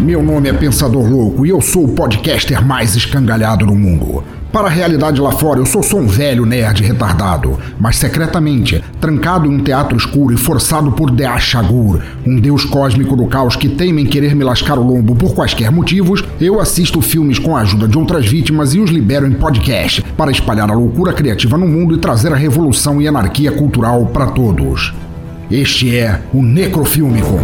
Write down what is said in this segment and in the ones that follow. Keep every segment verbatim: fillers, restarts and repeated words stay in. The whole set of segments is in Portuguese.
meu nome é Pensador Louco e eu sou o podcaster mais escangalhado do mundo. Para a realidade lá fora, eu sou só um velho nerd retardado, mas secretamente, trancado em um teatro escuro e forçado por Deashagur, um deus cósmico do caos que teima em querer me lascar o lombo por quaisquer motivos, eu assisto filmes com a ajuda de outras vítimas e os libero em podcast, para espalhar a loucura criativa no mundo e trazer a revolução e anarquia cultural para todos. Este é o Necrofilmicon.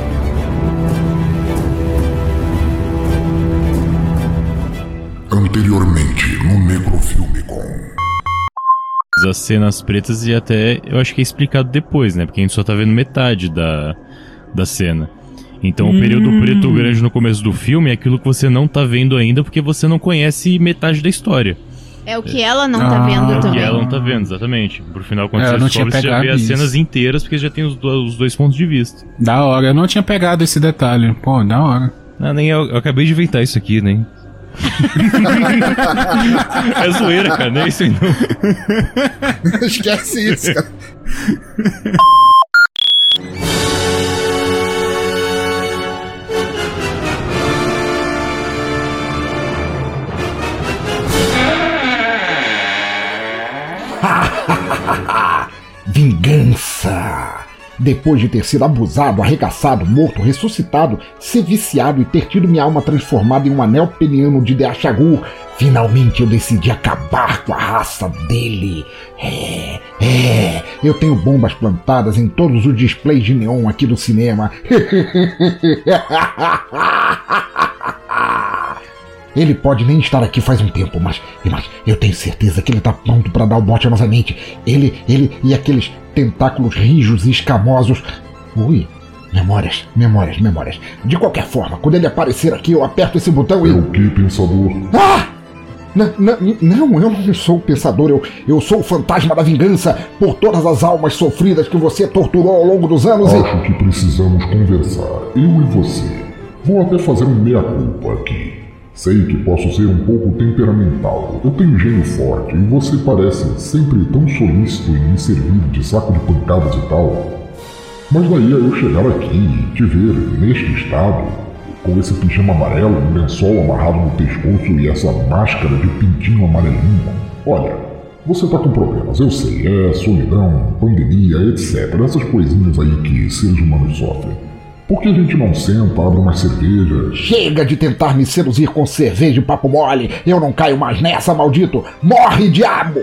Anteriormente no Necrofilmicon. As cenas pretas e até eu acho que é explicado depois, né? Porque a gente só tá vendo metade da, da cena. Então hum. o período preto grande no começo do filme é aquilo que você não tá vendo ainda porque você não conhece metade da história. É o que ela não tá ah, vendo é também. É o que ela não tá vendo, exatamente. Pro final, quando é, você descobre, você já vê as isso. cenas inteiras porque já tem os, do, os dois pontos de vista. Da hora, eu não tinha pegado esse detalhe. Pô, da hora. Não, nem eu, eu acabei de inventar isso aqui, né? É zoeira, cara, não é isso aí não. Esquece isso, cara. Vingança! Depois de ter sido abusado, arregaçado, morto, ressuscitado, ser viciado e ter tido minha alma transformada em um anel peniano de Deashagur, finalmente eu decidi acabar com a raça dele. É, é, eu tenho bombas plantadas em todos os displays de neon aqui do cinema. Ele pode nem estar aqui faz um tempo, mas, mas eu tenho certeza que ele está pronto para dar o bote novamente. Ele, ele e aqueles tentáculos rijos e escamosos. Ui, memórias, memórias, memórias. De qualquer forma, quando ele aparecer aqui, eu aperto esse botão e... É o que, Pensador? Ah! N- n- não, eu não sou o Pensador, eu, eu sou o fantasma da vingança por todas as almas sofridas que você torturou ao longo dos anos. Acho e... que precisamos conversar, eu e você. Vou até fazer um meia-culpa aqui. Sei que posso ser um pouco temperamental, eu tenho gênio forte e você parece sempre tão solícito em me servir de saco de pancadas e tal. Mas daí a eu chegar aqui e te ver neste estado, com esse pijama amarelo, um lençol amarrado no pescoço e essa máscara de pintinho amarelinho. Olha, você tá com problemas, eu sei, é solidão, pandemia, etcétera. Essas coisinhas aí que seres humanos sofrem. Por que a gente não senta, abre uma cerveja? Chega de tentar me seduzir com cerveja e papo mole. Eu não caio mais nessa, maldito. Morre, diabo!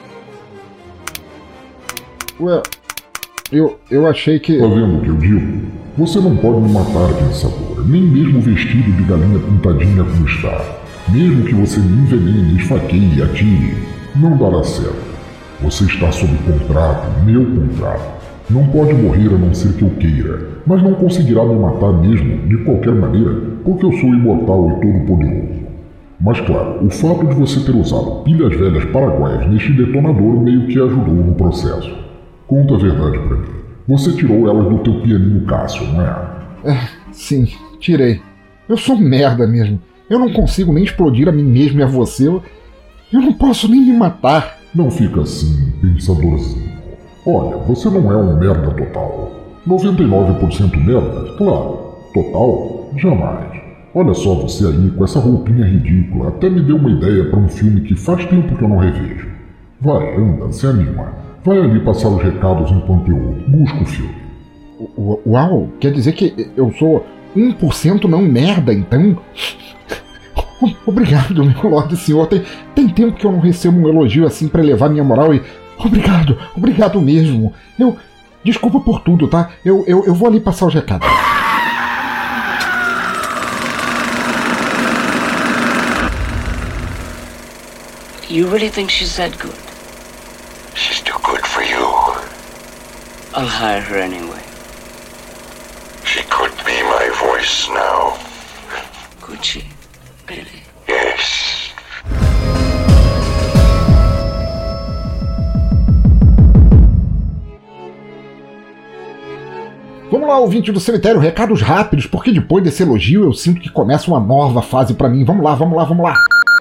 Ué, eu, eu achei que... Tá vendo o que eu digo? Você não pode me matar, Pensador. Nem mesmo vestido de galinha pintadinha como está. Mesmo que você me envenene, esfaqueie e atire, não dará certo. Você está sob contrato, meu contrato. Não pode morrer a não ser que eu queira, mas não conseguirá me matar mesmo, de qualquer maneira, porque eu sou imortal e todo-poderoso. Mas claro, o fato de você ter usado pilhas velhas paraguaias neste detonador meio que ajudou no processo. Conta a verdade pra mim. Você tirou elas do teu pianinho Cássio, não é? É, sim, tirei. Eu sou merda mesmo. Eu não consigo nem explodir a mim mesmo e a você. Eu, eu não posso nem me matar. Não fica assim, pensadorzinho. Olha, você não é um merda total. noventa e nove por cento merda? Claro. Total? Jamais. Olha só você aí com essa roupinha ridícula. Até me deu uma ideia para um filme que faz tempo que eu não revejo. Vai, anda, se anima. Vai ali passar os recados enquanto eu busco o filme. Uau, quer dizer que eu sou um por cento não merda, então? Obrigado, meu Lorde Senhor. Tem, tem tempo que eu não recebo um elogio assim para elevar minha moral e... Obrigado, obrigado mesmo. Eu... Desculpa por tudo, tá? Eu, eu, eu vou ali passar os recados. You really think she's that good? She's too good for you. I'll hire her anyway. She could be my voice now. Could she? Really? Yes. Vamos lá, ouvinte do cemitério, recados rápidos, porque depois desse elogio eu sinto que começa uma nova fase pra mim. Vamos lá, vamos lá, vamos lá.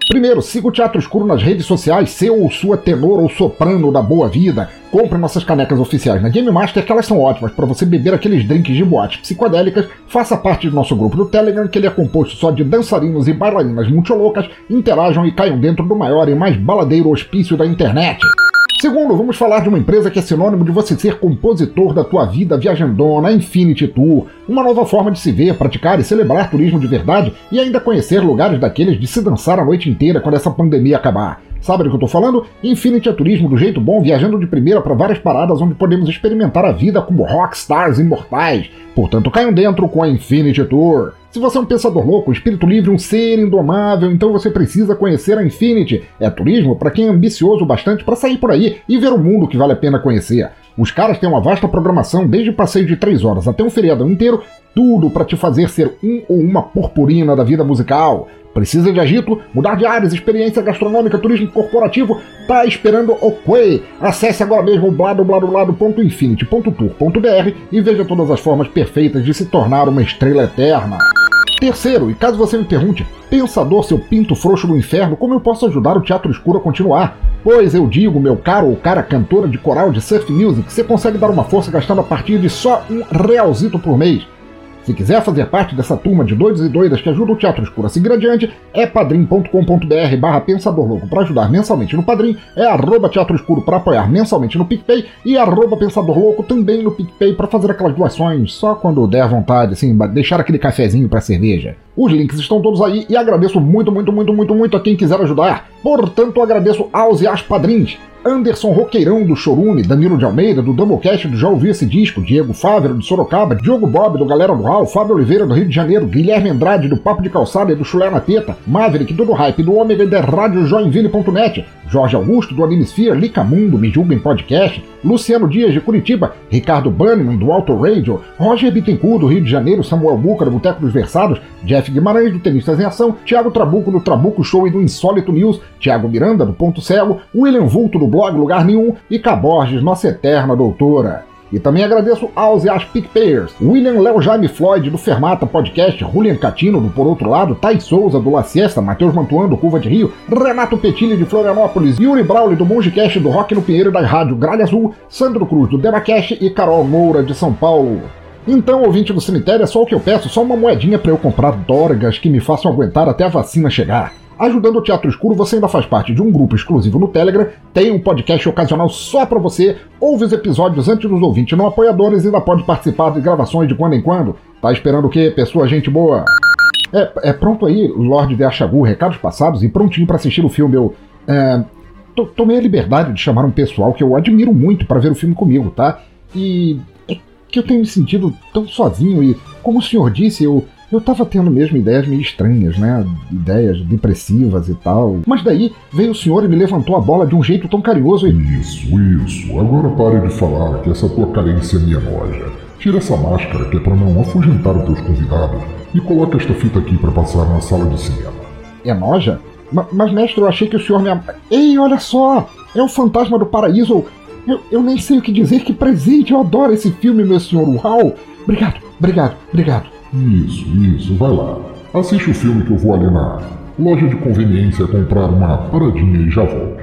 Primeiro, siga o Teatro Escuro nas redes sociais, seu ou sua tenor ou soprano da boa vida. Compre nossas canecas oficiais na Game Master, que elas são ótimas para você beber aqueles drinks de boate psicodélicas. Faça parte do nosso grupo do Telegram, que ele é composto só de dançarinos e bailarinas muito loucas. Interajam e caiam dentro do maior e mais baladeiro hospício da internet. Segundo, vamos falar de uma empresa que é sinônimo de você ser compositor da tua vida viajandona, Infinity Tour. Uma nova forma de se ver, praticar e celebrar turismo de verdade e ainda conhecer lugares daqueles de se dançar a noite inteira quando essa pandemia acabar. Sabe do que eu tô falando? Infinity é turismo do jeito bom, viajando de primeira para várias paradas onde podemos experimentar a vida como rockstars imortais. Portanto, caiam dentro com a Infinity Tour. Se você é um pensador louco, um espírito livre, um ser indomável, então você precisa conhecer a Infinity. É turismo para quem é ambicioso bastante para sair por aí e ver o mundo que vale a pena conhecer. Os caras têm uma vasta programação, desde passeio de três horas até um feriadão inteiro, tudo para te fazer ser um ou uma purpurina da vida musical. Precisa de agito, mudar de áreas, experiência gastronômica, turismo corporativo? Tá esperando o quê? Acesse agora mesmo bladobladoblado ponto infinity ponto tour ponto b r e veja todas as formas perfeitas de se tornar uma estrela eterna. Terceiro, e caso você me pergunte, pensador seu pinto frouxo do inferno, como eu posso ajudar o Teatro Escuro a continuar? Pois eu digo, meu caro ou cara cantora de coral de surf music, você consegue dar uma força gastando a partir de só um realzito por mês. Se quiser fazer parte dessa turma de doidos e doidas que ajuda o Teatro Escuro a seguir adiante, é padrim ponto com ponto b r barra pensador louco para ajudar mensalmente no Padrim, é arroba Teatro Escuro para apoiar mensalmente no PicPay e arroba Pensador Louco também no PicPay para fazer aquelas doações só quando der vontade, assim, deixar aquele cafezinho para cerveja. Os links estão todos aí e agradeço muito, muito, muito, muito, muito a quem quiser ajudar. Portanto, agradeço aos e às padrinhos. Anderson Roqueirão, do Chorume, Danilo de Almeida, do Doublecast, do Já Ouvi Esse Disco, Diego Fávero, de Sorocaba, Diogo Bob, do Galera do Hall, Fábio Oliveira, do Rio de Janeiro, Guilherme Andrade, do Papo de Calçada e do Chulé na Teta, Maverick, do Hype, do Ômega e da Rádio Joinville ponto net, Jorge Augusto, do Animesphere, Licamundo, Me Julga em Podcast, Luciano Dias, de Curitiba, Ricardo Banniman, do Auto Radio, Roger Bittencourt, do Rio de Janeiro, Samuel Buca, do Boteco dos Versados, Jeff Guimarães, do Tenistas em Ação, Thiago Trabuco, do Trabuco Show e do Insólito News, Thiago Miranda, do Ponto Cego, William Vulto, do blog Lugar Nenhum, e Caborges, nossa eterna doutora. E também agradeço aos e às PicPayers, William Léo Jaime Floyd, do Fermata Podcast, Julian Catino, do Por Outro Lado, Thais Souza, do La Siesta, Matheus Mantuan, do Curva de Rio, Renato Petilli, de Florianópolis, Yuri Brauli, do Mongecast, do Rock no Pinheiro da Rádio Gralha Azul, Sandro Cruz, do Demacast e Carol Moura, de São Paulo. Então, ouvinte do cemitério, é só o que eu peço, só uma moedinha para eu comprar dorgas que me façam aguentar até a vacina chegar. Ajudando o Teatro Escuro, você ainda faz parte de um grupo exclusivo no Telegram, tem um podcast ocasional só pra você, ouve os episódios antes dos ouvintes não apoiadores e ainda pode participar de gravações de quando em quando. Tá esperando o quê, pessoa gente boa? É, é pronto aí, Lorde de Achagu, recados passados e prontinho pra assistir o filme. Eu é, to, tomei a liberdade de chamar um pessoal que eu admiro muito pra ver o filme comigo, tá? E é que eu tenho me sentido tão sozinho e, como o senhor disse, eu... Eu tava tendo mesmo ideias meio estranhas, né? Ideias depressivas e tal. Mas daí veio o senhor e me levantou a bola de um jeito tão carinhoso e... Isso, isso. Agora pare de falar que essa tua carência me enoja. Tira essa máscara que é pra não afugentar os teus convidados e coloca esta fita aqui pra passar na sala de cinema. Enoja? Ma- mas, mestre, eu achei que o senhor me... Am... Ei, olha só! É o Fantasma do Paraíso! Eu, eu nem sei o que dizer, que presente! Eu adoro esse filme, meu senhor! Uau! Obrigado, obrigado, obrigado! Isso, isso, vai lá. Assiste o filme que eu vou ali na loja de conveniência comprar uma paradinha e já volto.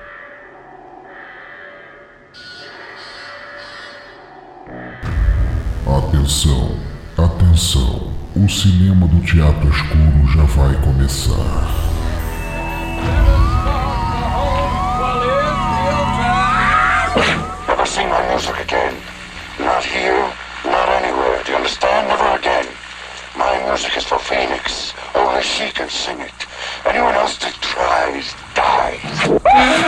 Atenção, atenção. O cinema do Teatro Escuro já vai começar. Never sing my music again. Not here, not anywhere. Do you understand? Never again. My music is for Phoenix. Only she can sing it. Anyone else that tries, dies.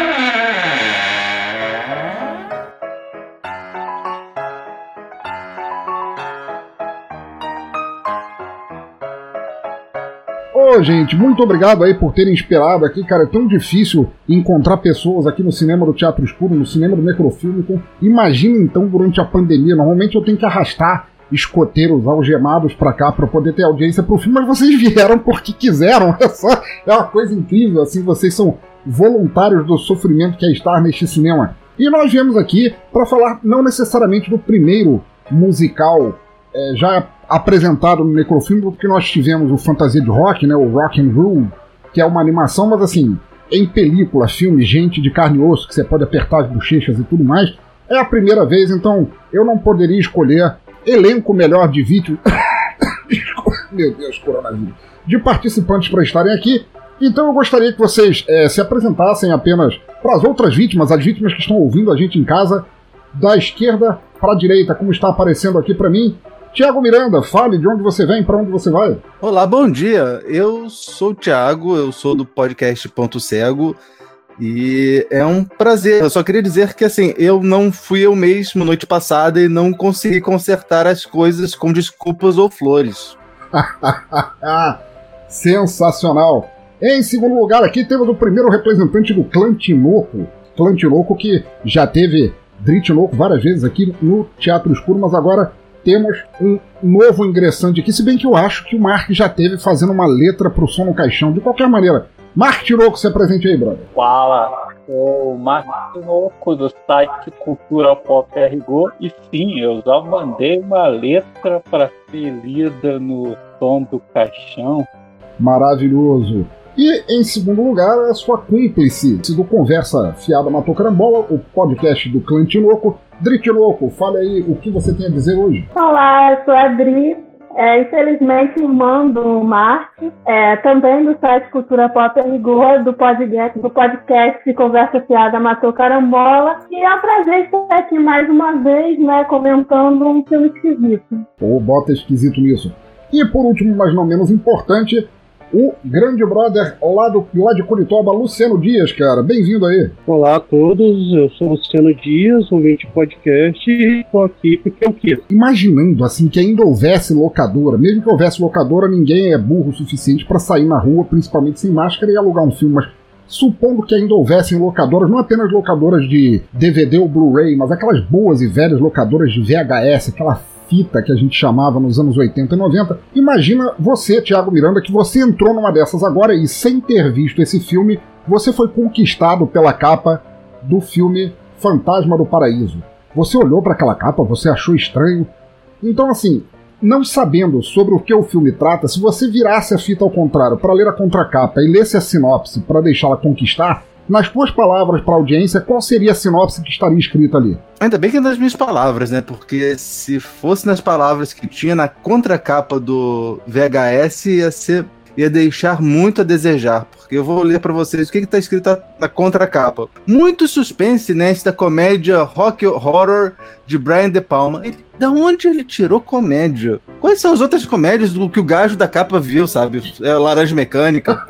Ô, gente, muito obrigado aí por terem esperado aqui, cara. É tão difícil encontrar pessoas aqui no cinema do Teatro Escuro, no cinema do Necrofílmico. Imagina, então, durante a pandemia. Normalmente eu tenho que arrastar escoteiros algemados pra cá pra poder ter audiência pro filme, mas vocês vieram porque quiseram. É, só, é uma coisa incrível, assim, vocês são voluntários do sofrimento que é estar neste cinema. E nós viemos aqui pra falar não necessariamente do primeiro musical é, já apresentado no Necrofilme, porque nós tivemos o Fantasia de Rock, né, o Rock and Roll, que é uma animação, mas assim, em película, filme, gente de carne e osso, que você pode apertar as bochechas e tudo mais, é a primeira vez, então eu não poderia escolher elenco melhor de vídeo... Meu Deus, coronavírus. De participantes para estarem aqui. Então eu gostaria que vocês é, se apresentassem apenas para as outras vítimas, as vítimas que estão ouvindo a gente em casa, da esquerda para a direita, como está aparecendo aqui para mim. Tiago Miranda, fale de onde você vem, para onde você vai. Olá, bom dia. Eu sou o Tiago, eu sou do podcast Ponto Cego e é um prazer. Eu só queria dizer que assim, eu não fui eu mesmo noite passada e não consegui consertar as coisas com desculpas ou flores. Sensacional. Em segundo lugar aqui temos o primeiro representante do Clã Tinoco. Clã Tinoco que já teve Dritinoco várias vezes aqui no Teatro Escuro, mas agora temos um novo ingressante aqui, se bem que eu acho que o Mark já teve fazendo uma letra pro Som no Caixão. De qualquer maneira, Mark Tinoco, se apresente aí, brother. Fala, sou o Mark Tinoco do site Cultura Pop R G O e sim, eu já mandei uma letra para ser lida no Som do Caixão. Maravilhoso. E, em segundo lugar, a sua cúmplice do Conversa Fiada Matou Carambola, o podcast do Clã Tinoco. Dri Tinoco, fale aí o que você tem a dizer hoje. Olá, eu sou a Dri, é, infelizmente irmã do Mark, é, também do site Cultura Pop R G O, do podcast, do podcast Conversa Fiada Matou Carambola. E é um prazer estar aqui mais uma vez, né, comentando um filme esquisito. Pô, bota esquisito nisso. E por último, mas não menos importante, o grande brother lá, do, lá de Curitiba, Luciano Dias, cara. Bem-vindo aí. Olá a todos, eu sou Luciano Dias, ouvinte de podcast, e tô aqui porque eu quis. Imaginando, assim, que ainda houvesse locadora, mesmo que houvesse locadora, ninguém é burro o suficiente pra sair na rua, principalmente sem máscara, e alugar um filme, mas supondo que ainda houvessem locadoras, não apenas locadoras de D V D ou Blu-ray, mas aquelas boas e velhas locadoras de V H S, aquela fita que a gente chamava nos anos oitenta e noventa. Imagina você, Tiago Miranda, que você entrou numa dessas agora e sem ter visto esse filme, você foi conquistado pela capa do filme Fantasma do Paraíso. Você olhou para aquela capa, você achou estranho. Então, assim, não sabendo sobre o que o filme trata, se você virasse a fita ao contrário para ler a contracapa e lesse a sinopse para deixá-la conquistar, nas tuas palavras para a audiência, qual seria a sinopse que estaria escrita ali? Ainda bem que é nas minhas palavras, né? Porque se fosse nas palavras que tinha na contracapa do V H S, ia ser, ia deixar muito a desejar. Porque eu vou ler para vocês o que está escrito na contracapa. Muito suspense nesta comédia rock horror de Brian De Palma. Ele, da onde ele tirou comédia? Quais são as outras comédias do que o gajo da capa viu, sabe? É Laranja Mecânica.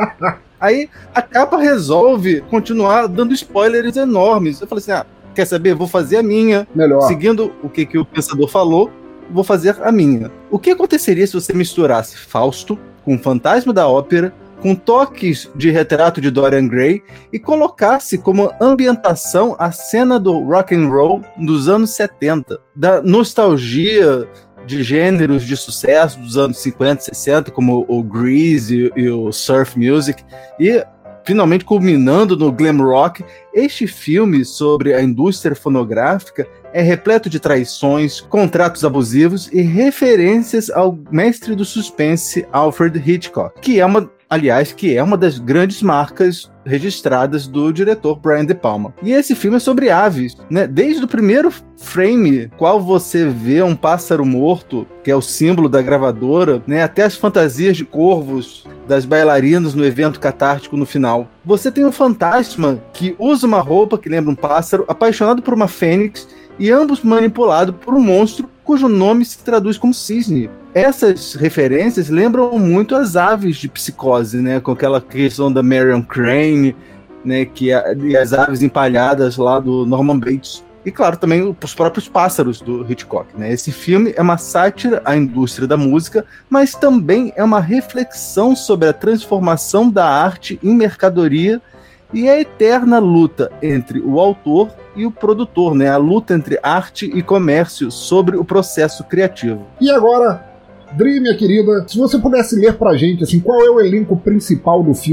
Aí a capa resolve continuar dando spoilers enormes. Eu falei assim, ah, quer saber? Vou fazer a minha. Melhor. Seguindo o que, que o pensador falou, vou fazer a minha. O que aconteceria se você misturasse Fausto com Fantasma da Ópera, com toques de Retrato de Dorian Gray e colocasse como ambientação a cena do rock and roll dos anos setenta, da nostalgia de gêneros de sucesso dos anos cinquenta, sessenta, como o Grease e, e o Surf Music, e finalmente culminando no glam rock. Este filme sobre a indústria fonográfica é repleto de traições, contratos abusivos e referências ao mestre do suspense Alfred Hitchcock, que é uma, aliás, que é uma das grandes marcas registradas do diretor Brian De Palma. E esse filme é sobre aves, né? Desde o primeiro frame, qual você vê um pássaro morto, que é o símbolo da gravadora, né? Até as fantasias de corvos das bailarinas no evento catártico no final. Você tem um fantasma que usa uma roupa que lembra um pássaro, apaixonado por uma fênix, e ambos manipulados por um monstro cujo nome se traduz como cisne. Essas referências lembram muito as aves de Psicose, né? Com aquela questão da Marion Crane, né? Que é, e as aves empalhadas lá do Norman Bates. E, claro, também os próprios pássaros do Hitchcock, né? Esse filme é uma sátira à indústria da música, mas também é uma reflexão sobre a transformação da arte em mercadoria e a eterna luta entre o autor e o produtor, né? A luta entre arte e comércio sobre o processo criativo. E agora, Dri, minha querida, se você pudesse ler pra gente, assim, qual é o elenco principal do filme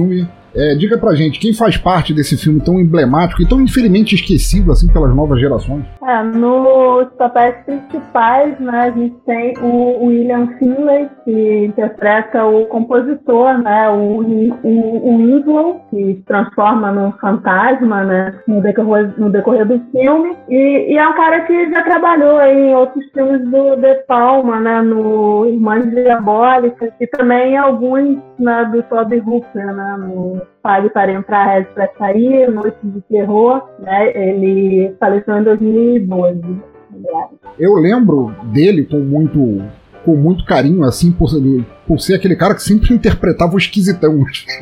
É, diga pra gente, quem faz parte desse filme tão emblemático e tão infelizmente esquecido assim pelas novas gerações? É, nos papéis principais, né, a gente tem o William Finlay, que interpreta o compositor, né, o, o, o Winslow, que se transforma num fantasma, né, no decorrer, no decorrer do filme. E, e é um cara que já trabalhou aí em outros filmes do De Palma, né, no Irmãs Diabólicas, e também em alguns, né, do Toby Hooper, né, no Pague para Entrar, Reze para Sair, Noite de Terror, né, ele faleceu em dois mil e doze. Eu lembro dele com muito, com muito carinho, assim, por, por ser aquele cara que sempre interpretava o esquisitão.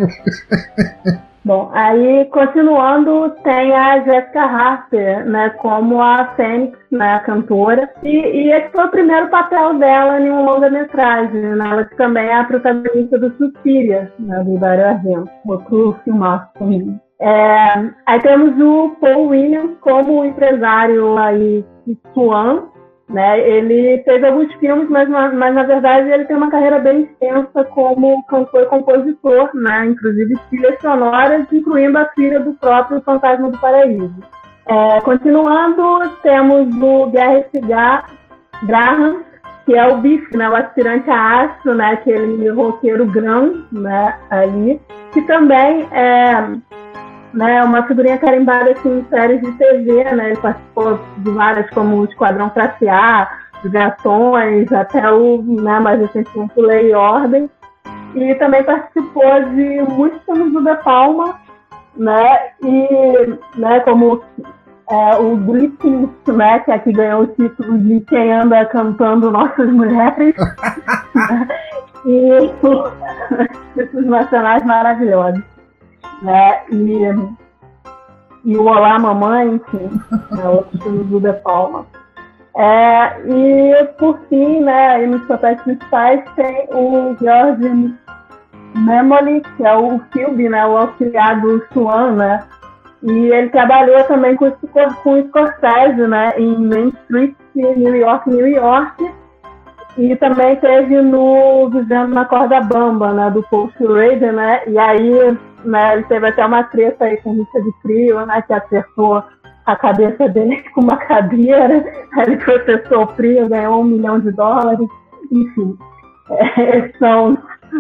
Bom, aí, continuando, tem a Jessica Harper, né, como a Fênix, né, a cantora, e, e esse foi o primeiro papel dela em um longa-metragem, né, ela que também é a protagonista do Suspiria, né, do Dario Argento, outro filmaço também. É, aí temos o Paul Williams como o empresário aí, Swan, né? Ele fez alguns filmes, mas, mas na verdade ele tem uma carreira bem extensa como cantor e compositor, né? Inclusive trilhas sonoras, incluindo a trilha do próprio Fantasma do Paraíso. É, continuando, temos o Gareth Graham, que é o Biff, né? O aspirante a astro, né? Aquele roqueiro grande, né? Ali, que também é, né, uma figurinha carimbada assim, em séries de T V, né? Ele participou de várias como o Esquadrão Classe A, os Gatões, até o, né, mais recentemente o Lei e Ordem. E também participou de muitos filmes do De Palma, né? E, né, como é, o Glittering, né, que aqui ganhou o título de Quem Anda Cantando Nossas Mulheres. Né? E títulos nacionais maravilhosos. Né? E, e o Olá Mamãe, enfim, né? Outro filme do De Palma. É, e por fim, né, aí nos papéis principais tem o George Memoli, que é o Philby, né, o auxiliar do Swan, né? E ele trabalhou também com, com o Scorsese, né, em Main Street, New York, New York. E também teve no Vivendo na Corda Bamba, né, do Paul Schrader, né? E aí, né, ele teve até uma treta aí com o Richard Pryor, né, que acertou a cabeça dele com uma cadeira. Ele processou o Pryor, ganhou um milhão de dólares. Enfim, é, são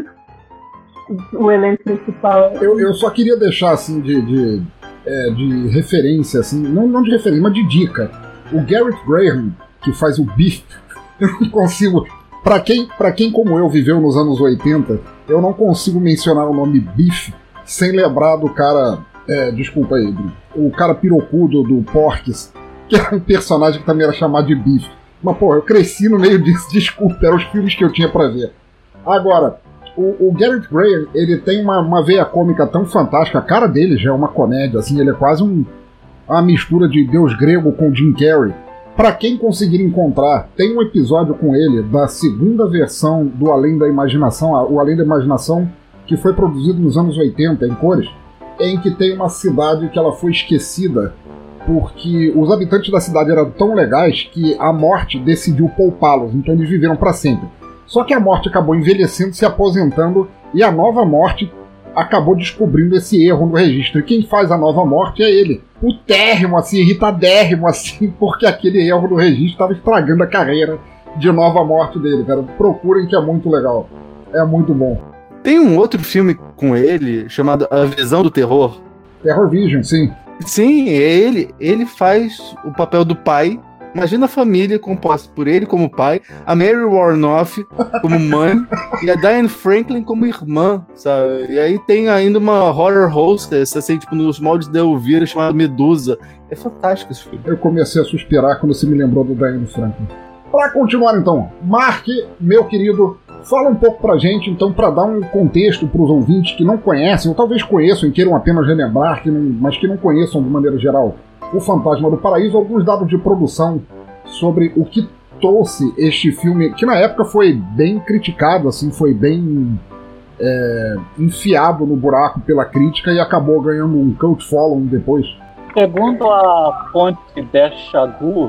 o elenco principal. Eu, eu só queria deixar, assim, de, de, é, de referência, assim, não, não de referência, mas de dica. O Gareth Graham, que faz o Biff, eu não consigo... Pra quem, pra quem, como eu, viveu nos anos oitenta, eu não consigo mencionar o nome Biff sem lembrar do cara... É, desculpa aí, o cara pirocudo do Porky's, que era um personagem que também era chamado de Biff. Mas, pô, eu cresci no meio disso, desculpa, eram os filmes que eu tinha pra ver. Agora, o, o Gareth Graham, ele tem uma, uma veia cômica tão fantástica, a cara dele já é uma comédia, assim, ele é quase um, uma mistura de Deus grego com Jim Carrey. Pra quem conseguir encontrar, tem um episódio com ele da segunda versão do Além da Imaginação, o Além da Imaginação, que foi produzido nos anos oitenta, em cores, em que tem uma cidade que ela foi esquecida porque os habitantes da cidade eram tão legais que a morte decidiu poupá-los, então eles viveram para sempre. Só que a morte acabou envelhecendo, se aposentando, e a nova morte acabou descobrindo esse erro no registro. E quem faz a nova morte é ele. Putérrimo, assim, irritadérrimo, assim, porque aquele erro no registro estava estragando a carreira de nova morte dele, cara. Procurem que é muito legal. É muito bom. Tem um outro filme com ele, chamado A Visão do Terror. Terror Vision, sim. Sim, ele, ele faz o papel do pai. Imagina a família composta por ele como pai, a Mary Warnoff como mãe e a Diane Franklin como irmã, sabe? E aí tem ainda uma horror hostess, assim, tipo, nos moldes da Elvira, chamada Medusa. É fantástico esse filme. Eu comecei a suspirar quando você me lembrou do Diane Franklin. Pra continuar, então, Mark, meu querido, fala um pouco pra gente, então, pra dar um contexto pros ouvintes que não conhecem, ou talvez conheçam e queiram apenas relembrar, que não, mas que não conheçam de maneira geral O Fantasma do Paraíso, alguns dados de produção sobre o que trouxe este filme, que na época foi bem criticado, assim, foi bem é, enfiado no buraco pela crítica e acabou ganhando um cult following depois. Segundo a fonte Dechagur,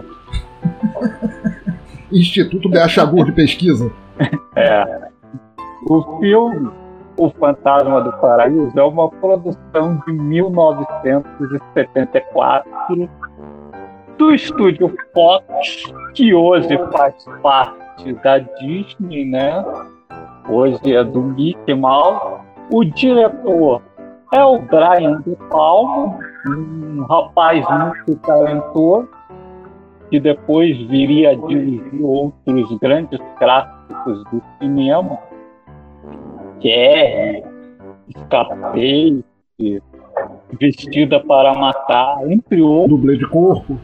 Instituto Dechagur de Pesquisa. É, o filme O Fantasma do Paraíso é uma produção de mil novecentos e setenta e quatro do estúdio Fox, que hoje faz parte da Disney, né? Hoje é do Mickey Mouse. O diretor é o Brian De Palma, um rapaz muito talentoso, que depois viria a dirigir outros grandes clássicos do cinema, Carrie, Escape, Vestida para Matar, entre outros. Dublê de corpo.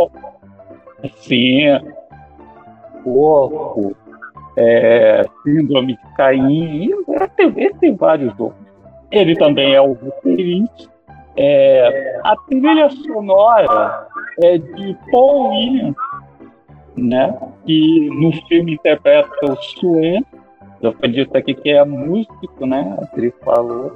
Sim, Corpo, é, Síndrome de Caim, e tem vários outros. Ele também é o roteirista. É, a trilha sonora é de Paul Williams, né? Que no filme interpreta o Suen. Já foi dito aqui que é músico, né? A atriz falou.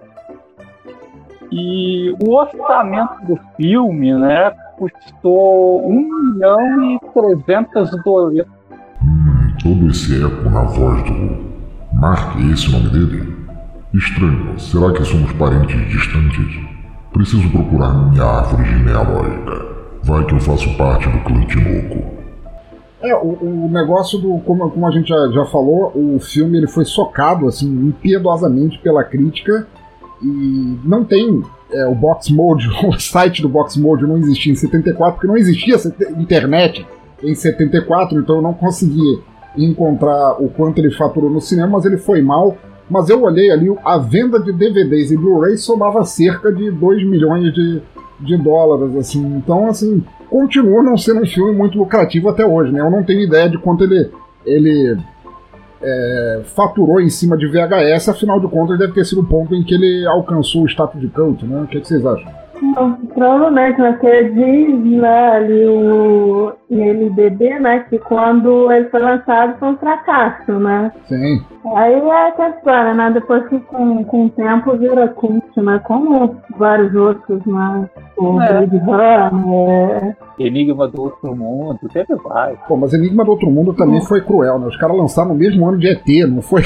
E o orçamento do filme, né? Custou um milhão e trezentos dólares. Hum, todo esse eco na voz do Mark, é esse o nome dele? Estranho, será que somos parentes distantes? Preciso procurar minha árvore genealógica. Vai que eu faço parte do clã Tinoco. É, o, o negócio do... Como, como a gente já, já falou, o filme ele foi socado, assim, impiedosamente pela crítica. E não tem... É, o Box Mode, o site do Box Mode não existia em setenta e quatro, porque não existia internet em setenta e quatro, então eu não consegui encontrar o quanto ele faturou no cinema, mas ele foi mal. Mas eu olhei ali, a venda de D V Ds e Blu-ray somava cerca de dois milhões de, de dólares, assim. Então, assim, continua não sendo um filme muito lucrativo até hoje, né? Eu não tenho ideia de quanto ele, ele é, faturou em cima de V H S, afinal de contas deve ter sido o ponto em que ele alcançou o status de cult, né? O que, é que vocês acham? Não, provavelmente, né, que diz, né, ali o I M D B, né, que quando ele foi lançado foi um fracasso, né? Sim. Aí é aquela história, né, depois que com, com o tempo vira cult, né, como vários outros, né, o É. Blade Runner, Enigma do Outro Mundo, teve vários. Pô, mas Enigma do Outro Mundo também foi cruel, né? Os caras lançaram no mesmo ano de E T, não foi?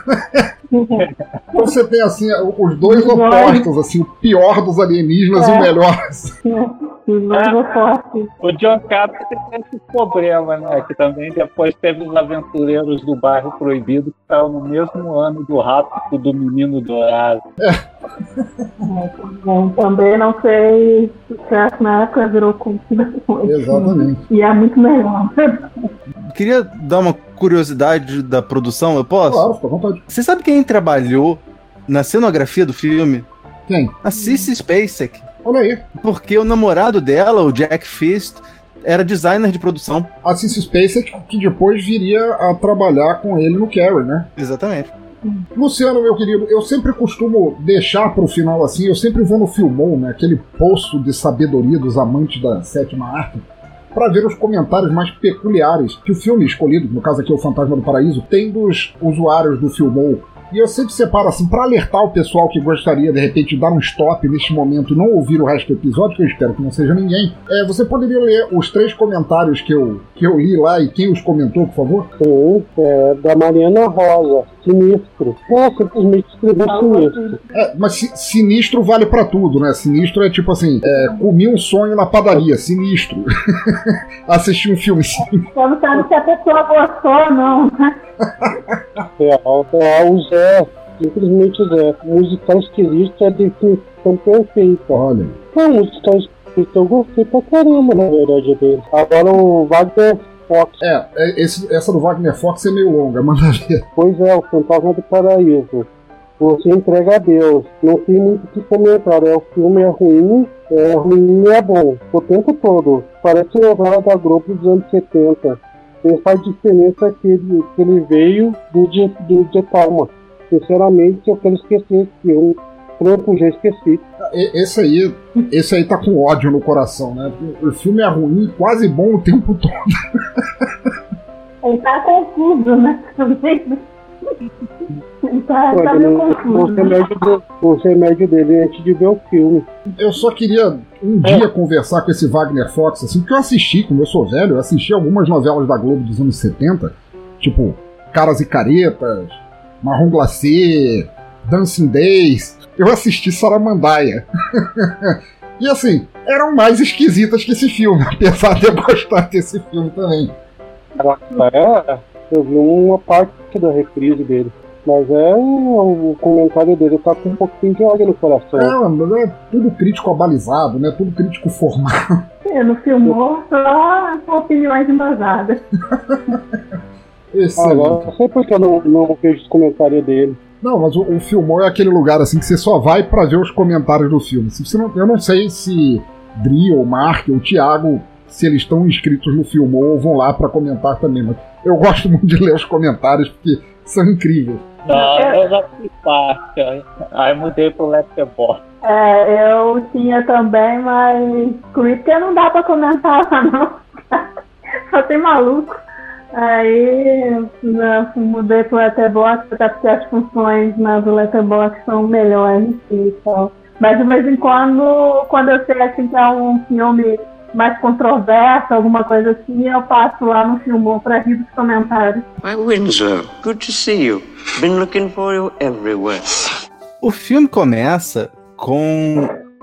Então você tem, assim, os dois opostos, assim, o pior dos alienígenas É. e o melhor. O John Carpenter tem esse problema, né? Que também depois teve os Aventureiros do Bairro Proibido, que estavam no mesmo ano do Rápido do Menino Dourado. Bom, também não fez sucesso na época, virou cult depois. Exatamente. E é muito melhor. Queria dar uma curiosidade da produção, eu posso? Claro, fica à vontade. Você sabe quem trabalhou na cenografia do filme? Quem? A Sissy Spacek. Olha aí. Porque o namorado dela, o Jack Fist, era designer de produção. A Sissy Spacek, que depois viria a trabalhar com ele no Carrie, né? Exatamente. Luciano, meu querido, eu sempre costumo deixar pro final assim, eu sempre vou no Filmou, né? Aquele poço de sabedoria dos amantes da sétima arte, para ver os comentários mais peculiares que o filme escolhido, no caso aqui é o Fantasma do Paraíso, tem dos usuários do Filmou. E eu sempre separo assim, para alertar o pessoal que gostaria de repente de dar um stop neste momento e não ouvir o resto do episódio, que eu espero que não seja ninguém, é, você poderia ler os três comentários que eu, que eu li lá e quem os comentou, por favor? Sim, é da Mariana Rosa, Sinistro. É, simplesmente escreveu Sinistro. É, mas si- sinistro vale pra tudo, né? Sinistro é tipo assim, é, comi um sonho na padaria, sinistro. Assisti um filme sinistro. Você não sabe se a pessoa gostou ou não, né? Real, real, o Zé, simplesmente o Zé. Musical esquisito é a definição perfeita. Olha. É, musical esquisito eu gostei pra caramba, na verdade, dele. Agora o Wagner Fox. É, é, esse, essa do Wagner Fox é meio longa, manda ver. Pois é, o Fantasma do Paraíso. Você entrega a Deus. Não tem muito o que comentar. É, o filme é ruim, é ruim e é bom. O tempo todo. Parece novela da Globo dos anos setenta. Não faz diferença que ele, que ele veio do De, do De Palma. Sinceramente, eu quero esquecer esse filme. Pronto, já esqueci. E- Esse aí, esse aí tá com ódio no coração, né? O filme é ruim e quase bom o tempo todo. Ele tá confuso, né? Ele tá, tá Olha, meio o, confuso. remédio do- o remédio dele é antes de ver o filme. Eu só queria um dia conversar com esse Wagner Fox, assim, porque eu assisti, como eu sou velho, eu assisti algumas novelas da Globo dos anos setenta, tipo Caras e Caretas, Marrom Glacê, Dancing Days, eu assisti Saramandaia. E assim, eram mais esquisitas que esse filme, apesar de eu gostar desse filme também. É, eu vi uma parte da reprise dele. Mas é o comentário dele tá com um pouquinho de ódio no coração. É, mas é tudo crítico abalizado, né? Tudo crítico formal. É, não filmou só com opiniões embasadas. Ah, não sei porque eu não, não vejo os comentários dele. Não, mas o, o Filmou é aquele lugar assim que você só vai pra ver os comentários do filme. Se você não, eu não sei se Dri ou Mark ou Thiago, se eles estão inscritos no Filmou ou vão lá pra comentar também, mas eu gosto muito de ler os comentários porque são incríveis. Não, eu já fiz parte, aí mudei pro Letterboxd. É, eu tinha também, mas Creepy não dá pra comentar lá não. Só tem maluco. Aí né, mudei pro Letterboxd, até porque as funções nas Letterboxd são melhores e tal. Mas de vez em quando, quando eu sei assim, que é um filme mais controverso, alguma coisa assim, eu passo lá no Filmou pra rir dos comentários. Why, Windsor, good to see you. Been looking for you everywhere. O filme começa com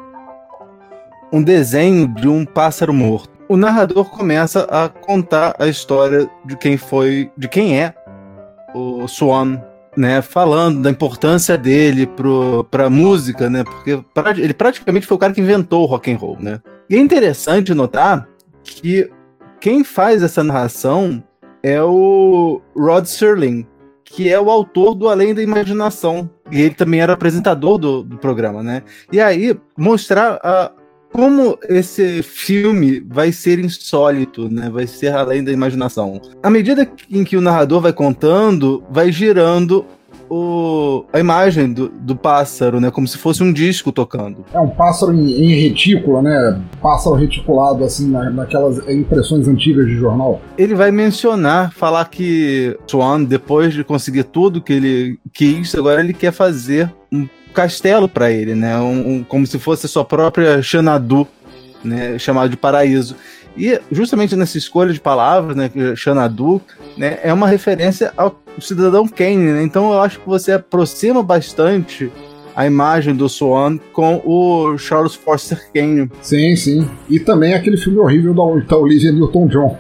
um desenho de um pássaro morto. O narrador começa a contar a história de quem foi, de quem é o Swan, né, falando da importância dele pro, pra música, né, porque pra, ele praticamente foi o cara que inventou o rock and roll, né. E é interessante notar que quem faz essa narração é o Rod Serling, que é o autor do Além da Imaginação, e ele também era apresentador do, do programa, né. E aí mostrar a como esse filme vai ser insólito, né? Vai ser além da imaginação. À medida em que o narrador vai contando, vai girando o, a imagem do, do pássaro, né? Como se fosse um disco tocando. É um pássaro em, em retícula, né? Pássaro reticulado, assim, na, naquelas impressões antigas de jornal. Ele vai mencionar, falar que Swan, depois de conseguir tudo que ele quis, agora ele quer fazer um castelo para ele, né? Um, um, como se fosse a sua própria Xanadu, né? Chamado de paraíso. E justamente nessa escolha de palavras, né? Xanadu, né? É uma referência ao Cidadão Kane, né? Então eu acho que você aproxima bastante a imagem do Swan com o Charles Foster Kane. Sim, sim. E também aquele filme horrível da Olivia Newton-John.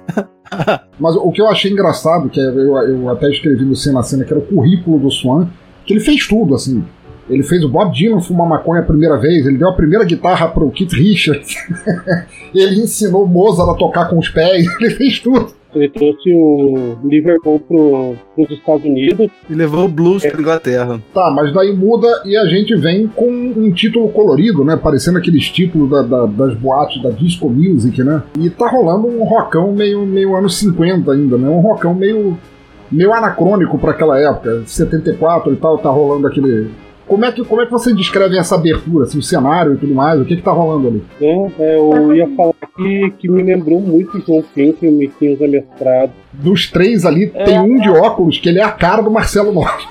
Mas o que eu achei engraçado, que eu, eu até escrevi no Cena a Cena, que era o currículo do Swan, que ele fez tudo, assim. Ele fez o Bob Dylan fumar maconha a primeira vez, ele deu a primeira guitarra pro Keith Richards, ele ensinou Mozart a tocar com os pés, ele fez tudo. Ele trouxe o Liverpool pro, pros Estados Unidos. E levou o blues é. pra Inglaterra. Tá, mas daí muda e a gente vem com um título colorido, né? Parecendo aqueles títulos da, da, das boates da disco music, né? E tá rolando um rockão meio, meio anos cinquenta ainda, né? Um rockão meio, meio anacrônico pra aquela época. setenta e quatro e tal, tá rolando aquele... Como é, que, como é que você descreve essa abertura, assim, o cenário e tudo mais? O que que tá rolando ali? É, é, eu ia falar que, que me lembrou muito de João Pinto e o Miquinhos Amestrado. Dos três ali, é, tem um de óculos que ele é a cara do Marcelo Nova.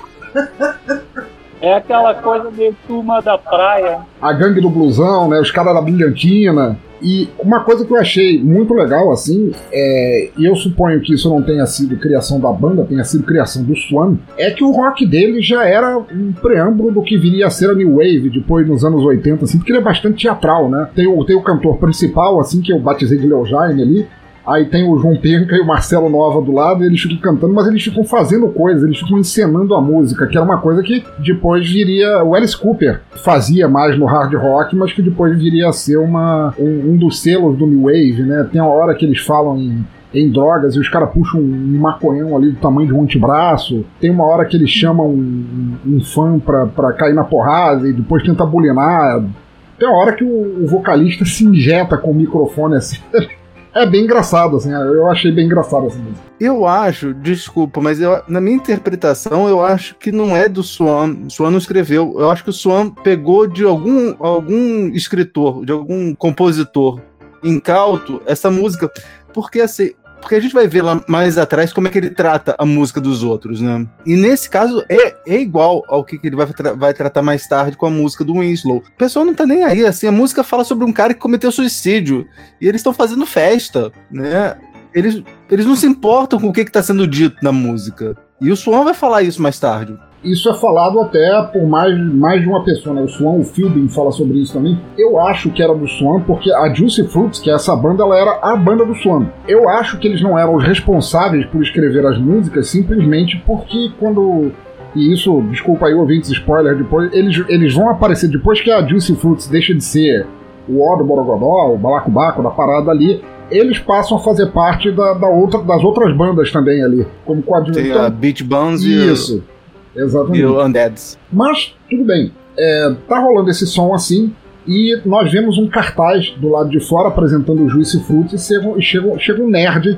É aquela coisa de Turma da Praia. A gangue do blusão, né? Os caras da brilhantina. E uma coisa que eu achei muito legal, assim, é, e eu suponho que isso não tenha sido criação da banda, tenha sido criação do Swan, é que o rock dele já era um preâmbulo do que viria a ser a New Wave depois nos anos oitenta, assim, porque ele é bastante teatral, né? Tem o, tem o cantor principal, assim, que eu batizei de Leo Jaime ali, aí tem o João Penca e o Marcelo Nova do lado, e eles ficam cantando, mas eles ficam fazendo coisas, eles ficam encenando a música, que era uma coisa que depois viria... O Alice Cooper fazia mais no hard rock, mas que depois viria a ser uma, um, um dos selos do New Wave, né? Tem uma hora que eles falam em, em drogas e os caras puxam um maconhão ali do tamanho de um antebraço. Tem uma hora que eles chamam um, um fã pra, pra cair na porrada e depois tenta bulinar. Tem uma hora que o, o vocalista se injeta com o microfone assim... É bem engraçado, assim, eu achei bem engraçado essa música. Eu acho, desculpa, mas eu, na minha interpretação, eu acho que não é do Swan. O Swan não escreveu. Eu acho que o Swan pegou de algum, algum escritor, de algum compositor incauto essa música. Porque assim, porque a gente vai ver lá mais atrás como é que ele trata a música dos outros, né? E nesse caso é, é igual ao que ele vai, tra- vai tratar mais tarde com a música do Winslow. O pessoal não tá nem aí, assim, a música fala sobre um cara que cometeu suicídio e eles estão fazendo festa, né? Eles, eles não se importam com o que que tá sendo dito na música. E o Swan vai falar isso mais tarde. isso é falado até por mais, mais de uma pessoa, né? O Swan, o Philbin fala sobre isso também. Eu acho que era do Swan, porque a Juicy Fruits, que é essa banda, ela era a banda do Swan. Eu acho que eles não eram os responsáveis por escrever as músicas, simplesmente porque quando... E isso, desculpa aí, ouvintes, spoiler, depois, eles, eles vão aparecer depois que a Juicy Fruits deixa de ser o O do Borogodó, o Balacobaco, da parada ali, eles passam a fazer parte da, da outra, das outras bandas também ali, como coadjuvante. Tem a Beach Bones Isso, e, exatamente. e o Undeads. Mas, tudo bem, é, tá rolando esse som assim, e nós vemos um cartaz do lado de fora apresentando o Juicy Fruits, e chega, e chega, chega um nerd...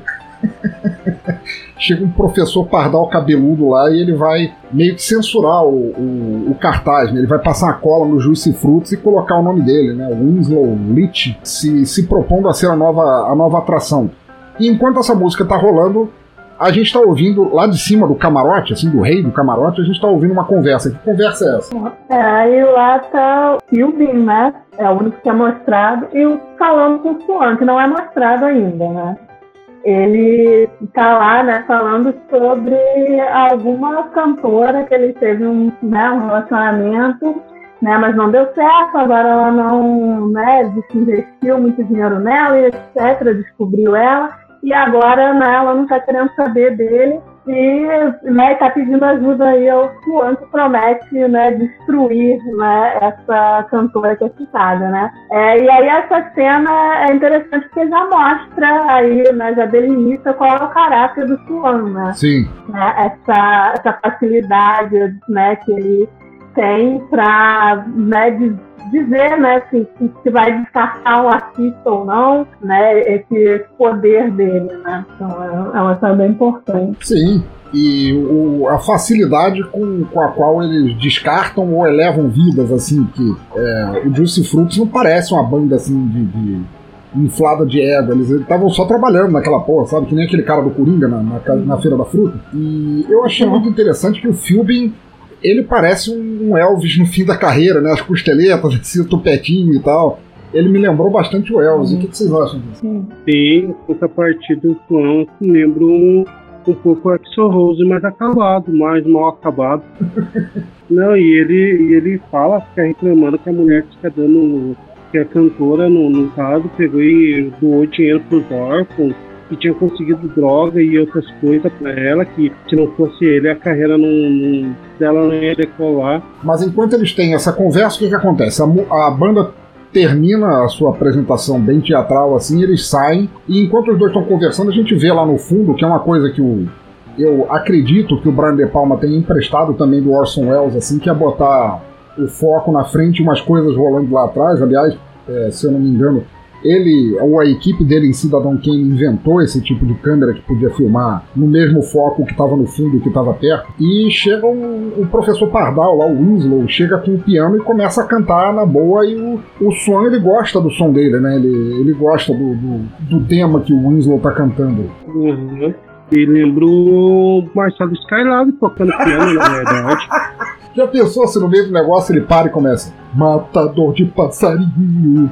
Chega um professor pardal cabeludo lá e ele vai meio que censurar o, o, o cartaz, né? Ele vai passar a cola no Juicy Fruits e colocar o nome dele, né? Winslow Leach, se, se propondo a ser a nova, a nova atração. E enquanto essa música tá rolando, a gente tá ouvindo lá de cima do camarote, assim, do rei do camarote, a gente tá ouvindo uma conversa. Que conversa é essa? É, aí lá tá o Philbin, né? É o único que é mostrado, e o falando com o Swan, que não é mostrado ainda, né? Ele tá lá, né, falando sobre alguma cantora que ele teve um, né, um relacionamento, né, mas não deu certo, agora ela não, né, investiu muito dinheiro nela e etcétera, descobriu ela, e agora, né, ela não tá querendo saber dele, e, né, tá pedindo ajuda aí ao Swan, que promete, né, destruir, né, essa cantora que é citada, né. É, e aí essa cena é interessante porque já mostra aí, né, já delimita qual é o caráter do Swan, né. Sim. Né, essa, essa facilidade, né, que ele tem para, né, dizer, né, se, se vai descartar um artista ou não, né, esse poder dele, né. Então é, é uma coisa bem importante. Sim. E o, a facilidade com, com a qual eles descartam ou elevam vidas, assim, que é, o Juicy Fruits não parece uma banda assim de, de inflada de ego, eles estavam só trabalhando naquela porra, sabe? Que nem aquele cara do Coringa na, na, na Feira da Fruta. E eu achei muito interessante que o Philbin, ele parece um Elvis no fim da carreira, né? As costeletas, assim, o tupetinho e tal. Ele me lembrou bastante o Elvis. Uhum. O que, que vocês acham disso? Sim, essa parte do Swan lembra um, um pouco o Axl Rose mais acabado, mais mal acabado. Não, e ele, ele fala, fica reclamando que a mulher que fica dando, que é cantora, no, no caso, pegou e doou dinheiro pros órfãos, que tinha conseguido droga e outras coisas pra ela, que se não fosse ele, a carreira não, não, dela não ia decolar. Mas enquanto eles têm essa conversa, o que que acontece? A, a banda termina a sua apresentação bem teatral, assim, eles saem, e enquanto os dois estão conversando, a gente vê lá no fundo, que é uma coisa que o, eu acredito que o Brian De Palma tenha emprestado também do Orson Welles, assim, que é botar o foco na frente e umas coisas rolando lá atrás. Aliás, é, se eu não me engano, ele, ou a equipe dele em Cidadão Kane inventou esse tipo de câmera que podia filmar no mesmo foco que estava no fundo e que estava perto. E chega o, o professor Pardal lá, o Winslow, chega com o piano e começa a cantar na boa, e o, o Swan, ele gosta do som dele, né? Ele, ele gosta do, do, do tema que o Winslow tá cantando. Uhum. E lembrou o Marcelo Skylab tocando piano, na verdade. Já pensou se no meio do negócio ele para e começa Matador de passarinho?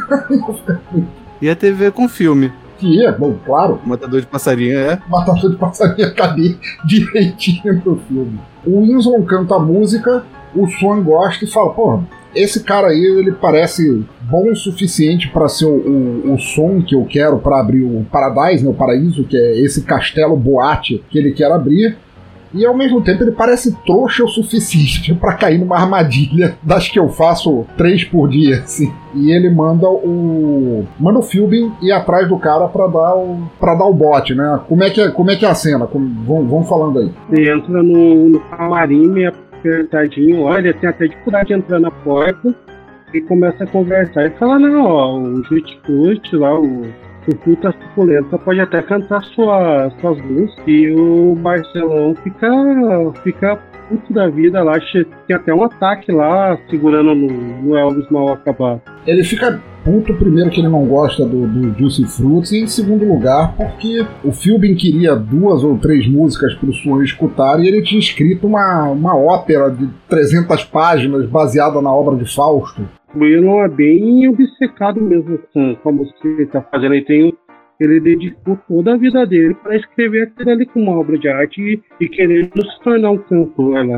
Ia ter a ver com o filme. Que é, bom, claro. Matador de passarinho, é. Matador de passarinho, cabia direitinho pro filme. O Winslow canta a música, o Swan gosta e fala, porra, esse cara aí, ele parece bom o suficiente para ser o, o, o som que eu quero para abrir o Paradise, né, o Paraíso, que é esse castelo boate que ele quer abrir. E ao mesmo tempo ele parece trouxa o suficiente pra cair numa armadilha das que eu faço três por dia, assim. E ele manda o. Manda o Philbin ir atrás do cara pra dar o. para dar o bote, né? Como é que é, como é, que é a cena? Como, vamos, vamos falando aí. Ele entra no, no camarim meio apertadinho, olha, tem até dificuldade de entrar na porta e começa a conversar. E fala, não, ó, o Juicy lá, o. O Fruta Suculenta pode até cantar sua, suas músicas, e o Marcelão fica, fica puto da vida lá, tem até um ataque lá, segurando no, no Elvis mal acabado. Ele fica puto, primeiro que ele não gosta do, do Juicy Fruits, e em segundo lugar porque o Philbin queria duas ou três músicas para o Swan escutar, e ele tinha escrito uma, uma ópera de trezentas páginas baseada na obra de Fausto. O Elon é bem obcecado mesmo com, com a música que ele está fazendo. Ele, tem, ele dedicou toda a vida dele para escrever aquilo ali como uma obra de arte e, e querendo se tornar um cantor lá.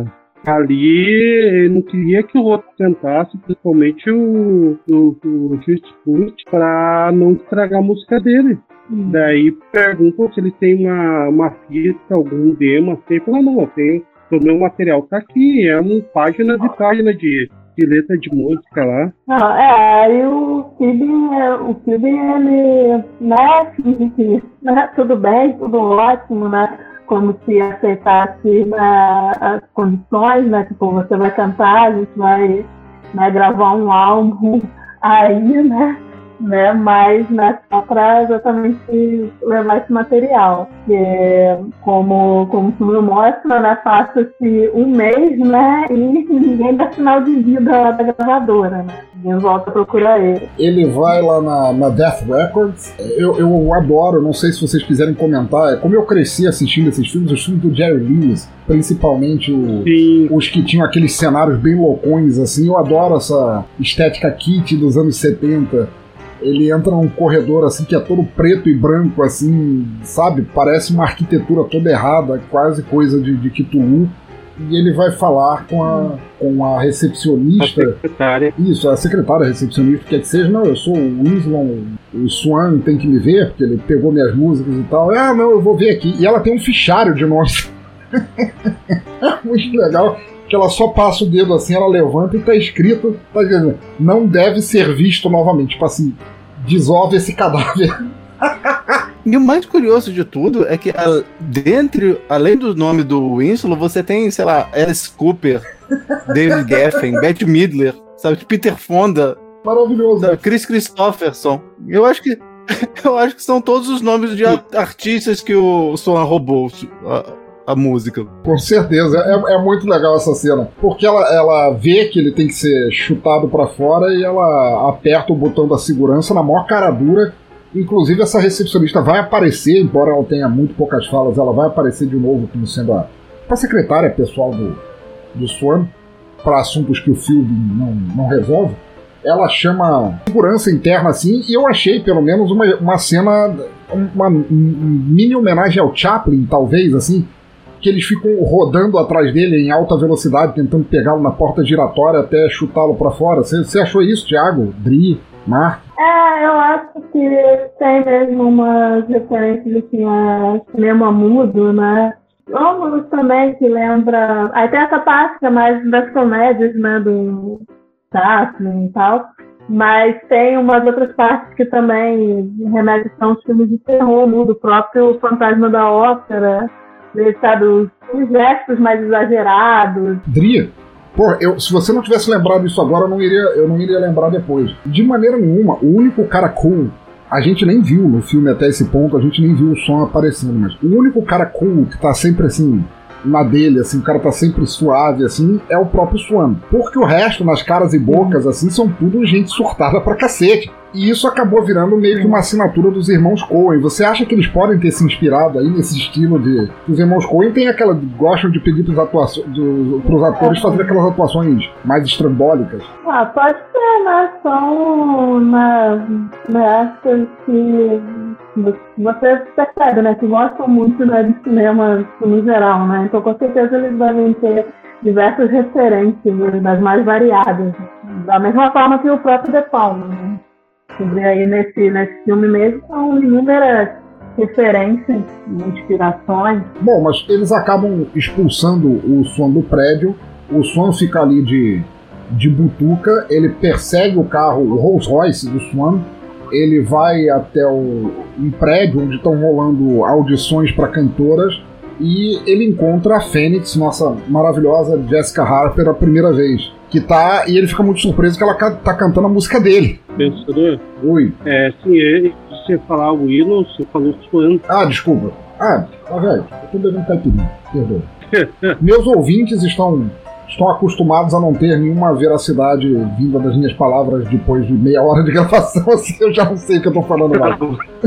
Ali ele não queria que o outro tentasse, principalmente o, o, o Justice, pra não estragar a música dele. Hum. Daí perguntam se ele tem uma, uma fita, algum demo, assim, ele fala, não, tem, o meu material tá aqui, é uma página de página de, de letra de música lá. Não, é, aí o Kibin, o Kibin, ele, né, que, né, tudo bem, tudo ótimo, né, como se aceitasse, né, as condições, né, tipo, você vai cantar, a gente vai, né, gravar um álbum aí, né, né, mas, né, só para exatamente levar esse material, que como, como o filme mostra, né, passa-se um mês, né, e ninguém dá sinal de vida da gravadora, né, ninguém volta a procurar ele. Ele vai lá na, na Death Records, eu, eu adoro, não sei se vocês quiserem comentar, como eu cresci assistindo esses filmes, os filmes do Jerry Lewis, principalmente o, os que tinham aqueles cenários bem loucões, assim, eu adoro essa estética kit dos anos setenta. Ele entra num corredor assim que é todo preto e branco, assim, sabe? Parece uma arquitetura toda errada, quase coisa de, de Cthulhu. E ele vai falar com a, com a recepcionista. A secretária. Isso, a secretária a recepcionista, quer que seja, não, eu sou o Winslow, o Swan tem que me ver, porque ele pegou minhas músicas e tal. Ah, não, eu vou ver aqui. E ela tem um fichário de nós. É muito legal. Que ela só passa o dedo assim, ela levanta e tá escrito, tá dizendo, não deve ser visto novamente. Tipo assim, dissolve esse cadáver. E o mais curioso de tudo é que, a, dentre, além do nome do Winslow, você tem, sei lá, Alice Cooper, David Geffen, Bette Midler, sabe, Peter Fonda. Maravilhoso. Sabe, Chris Christopherson. Eu acho que eu acho que são todos os nomes de artistas que o Swan roubou. A, a música. Com certeza, é, é muito legal essa cena, porque ela, ela vê que ele tem que ser chutado pra fora e ela aperta o botão da segurança na maior cara dura. Inclusive essa recepcionista vai aparecer, embora ela tenha muito poucas falas, ela vai aparecer de novo como sendo a, a secretária pessoal do, do Swan, para assuntos que o filme não, não resolve. Ela chama segurança interna assim, e eu achei pelo menos uma, uma cena, uma, uma mini homenagem ao Chaplin, talvez, assim, que eles ficam rodando atrás dele em alta velocidade, tentando pegá-lo na porta giratória até chutá-lo pra fora. Você achou isso, Thiago? Dri? Mark? É, eu acho que tem mesmo umas referências assim a cinema mudo, né? Rômulo também, que lembra... Aí tem essa parte que é mais das comédias, né, do Chaplin e tal. Mas tem umas outras partes que também remetem a uns filmes de terror mudo, o próprio Fantasma da Ópera, sabe, os, os gestos mais exagerados. Dria, pô, eu, se você não tivesse lembrado isso agora, eu não, iria, eu não iria lembrar depois. De maneira nenhuma, o único cara cool, a gente nem viu no filme até esse ponto, a gente nem viu o som aparecendo, mas o único cara cool que tá sempre assim, na dele, assim, o cara tá sempre suave, assim, é o próprio Swan. Porque o resto, nas caras e bocas, assim, são tudo gente surtada pra cacete. E isso acabou virando meio que uma assinatura dos irmãos Coen. Você acha que eles podem ter se inspirado aí nesse estilo de... Os irmãos Coen tem aquela... gostam de pedir pros, atua... do... pros atores fazerem aquelas atuações mais estrambólicas. Ah, pode ser, né? São né, né, que você percebe, né? Que gostam muito, né, de cinema no geral, né? Então com certeza eles devem ter diversas referências, né, das mais variadas. Da mesma forma que o próprio De Palma, né? Sobre aí nesse, nesse filme mesmo são inúmeras referências, inspirações. Bom, mas eles acabam expulsando o Swan do prédio, o Swan fica ali de, de butuca, ele persegue o carro, o Rolls Royce do Swan, ele vai até o, um prédio onde estão rolando audições para cantoras e ele encontra a Fênix, nossa maravilhosa Jessica Harper, a primeira vez. Que tá, e ele fica muito surpreso que ela tá cantando a música dele. Pensador? Oi. É, sim, ele, você falar o Willow, você falou Swan. Ah, desculpa. Ah, tá velho, eu tô bebendo caipirinha, perdoa. Meus ouvintes estão, estão acostumados a não ter nenhuma veracidade vinda das minhas palavras depois de meia hora de gravação, assim, eu já não sei o que eu tô falando lá.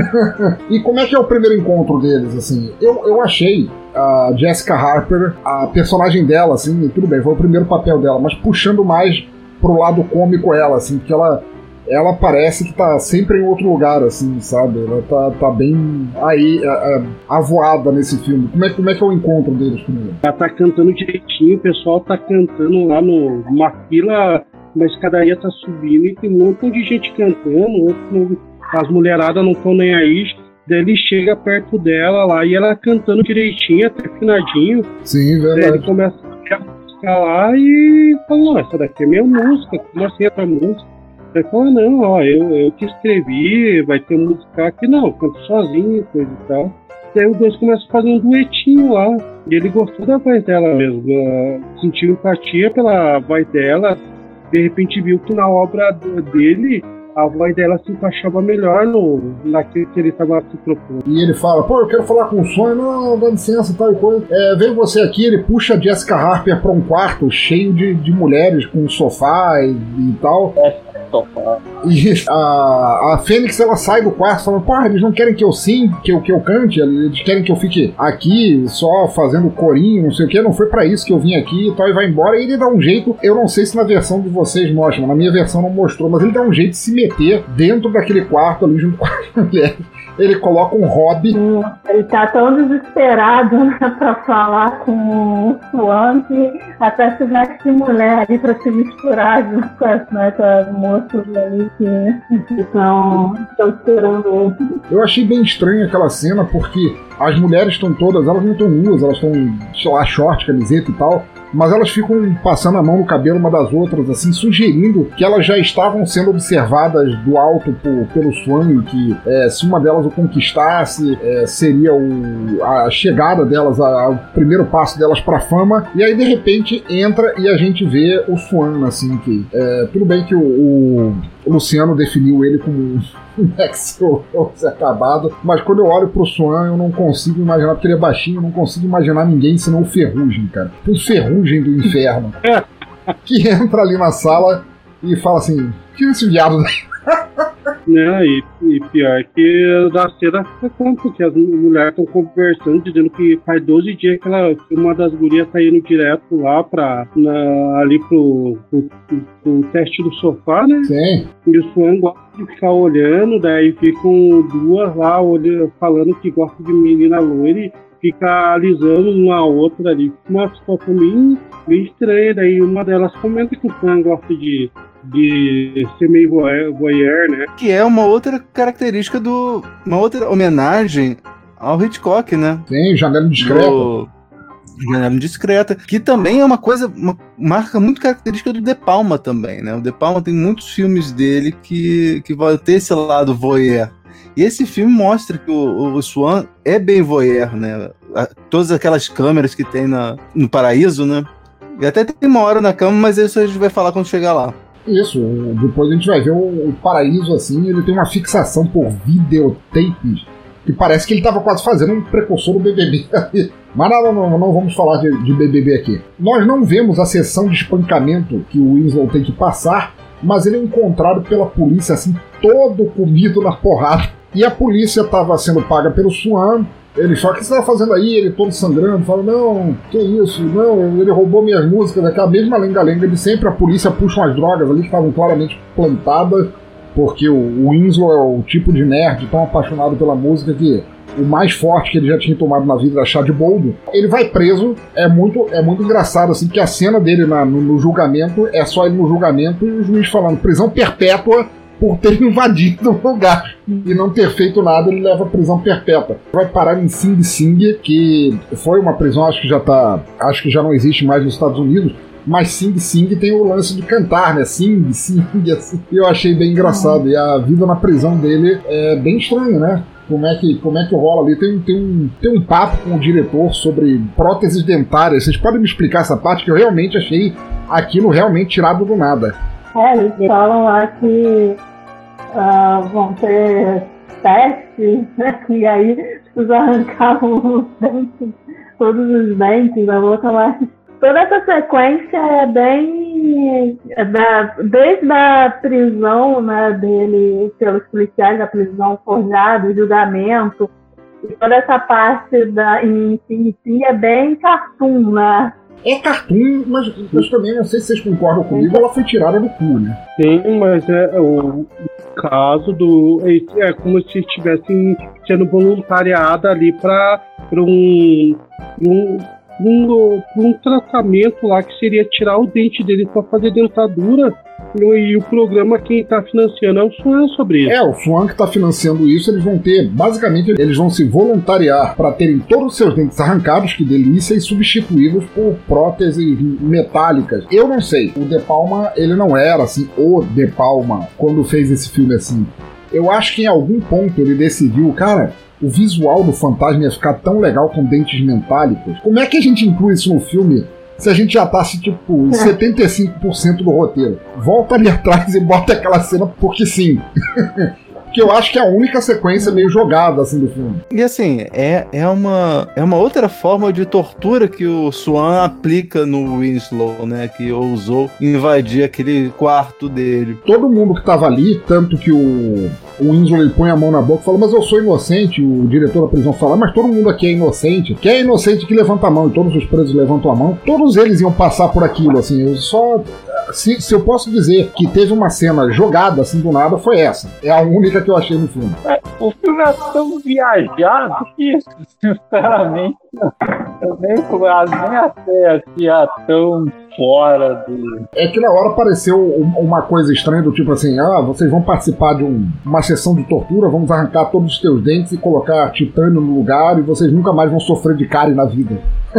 E como é que é o primeiro encontro deles, assim? Eu, eu achei a Jessica Harper, a personagem dela, assim, tudo bem, foi o primeiro papel dela, mas puxando mais pro lado cômico ela, assim, porque ela ela parece que tá sempre em outro lugar, assim, sabe? Ela tá, tá bem aí, a, a, avoada nesse filme. Como é, como é que é o encontro deles primeiro? Ela tá cantando direitinho, o pessoal tá cantando lá no, numa fila, uma escadaria tá subindo e tem um montão de gente cantando, outro, as mulheradas não estão nem aí. Daí ele chega perto dela lá e ela cantando direitinho, até afinadinho. Sim, verdade. Daí ele começa a música lá e fala, não, essa daqui é minha música, como assim é tua música? Ele fala, não, ó, eu, eu que escrevi, vai ter música aqui, não, eu canto sozinho, coisa e tal. Daí os dois começam a fazer um duetinho lá. E ele gostou da voz dela mesmo, sentiu empatia pela voz dela, de repente viu que na obra dele a voz dela se encaixava melhor no, naquilo que ele estava se propondo. E ele fala, pô, eu quero falar com o Sonho, não, dá licença, tal e coisa. É, vem você aqui, ele puxa a Jessica Harper pra um quarto cheio de, de mulheres com sofá e, e tal. É, sofá. E a, a Fênix, ela sai do quarto falando, porra, eles não querem que eu sim, que eu, que eu cante, eles querem que eu fique aqui só fazendo corinho, não sei o que, não foi pra isso que eu vim aqui e tal, e vai embora. E ele dá um jeito, eu não sei se na versão de vocês mostra, na minha versão não mostrou, mas ele dá um jeito de se meter dentro daquele quarto ali junto com as mulheres. Ele coloca um hobby. Ele tá tão desesperado, né, pra falar com o Swan que até se veste de mulher ali pra se misturar junto com as, né, com as moças ali que estão esperando ele. Eu achei bem estranha aquela cena porque as mulheres estão todas, elas não estão nuas, elas estão, sei lá, short, camiseta e tal. Mas elas ficam passando a mão no cabelo uma das outras, assim, sugerindo que elas já estavam sendo observadas do alto por, pelo Swan, que é, se uma delas o conquistasse, é, seria o, a chegada delas, a, o primeiro passo delas pra fama. E aí, de repente, entra e a gente vê o Swan, assim, que é, tudo bem que o, o Luciano definiu ele como um ex-Rose acabado, mas quando eu olho pro Swan, eu não consigo imaginar, porque ele é baixinho, eu não consigo imaginar ninguém senão o Ferrugem, cara. Um Ferrugem do inferno. Que entra ali na sala e fala assim, tira esse viado daí. Né, e, e pior que da cena fica conta que as mulheres estão conversando, dizendo que faz doze dias que, ela, que uma das gurias tá indo direto lá pra, na, ali pro, pro, pro, pro teste do sofá, né? Sim. E o Swan gosta de ficar olhando, daí ficam duas lá olhando, falando que gosta de menina loira e fica alisando uma a outra ali. Uma situação bem, bem estranha, daí uma delas comenta que o Swan gosta de de ser meio voyeur, né? Que é uma outra característica do... uma outra homenagem ao Hitchcock, né? Sim, Janela Indiscreta. Do... Janela Indiscreta, que também é uma coisa, uma marca muito característica do De Palma também, né? O De Palma tem muitos filmes dele que, que vai ter esse lado voyeur. E esse filme mostra que o, o Swan é bem voyeur, né? Todas aquelas câmeras que tem na, no Paraíso, né? E até tem uma hora na cama, mas isso a gente vai falar quando chegar lá. Isso, depois a gente vai ver o, o Paraíso, assim, ele tem uma fixação por videotapes, que parece que ele estava quase fazendo um precursor do B B B. Mas não, não, não vamos falar de, de B B B aqui. Nós não vemos a sessão de espancamento que o Winslow tem que passar, mas ele é encontrado pela polícia, assim, todo comido na porrada. E a polícia estava sendo paga pelo Swan. Ele fala, o que você tá fazendo aí? Ele todo sangrando, fala, não, que isso, não, ele roubou minhas músicas, aquela mesma lenga-lenga de sempre. A polícia puxa umas drogas ali que estavam claramente plantadas, porque o Winslow é o tipo de nerd tão apaixonado pela música que o mais forte que ele já tinha tomado na vida era chá de boldo. Ele vai preso, é muito, é muito engraçado, assim, que a cena dele na, no, no julgamento é só ele no julgamento e o juiz falando, prisão perpétua por ter invadido o lugar e não ter feito nada, ele leva prisão perpétua. Vai parar em Sing Sing, que foi uma prisão, acho que já tá, acho que já não existe mais nos Estados Unidos, mas Sing Sing tem o lance de cantar, né? Sing, Sing, assim. Eu achei bem engraçado. E a vida na prisão dele é bem estranha, né? Como é que, como é que rola ali? Tem, tem, um, tem um papo com o diretor sobre próteses dentárias. Vocês podem me explicar essa parte que eu realmente achei aquilo realmente tirado do nada. É, eles falam lá que Uh, vão ter testes, né? E aí precisa arrancar os dentes, todos os dentes da boca, mas toda essa sequência é bem é da, desde a prisão, né, dele pelos policiais, da prisão forjada, o julgamento, e toda essa parte da em si é bem cartoon, né? É cartoon, mas, mas também não sei se vocês concordam comigo, ela foi tirada do cu, né? Sim, mas é o caso do... É como se estivessem sendo voluntariada ali para um, um, um, um tratamento lá que seria tirar o dente dele para fazer dentadura. E o programa, quem tá financiando é o Swan sobre isso. É, o Swan que tá financiando isso, eles vão ter, basicamente, eles vão se voluntariar para terem todos os seus dentes arrancados, que delícia, e substituídos por próteses metálicas. Eu não sei, o De Palma, ele não era, assim, o De Palma, quando fez esse filme assim. Eu acho que em algum ponto ele decidiu, cara, o visual do fantasma ia ficar tão legal com dentes metálicos. Como é que a gente inclui isso no filme se a gente já tá, assim, tipo, em setenta e cinco por cento do roteiro? Volta ali atrás e bota aquela cena porque sim. Que eu acho que é a única sequência meio jogada, assim, do filme. E assim, é, é, uma, é uma outra forma de tortura que o Swan aplica no Winslow, né? Que ousou invadir aquele quarto dele. Todo mundo que tava ali, tanto que o, o Winslow ele põe a mão na boca e fala, mas eu sou inocente, o diretor da prisão fala, mas todo mundo aqui é inocente. Quem é inocente que levanta a mão, e todos os presos levantam a mão. Todos eles iam passar por aquilo, assim, eu só... Se, se eu posso dizer que teve uma cena jogada assim do nada, foi essa. É a única que eu achei no filme. É, o filme é tão viajado que, sinceramente, eu nem, nem até assim, é tão fora do... É que na hora apareceu uma coisa estranha do tipo assim, ah, vocês vão participar de um, uma sessão de tortura, vamos arrancar todos os teus dentes e colocar titânio no lugar e vocês nunca mais vão sofrer de cárie na vida.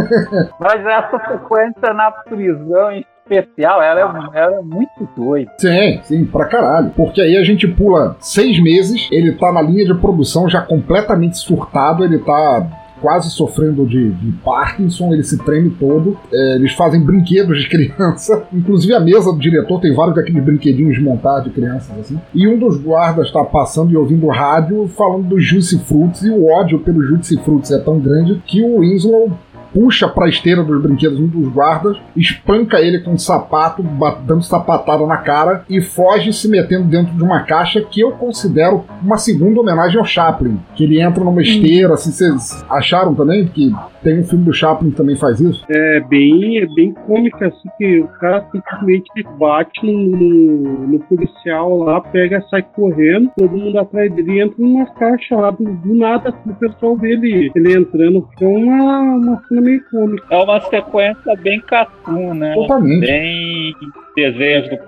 Mas essa sequência na prisão em especial, ela é, ela é muito doida. Sim, sim, pra caralho. Porque aí a gente pula seis meses, ele tá na linha de produção já completamente surtado, ele tá quase sofrendo de, de Parkinson, ele se treme todo. É, eles fazem brinquedos de criança. Inclusive a mesa do diretor tem vários daqueles brinquedinhos montados de crianças, assim. E um dos guardas tá passando e ouvindo rádio falando dos Juicy Fruits, e o ódio pelos Juicy Fruits é tão grande que o Winslow puxa pra esteira dos brinquedos um dos guardas, espanca ele com um sapato, dando sapatada na cara, e foge se metendo dentro de uma caixa que eu considero uma segunda homenagem ao Chaplin, que ele entra numa esteira, assim, vocês acharam também que tem um filme do Chaplin que também faz isso? É bem, é bem cômico, assim, que o cara simplesmente bate no, no policial lá, pega, sai correndo, todo mundo atrás dele entra numa caixa lá, do, do nada, assim, o pessoal dele, ele entrando, foi uma, uma cena meio cômica. É uma sequência bem cartoon, né? Totalmente. Bem desenhos do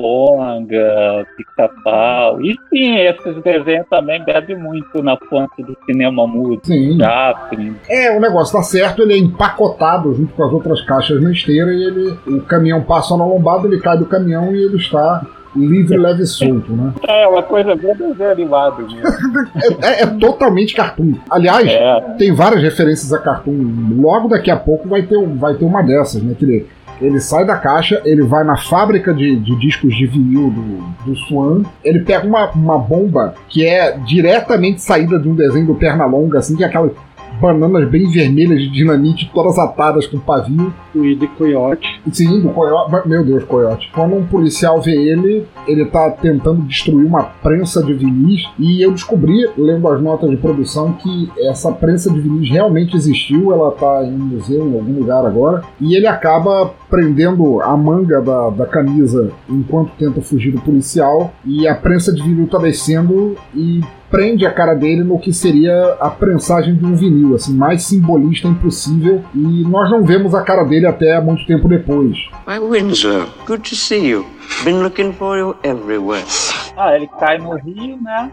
Pernalonga, Pica-Pau. E sim, esses desenhos também bebem muito na fonte do cinema mudo. Sim. Chaplin. É, o negócio tá certo, ele é empacotado junto com as outras caixas na esteira e ele, o caminhão passa na lombada, ele cai do caminhão e ele está livre, leve e solto, né? É, uma coisa bem desenho animado mesmo. é, é, é totalmente cartoon. Aliás, é. Tem várias referências a cartoon. Logo daqui a pouco vai ter, vai ter uma dessas, né? Que ele, ele sai da caixa, ele vai na fábrica de, de discos de vinil do, do Swan, ele pega uma, uma bomba que é diretamente saída de um desenho do Pernalonga, assim, que é aquela bananas bem vermelhas de dinamite, todas atadas com pavio. E de coiote. Sim, do coiote. Meu Deus, coiote. Quando um policial vê ele, ele tá tentando destruir uma prensa de vinis, e eu descobri, lendo as notas de produção, que essa prensa de vinis realmente existiu, ela tá em um museu, em algum lugar agora, e ele acaba prendendo a manga da, da camisa enquanto tenta fugir do policial, e a prensa de vinil tá descendo e prende a cara dele no que seria a prensagem de um vinil, assim, mais simbolista impossível, e nós não vemos a cara dele até muito tempo depois. Why, Winslow, good to see you. Been looking for you everywhere. Ah, ele cai no rio, né?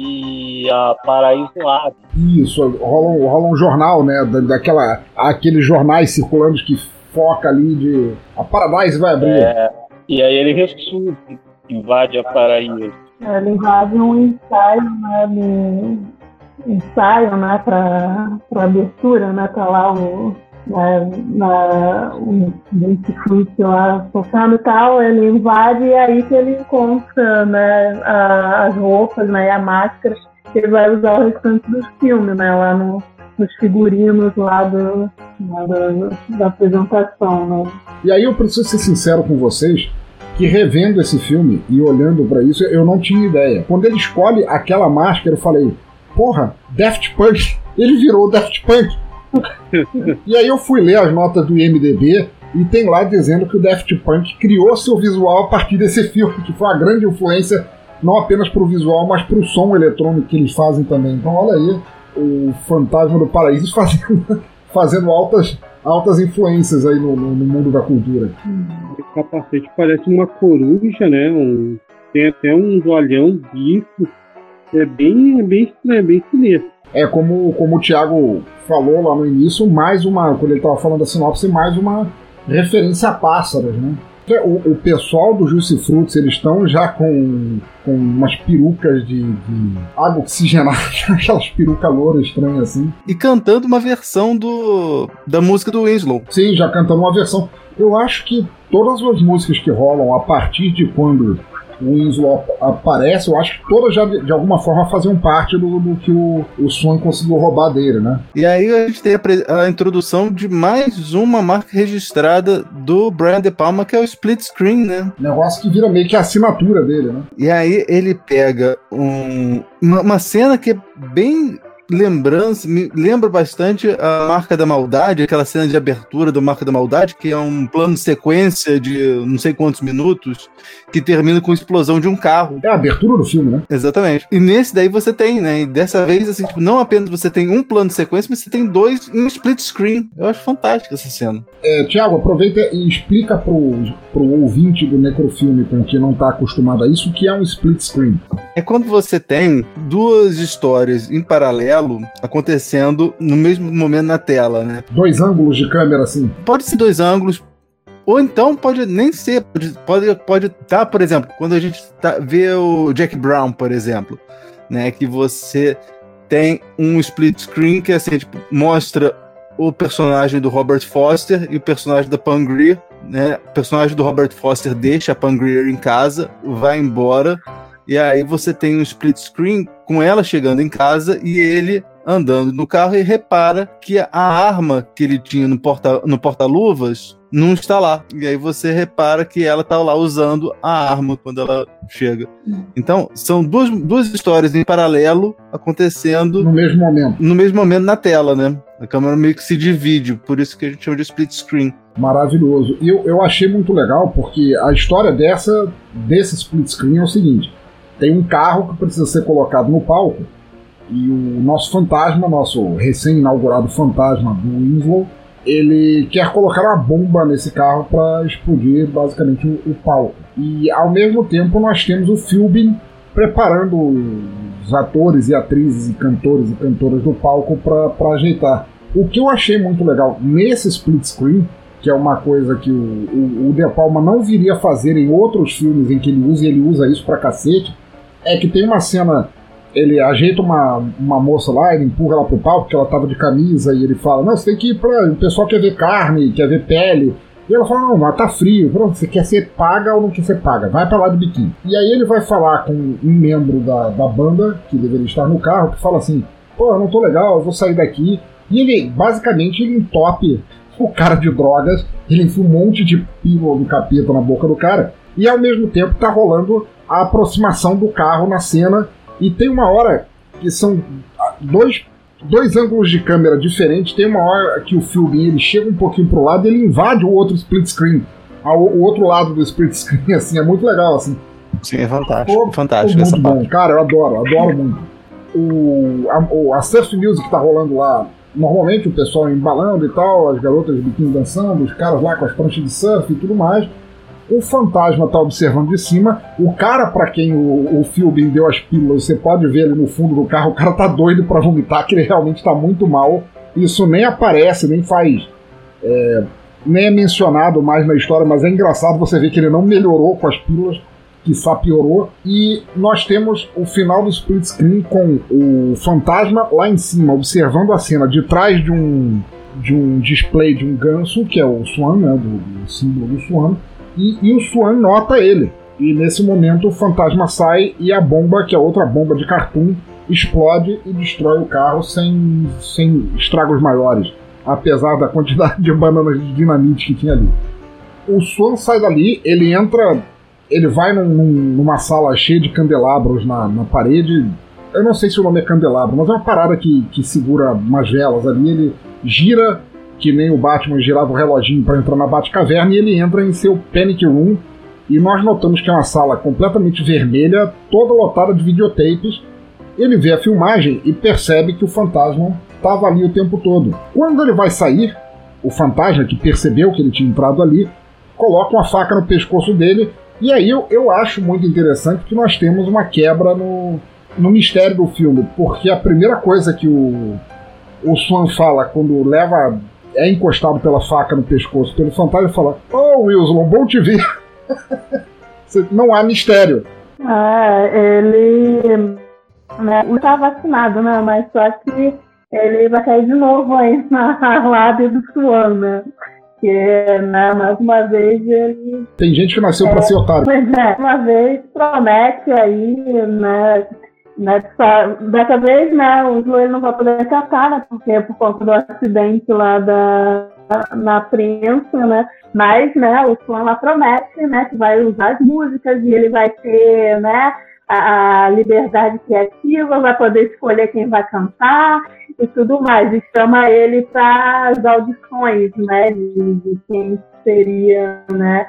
E a Paraíso abre. Isso, rola um, rola um jornal, né? Da, daquela, aqueles jornais circulando que foca ali de... A Paradise vai abrir. É, e aí ele ressurge, invade a Paraíso. Ele invade um ensaio, né, de ensaio, né, para abertura, né, tá lá o, né, na, o Juicy Fruit lá tocando e tal, ele invade e aí que ele encontra, né, a, as roupas, né, e a máscara que ele vai usar o restante do filme, né, lá no, nos figurinos lá do, né, da, da apresentação, né. E aí eu preciso ser sincero com vocês, que revendo esse filme e olhando pra isso, eu não tinha ideia. Quando ele escolhe aquela máscara, eu falei, porra, Daft Punk, ele virou Daft Punk. E aí eu fui ler as notas do I M D B, E tem lá dizendo que o Daft Punk criou seu visual a partir desse filme, que foi uma grande influência, não apenas pro visual, mas pro som eletrônico que eles fazem também. Então olha aí, o Fantasma do Paraíso fazendo, fazendo altas, altas influências aí no, no, no mundo da cultura. O capacete parece uma coruja, né? Um, tem até um olhão bico. É bem, é bem estranho, é bem sinistro. É como, como o Thiago falou lá no início, mais uma, quando ele estava falando da sinopse, mais uma referência a pássaros, né? O, o pessoal do Juicy Fruits, eles estão já com, com umas perucas de, de água oxigenada, aquelas perucas louras estranhas assim. E cantando uma versão do, da música do Winslow. Sim, já cantando uma versão. Eu acho que todas as músicas que rolam a partir de quando o Winslow aparece, eu acho que todas já de, de alguma forma faziam parte do, do que o, o Swan conseguiu roubar dele, né? E aí a gente tem a, a introdução de mais uma marca registrada do Brian De Palma, que é o split screen, né? Negócio que vira meio que a assinatura dele, né? E aí ele pega um, uma, uma cena que é bem... lembrança, me lembra bastante a Marca da Maldade, aquela cena de abertura do Marca da Maldade, que é um plano de sequência de não sei quantos minutos, que termina com a explosão de um carro. É a abertura do filme, né? Exatamente. E nesse daí você tem, né? E dessa vez, assim, tipo, não apenas você tem um plano de sequência, mas você tem dois em split screen. Eu acho fantástica essa cena. É, Thiago, aproveita e explica pro, pro ouvinte do Necrofilme, com que não tá acostumado a isso, o que é um split screen. É quando você tem duas histórias em paralelo acontecendo no mesmo momento na tela, né? Dois ângulos de câmera, assim. Pode ser dois ângulos, ou então pode nem ser. Pode pode tá, por exemplo, quando a gente tá, vê o Jack Brown, por exemplo, né? Que você tem um split screen que assim, tipo, mostra o personagem do Robert Foster e o personagem da Pam Grier, né? O personagem do Robert Foster deixa a Pam Grier em casa, vai embora. E aí você tem um split screen com ela chegando em casa e ele andando no carro e repara que a arma que ele tinha no porta, no porta-luvas não está lá. E aí você repara que ela está lá usando a arma quando ela chega. Então, são duas, duas histórias em paralelo acontecendo... No mesmo momento. No mesmo momento na tela, né? A câmera meio que se divide, por isso que a gente chama de split screen. Maravilhoso. E eu, eu achei muito legal, porque a história dessa, desse split screen é o seguinte. Tem um carro que precisa ser colocado no palco e o nosso fantasma, nosso recém-inaugurado fantasma do Winslow, ele quer colocar uma bomba nesse carro para explodir basicamente o, o palco. E ao mesmo tempo nós temos o Philbin preparando os atores e atrizes e cantores e cantoras do palco para ajeitar. O que eu achei muito legal nesse split screen, que é uma coisa que o, o, o De Palma não viria a fazer em outros filmes em que ele usa, e ele usa isso pra cacete, é que tem uma cena, ele ajeita uma, uma moça lá, ele empurra ela pro palco, porque ela tava de camisa, e ele fala, não, você tem que ir pra... o pessoal quer ver carne, quer ver pele. E ela fala, não, mas tá frio, pronto, você quer ser paga ou não quer ser paga? Vai pra lá de biquíni. E aí ele vai falar com um membro da, da banda, que deveria estar no carro, que fala assim, pô, eu não tô legal, eu vou sair daqui. E ele, basicamente, ele entope o cara de drogas, ele enfia um monte de pílula do capeta na boca do cara, e ao mesmo tempo tá rolando a aproximação do carro na cena, e tem uma hora que são dois, dois ângulos de câmera diferentes, tem uma hora que o filme ele chega um pouquinho pro lado e ele invade o outro split screen, ao, o outro lado do split screen, assim, é muito legal, assim. Sim, é fantástico, Pô, fantástico essa muito parte. Bom. Cara, eu adoro, eu adoro muito. O, a, a surf music tá rolando lá, normalmente o pessoal embalando e tal, as garotas de biquíni dançando, os caras lá com as pranchas de surf e tudo mais. O fantasma tá observando de cima. O cara pra quem o, o Philbin deu as pílulas, você pode ver ali no fundo do carro, o cara tá doido pra vomitar, que ele realmente tá muito mal. Isso nem aparece, nem faz... É, nem é mencionado mais na história, mas é engraçado você ver que ele não melhorou com as pílulas, que só piorou. E nós temos o final do split screen com o fantasma lá em cima, observando a cena de trás de um, de um display de um ganso, que é o Swan, né, do, do símbolo do Swan. E, e o Swan nota ele. E nesse momento o fantasma sai e a bomba, que é outra bomba de cartoon, explode e destrói o carro sem, sem estragos maiores, apesar da quantidade de bananas de dinamite que tinha ali. O Swan sai dali, ele entra, ele vai num, numa sala cheia de candelabros na, na parede. Eu não sei se o nome é candelabro, mas é uma parada que, que segura umas velas ali. Ele gira que nem o Batman girava o reloginho para entrar na Batcaverna, e ele entra em seu Panic Room, e nós notamos que é uma sala completamente vermelha, toda lotada de videotapes. Ele vê a filmagem e percebe que o fantasma estava ali o tempo todo. Quando ele vai sair, o fantasma, que percebeu que ele tinha entrado ali, coloca uma faca no pescoço dele, e aí eu, eu acho muito interessante que nós temos uma quebra no, no mistério do filme, porque a primeira coisa que o, o Swan fala quando leva, é encostado pela faca no pescoço pelo fantasma, fala: "Oh, Wilson, bom te ver." Não há mistério. Ah, ele né, não tá vacinado, né? Mas só que ele vai cair de novo aí na lábia do Swan, né? Que, né, mais uma vez ele... Tem gente que nasceu é, pra ser otário. Pois é, uma vez promete aí, né? né dessa vez, né, o Joel não vai poder cantar, né? Porque por conta do acidente lá da, na prensa, né? Mas, né, o Swan lá promete, né, que vai usar as músicas e ele vai ter, né, a, a liberdade criativa, vai poder escolher quem vai cantar e tudo mais. E chama ele para as audições, né, de, de quem seria, né,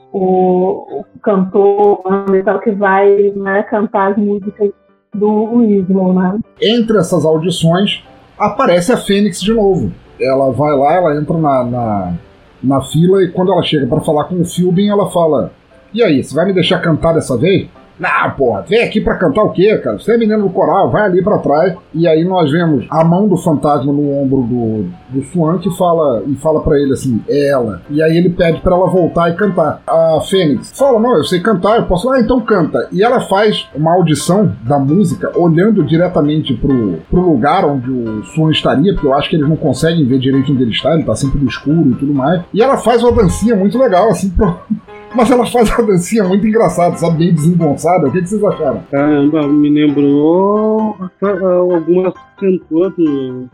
o, o cantor e tal, que vai, né, cantar as músicas do Weasel, né. Entre essas audições, aparece a Fênix de novo. Ela vai lá, ela entra na... na... na fila, e quando ela chega pra falar com o Philbin, ela fala: "E aí, você vai me deixar cantar dessa vez?" "Não, porra, vem aqui pra cantar o quê, cara? Você é menino do coral, vai ali pra trás." E aí nós vemos a mão do fantasma no ombro do, do Swan, que fala, e fala pra ele assim: "É ela." E aí ele pede pra ela voltar e cantar. A Fênix fala: "Não, eu sei cantar, eu posso." "Ah, então canta." E ela faz uma audição da música, olhando diretamente pro, pro lugar onde o Swan estaria, porque eu acho que eles não conseguem ver direito onde ele está, ele tá sempre no escuro e tudo mais. E ela faz uma dancinha muito legal, assim, pro... Mas ela faz uma dancinha muito engraçada, sabe? Bem desengonçada. O que, que vocês acharam? Caramba, me lembrou algumas cantoras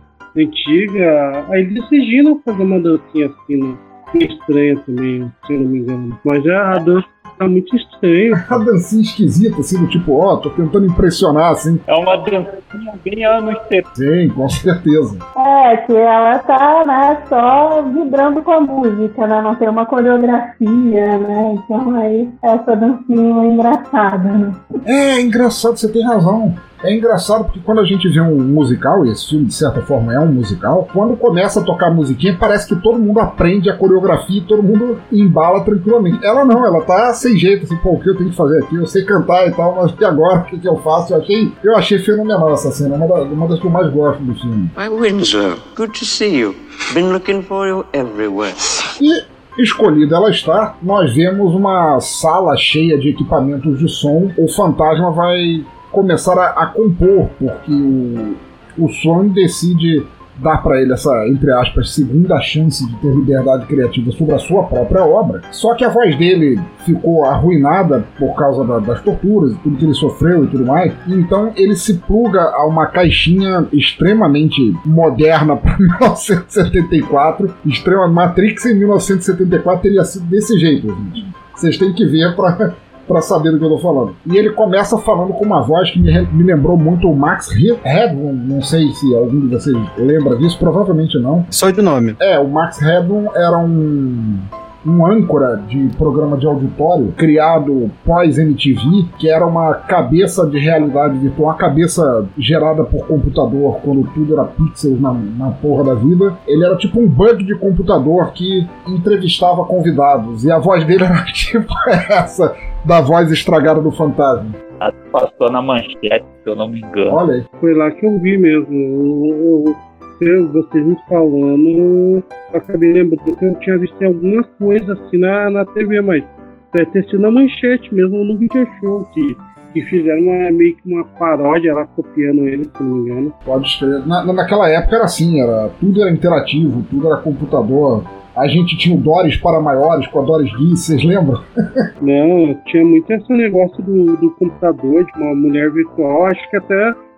antigas. Aí eles decidiram fazer uma dancinha assim, né? Estranha também, se eu não me engano. Mas a dança tá muito estranha. A dancinha esquisita, assim, do tipo, ó, oh, tô tentando impressionar, assim. É uma dancinha bem anos setenta. Sim, com certeza. É, que ela tá, né, só vibrando com a música, né, não tem uma coreografia, né, então aí essa dancinha é engraçada, né. É, engraçado, você tem razão. É engraçado porque quando a gente vê um musical, e esse filme de certa forma é um musical, quando começa a tocar a musiquinha, parece que todo mundo aprende a coreografia e todo mundo embala tranquilamente. Ela não, ela tá sem jeito, assim, pô, o que eu tenho que fazer aqui? Eu sei cantar e tal, mas e agora? O que, que eu faço? Eu achei, eu achei fenomenal essa cena, uma, da, uma das que eu mais gosto do filme. Hi, Windsor. Good to see you. Been looking for you everywhere. E... escolhida ela está, nós vemos uma sala cheia de equipamentos de som. O fantasma vai começar a, a compor, porque o, o Swan decide dar para ele essa, entre aspas, segunda chance de ter liberdade criativa sobre a sua própria obra. Só que a voz dele ficou arruinada por causa da, das torturas, tudo que ele sofreu e tudo mais. E então ele se pluga a uma caixinha extremamente moderna para mil novecentos e setenta e quatro. Extrema Matrix em mil novecentos e setenta e quatro teria sido desse jeito, gente. Vocês têm que ver para para saber do que eu tô falando. E ele começa falando com uma voz que me, me lembrou muito o Max Headroom. Não sei se algum de vocês lembra disso, provavelmente não. Só de nome. É, o Max Headroom era um... um âncora de programa de auditório criado pós-M T V, que era uma cabeça de realidade virtual, uma cabeça gerada por computador quando tudo era pixels na, na porra da vida. Ele era tipo um bug de computador que entrevistava convidados, e a voz dele era tipo essa, da voz estragada do fantasma. Passou na manchete, se eu não me engano. Olha aí. Foi lá que eu vi mesmo. Eu, eu, vocês me falando, eu acabei lembrando que eu tinha visto algumas coisas assim na, na T V, mas deve ter sido na manchete mesmo, no Video Show, que, que fizeram uma, meio que uma paródia lá, copiando ele, se não me engano. Pode ser. Na, naquela época era assim, era, tudo era interativo, tudo era computador. A gente tinha o Doris para maiores com a Doris Guy, vocês lembram? Não, tinha muito esse negócio do, do computador, de uma mulher virtual. Acho que até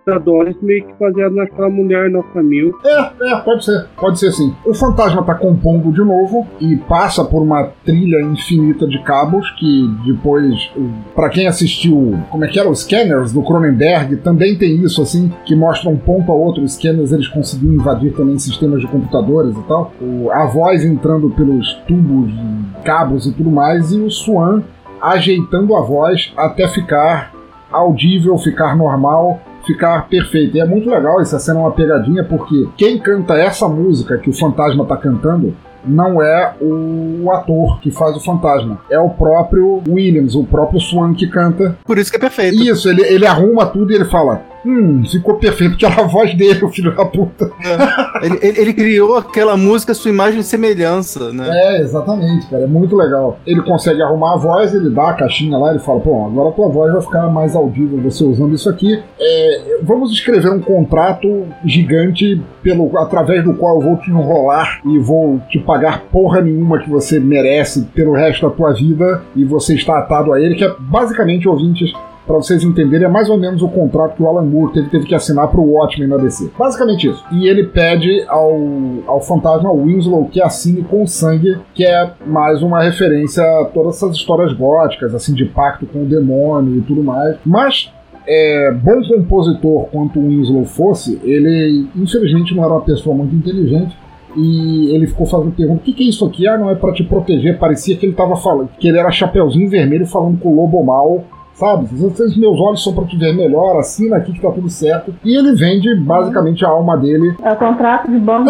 da Doris meio que fazendo naquela mulher nota mil. É, é, pode ser, pode ser sim. O fantasma tá compondo de novo e passa por uma trilha infinita de cabos que depois, pra quem assistiu, como é que era, os scanners do Cronenberg, também tem isso assim, que mostra um ponto a outro. Os scanners, eles conseguiam invadir também sistemas de computadores e tal. O, a voz entrando pelos tubos, cabos e tudo mais, e o Swan ajeitando a voz até ficar audível, ficar normal, ficar perfeito. E é muito legal, essa cena é uma pegadinha, porque quem canta essa música que o fantasma tá cantando não é o ator que faz o fantasma, é o próprio Williams, o próprio Swan que canta. Por isso que é perfeito. Isso, ele, ele arruma tudo e ele fala: Hum, ficou perfeito, que era a voz dele, o filho da puta. É. Ele, ele, ele criou aquela música, sua imagem e semelhança, né? É, exatamente, cara, é muito legal. Ele consegue arrumar a voz, ele dá a caixinha lá, ele fala: pô, agora a tua voz vai ficar mais audível você usando isso aqui. É, vamos escrever um contrato gigante pelo, através do qual eu vou te enrolar e vou te pagar porra nenhuma que você merece pelo resto da tua vida, e você está atado a ele, que é basicamente, ouvintes, pra vocês entenderem, é mais ou menos o contrato que o Alan Moore teve, teve que assinar pro Watchmen na D C. Basicamente isso. E ele pede ao, ao fantasma, ao Winslow, que assine com sangue, que é mais uma referência a todas essas histórias góticas, assim, de pacto com o demônio e tudo mais. Mas, é, bom compositor quanto o Winslow fosse, ele, infelizmente, não era uma pessoa muito inteligente. E ele ficou fazendo pergunta: o que, que é isso aqui? Ah, não é pra te proteger. Parecia que ele tava falando, que ele era Chapeuzinho Vermelho falando com o Lobo Mal. Sabe, se meus olhos são pra te ver melhor, assina aqui que tá tudo certo. E ele vende basicamente a alma dele. É o contrato de banco.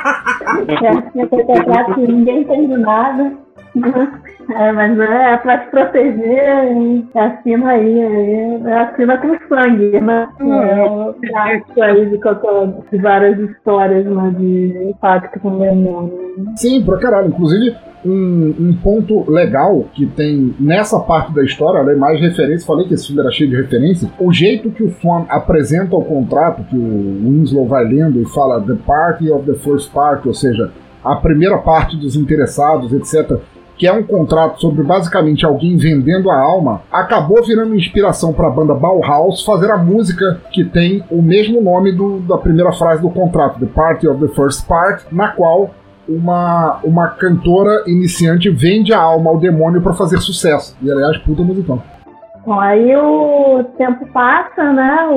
É o contrato que ninguém entende nada. É, mas é pra te proteger, e assina aí, aí assina com sangue, né? É, é aí de, de várias histórias, né, de pacto com o demônio. Sim, pra caralho. Inclusive, um, um ponto legal que tem nessa parte da história, né, mais referência, falei que esse filme era cheio de referências, o jeito que o Swan apresenta o contrato, que o Winslow vai lendo e fala The Party of the First Party, ou seja, a primeira parte dos interessados, etcétera, que é um contrato sobre basicamente alguém vendendo a alma, acabou virando inspiração para a banda Bauhaus fazer a música que tem o mesmo nome do, da primeira frase do contrato, The Party of the First Part, na qual uma, uma cantora iniciante vende a alma ao demônio para fazer sucesso. E aliás, puta musicão. Bom, aí o tempo passa, né,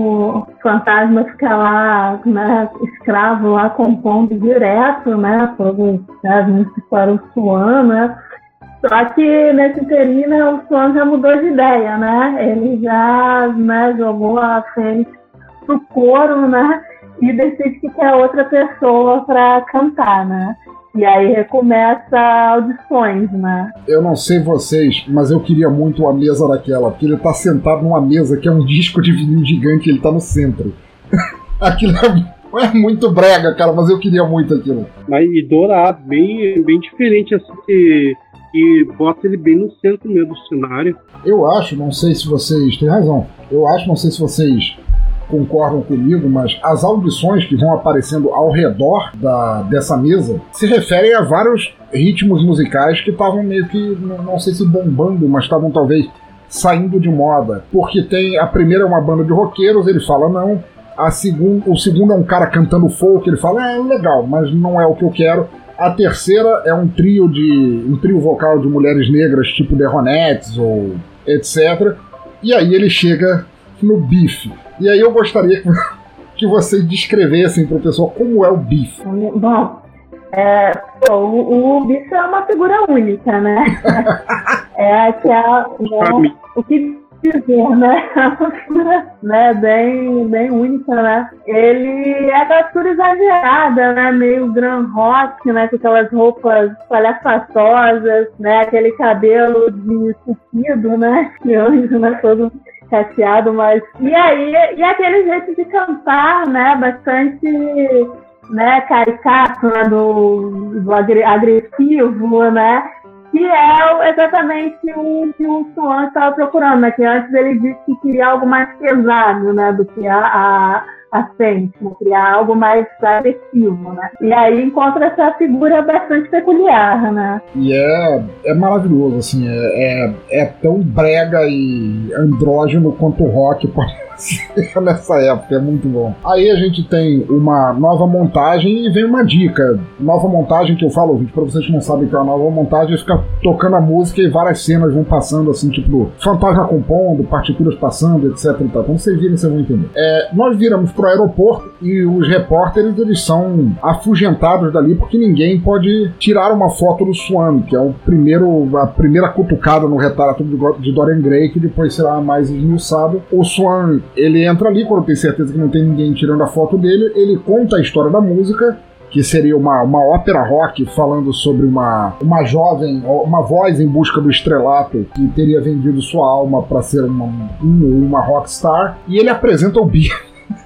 o fantasma fica lá, né, escravo lá, compondo direto, né, todas as músicas para o Swan, né, só que nesse interino o Swan já mudou de ideia, né, ele já, né, jogou a Fênix pro coro, né, e decide que quer outra pessoa para cantar, né. E aí recomeça audições, né? Eu não sei vocês, mas eu queria muito a mesa daquela, porque ele tá sentado numa mesa que é um disco de vinil gigante e ele tá no centro. Aquilo é, é muito brega, cara, mas eu queria muito aquilo. Mas e dourado, bem, bem diferente, assim, que, que bota ele bem no centro mesmo do cenário. Eu acho, não sei se vocês têm razão, eu acho, não sei se vocês concordam comigo, mas as audições que vão aparecendo ao redor da, dessa mesa se referem a vários ritmos musicais que estavam meio que, não, não sei se bombando, mas estavam talvez saindo de moda. Porque tem, a primeira é uma banda de roqueiros, ele fala não, a segun, o segundo é um cara cantando folk, ele fala é legal, mas não é o que eu quero. A terceira é um trio de um trio vocal de mulheres negras, tipo The Ronettes ou etcétera. E aí ele chega no bife. E aí eu gostaria que, que vocês descrevessem para o pessoal como é o Biff. Bom, é, pô, o, o Biff é uma figura única, né? É que é, é o que dizer, né? É uma figura, né, bem, bem única, né? Ele é da figura exagerada, né? Meio grand rock, né? Com aquelas roupas palhaçatosas, né? Aquele cabelo de esculpido, né? Que anjo, né? Todo cacheado, mas... E aí, e aquele jeito de cantar, né, bastante, né, caricato, né, do, do agressivo, né, que é exatamente o que o Swan estava procurando, né, que antes ele disse que queria algo mais pesado, né, do que a... a Assim, criar algo mais agressivo, né? E aí encontra essa figura bastante peculiar, né? E é, é maravilhoso, assim, é, é, é tão brega e andrógeno quanto o rock pode, nessa época, é muito bom. Aí a gente tem uma nova montagem e vem uma dica. Nova montagem que eu falo, ouvinte, pra vocês que não sabem que é uma nova montagem, fica tocando a música e várias cenas vão passando, assim, tipo, fantasma compondo, partituras passando, etc e tal. Quando vocês virem, vocês vão entender. É, nós viramos pro aeroporto e os repórteres, eles são afugentados dali porque ninguém pode tirar uma foto do Swan, que é o primeiro, a primeira cutucada no retrato de Dorian Gray, que depois será mais esmiuçado. O Swan, ele entra ali quando tem certeza que não tem ninguém tirando a foto dele, ele conta a história da música, que seria uma, uma ópera rock falando sobre uma, uma jovem, uma voz em busca do estrelato que teria vendido sua alma para ser uma, um, uma rockstar, e ele apresenta o Biff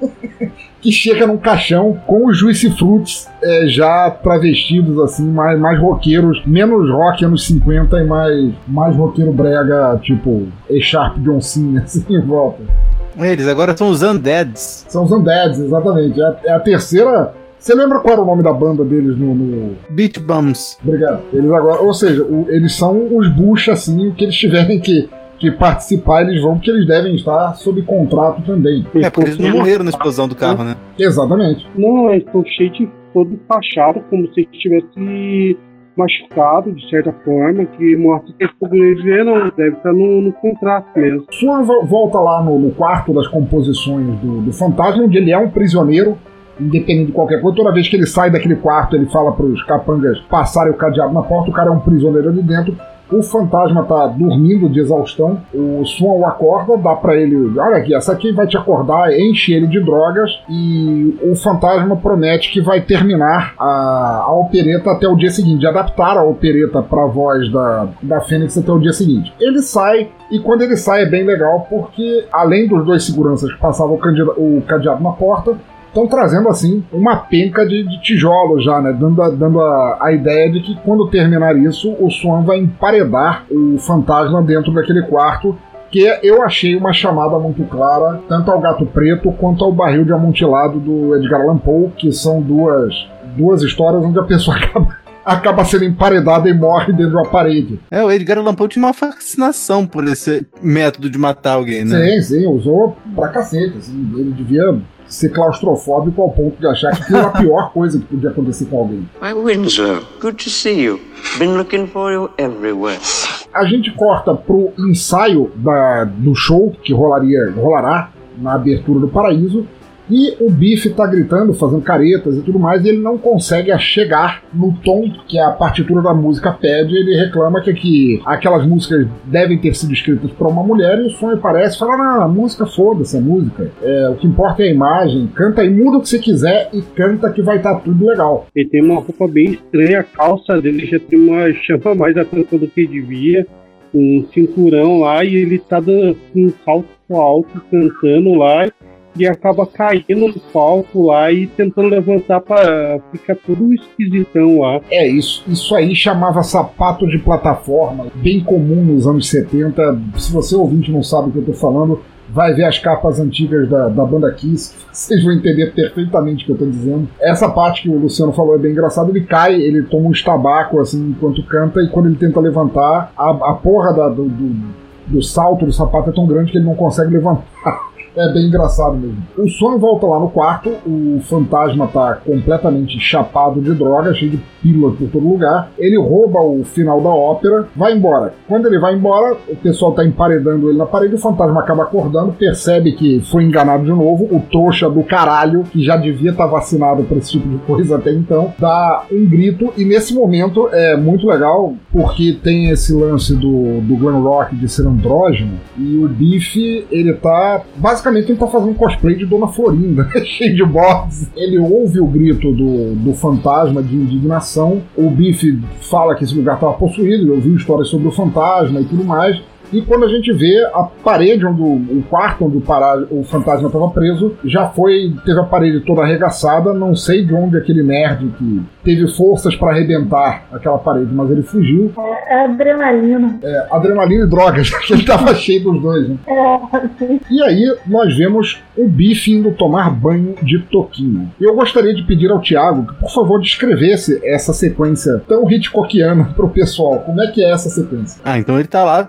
que chega num caixão com os Juicy Fruits é, já travestidos assim, mais, mais roqueiros, menos rock anos cinquenta e mais, mais roqueiro brega, tipo E-Sharp John Cena, assim, em volta. Eles agora são os Undeads. São os Undeads, exatamente. É a, é a terceira... Você lembra qual era o nome da banda deles no... no... Beach Bums. Obrigado. Eles agora... Ou seja, o, eles são os Bush, assim, o que eles tiverem que... que participar, eles vão, porque eles devem estar sob contrato também. É, porque eles não morreram na explosão do carro, né? Exatamente. Não, eles estão cheios de todo fachado, como se estivesse machucado, de certa forma, que mostra que eles sobreviveram, deve estar no, no contrato mesmo. Swan volta lá no, no quarto das composições do, do fantasma, onde ele é um prisioneiro, independente de qualquer coisa. Toda vez que ele sai daquele quarto, ele fala para os capangas passarem o cadeado na porta, o cara é um prisioneiro ali dentro. O fantasma tá dormindo de exaustão, o Swan o acorda, dá pra ele, olha aqui, essa aqui vai te acordar, enche ele de drogas, e o fantasma promete que vai terminar a, a opereta até o dia seguinte, de adaptar a opereta pra voz da, da Fênix até o dia seguinte. Ele sai, e quando ele sai é bem legal, porque além dos dois seguranças que passavam o, candida, o cadeado na porta, estão trazendo, assim, uma penca de, de tijolos já, né? Dando, a, dando a, a ideia de que quando terminar isso, o Swan vai emparedar o fantasma dentro daquele quarto, que eu achei uma chamada muito clara, tanto ao Gato Preto quanto ao Barril de Amontilado do Edgar Allan Poe, que são duas, duas histórias onde a pessoa acaba... acaba sendo emparedada e morre dentro de uma parede. É, o Edgar Allan Poe tinha uma fascinação por esse método de matar alguém, né? Sim, sim, usou pra cacete, assim, ele devia... ser claustrofóbico ao ponto de achar que aquilo era a pior coisa que podia acontecer com alguém. Why, Winslow, good to see you. Been looking for you everywhere. A gente corta pro ensaio da, do show que rolaria, rolará na abertura do Paraíso, e o Biff tá gritando, fazendo caretas e tudo mais, e ele não consegue chegar no tom que a partitura da música pede. Ele reclama que, que aquelas músicas devem ter sido escritas por uma mulher, e o som parece, fala, não, a música, foda-se a música, é, o que importa é a imagem, canta aí, muda o que você quiser e canta que vai estar tá tudo legal. Ele tem uma roupa bem estranha, a calça dele já tem uma chama mais atenção do que devia, um cinturão lá, e ele tá dando um salto alto cantando lá, e acaba caindo no palco lá e tentando levantar pra ficar tudo esquisitão lá. É, isso, isso aí chamava sapato de plataforma, bem comum nos anos setenta. Se você ouvinte não sabe o que eu tô falando, vai ver as capas antigas da, da banda Kiss, vocês vão entender perfeitamente o que eu tô dizendo. Essa parte que o Luciano falou é bem engraçado, ele cai, ele toma um estabaco assim enquanto canta, e quando ele tenta levantar, a, a porra da, do, do, do salto do sapato é tão grande que ele não consegue levantar. É bem engraçado mesmo. O Swan volta lá no quarto, o fantasma tá completamente chapado de droga, cheio de pílulas por todo lugar. Ele rouba o final da ópera, vai embora. Quando ele vai embora, o pessoal tá emparedando ele na parede, o fantasma acaba acordando, percebe que foi enganado de novo, o trouxa do caralho, que já devia estar tá vacinado pra esse tipo de coisa até então, dá um grito, e nesse momento é muito legal, porque tem esse lance do, do glam rock de ser andrógeno, e o Biff, ele tá... basicamente ele tá fazendo cosplay de Dona Florinda, cheio de bots. Ele ouve o grito do, do fantasma de indignação. O Biff fala que esse lugar estava possuído, ele ouviu histórias sobre o fantasma e tudo mais. E quando a gente vê a parede, onde o, o quarto onde o, pará, o fantasma estava preso, já foi, teve a parede toda arregaçada. Não sei de onde aquele nerd que teve forças para arrebentar aquela parede, mas ele fugiu. É adrenalina. É, adrenalina e drogas, que ele estava cheio dos dois, né? É. E aí nós vemos o Biff indo tomar banho de toquinho. Eu gostaria de pedir ao Thiago que, por favor, descrevesse essa sequência tão Hitchcockiana pro pessoal. Como é que é essa sequência? Ah, então ele tá lá cantando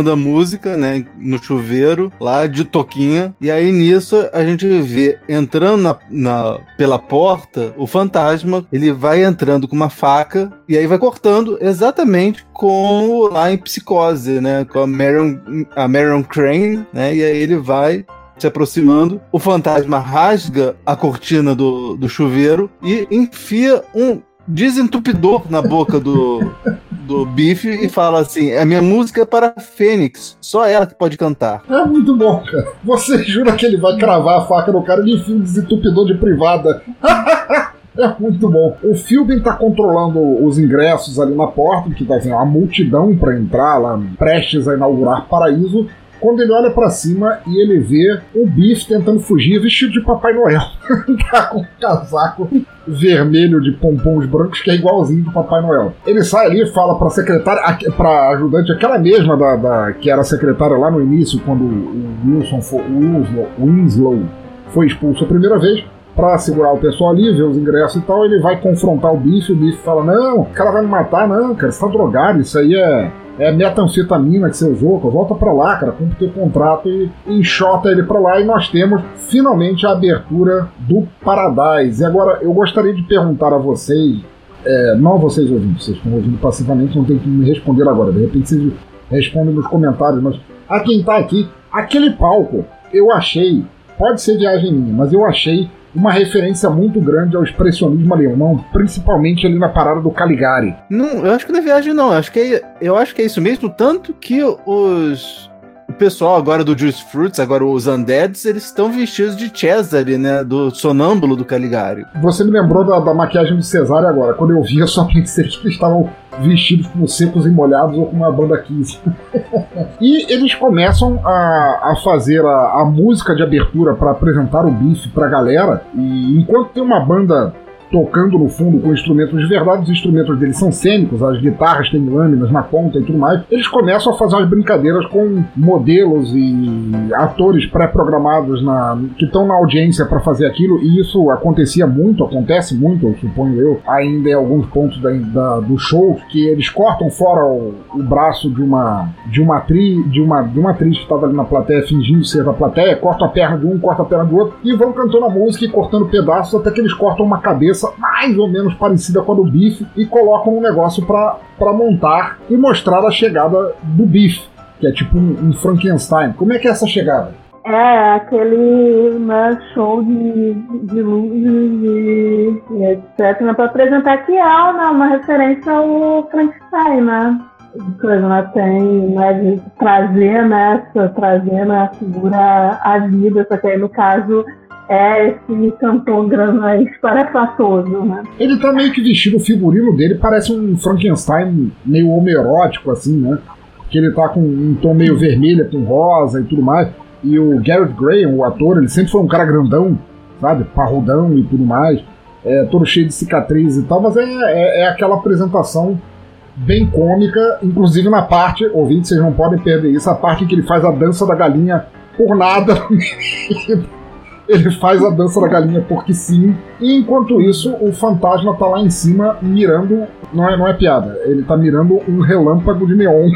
tocando a música, né, no chuveiro, lá de toquinha, e aí nisso a gente vê, entrando na, na, pela porta, o fantasma, ele vai entrando com uma faca, e aí vai cortando exatamente como lá em Psicose, né, com a Marion, a Marion Crane, né, e aí ele vai se aproximando, o fantasma rasga a cortina do, do chuveiro e enfia um desentupidor na boca do, do Biff e fala assim: a minha música é para a Fênix, só ela que pode cantar. É muito bom, cara. Você jura que ele vai cravar a faca no cara e enfia um desentupidor de privada. É muito bom. O Philbin tá controlando os ingressos ali na porta, que tá assim, uma multidão pra entrar lá, prestes a inaugurar Paraíso. Quando ele olha pra cima e ele vê o Biff tentando fugir vestido de Papai Noel. Tá com um casaco vermelho de pompons brancos que é igualzinho do Papai Noel. Ele sai ali e fala pra secretária, pra ajudante, aquela mesma da, da, que era secretária lá no início, quando o Wilson foi, o Winslow, o Winslow foi expulso a primeira vez, pra segurar o pessoal ali, ver os ingressos e tal. Ele vai confrontar o Biff, o Biff fala: não, o cara vai me matar, não, cara, você tá drogado, isso aí é... é metanfetamina que você usou, volta pra lá, cara, cumpre teu contrato, e enxota ele pra lá, e nós temos finalmente a abertura do Paradise. E agora eu gostaria de perguntar a vocês, é, não a vocês ouvindo, vocês estão ouvindo passivamente, não tem que me responder agora, de repente vocês respondem nos comentários, mas a quem tá aqui, aquele palco, eu achei, pode ser viagem minha, mas eu achei uma referência muito grande ao expressionismo alemão, principalmente ali na parada do Caligari. Não, eu acho que não é viagem, não. Eu acho que é, eu acho que é isso mesmo, tanto que os... o pessoal agora do Juice Fruits, agora os Undeads, eles estão vestidos de Cesare, né? Do sonâmbulo do Caligari. Você me lembrou da, da maquiagem do Cesário agora. Quando eu vi, eu só pensei que eles estavam vestidos como secos e molhados ou com uma banda Kiss. E eles começam a, a fazer a, a música de abertura para apresentar o Biff pra galera. E enquanto tem uma banda tocando no fundo com instrumentos de verdade, os instrumentos deles são cênicos, as guitarras têm lâminas na ponta e tudo mais, eles começam a fazer umas brincadeiras com modelos e atores pré-programados na, que estão na audiência para fazer aquilo, e isso acontecia muito, acontece muito, eu suponho eu, ainda em alguns pontos da, da, do show, que eles cortam fora o, o braço de uma de uma, tri, de, uma, de uma atriz que estava ali na plateia fingindo ser da plateia, cortam a perna de um, cortam a perna do outro, e vão cantando a música e cortando pedaços até que eles cortam uma cabeça mais ou menos parecida com a do Biff e colocam um negócio pra, pra montar e mostrar a chegada do Biff, que é tipo um, um Frankenstein. Como é que é essa chegada? É, aquele né, show de, de luzes e etcétera, para apresentar que é né, uma referência ao Frankenstein, né? Coisa, né, tem, né, de trazer, né, essa, trazer né, a figura à vida, só que aí no caso é esse cantor grande espalhafatoso, né? Ele tá meio que vestido, o figurino dele parece um Frankenstein meio homerótico, assim, né? Que ele tá com um tom meio vermelho, com rosa e tudo mais. E o Garrett Graham, o ator, ele sempre foi um cara grandão, sabe? Parrudão e tudo mais. É, todo cheio de cicatrizes e tal, mas é, é, é aquela apresentação bem cômica, inclusive na parte, ouvintes, vocês não podem perder isso, a parte em que ele faz a dança da galinha por nada. Ele faz a dança da galinha porque sim. E enquanto isso, o fantasma tá lá em cima mirando. Não é, não é piada, ele tá mirando um relâmpago de neon.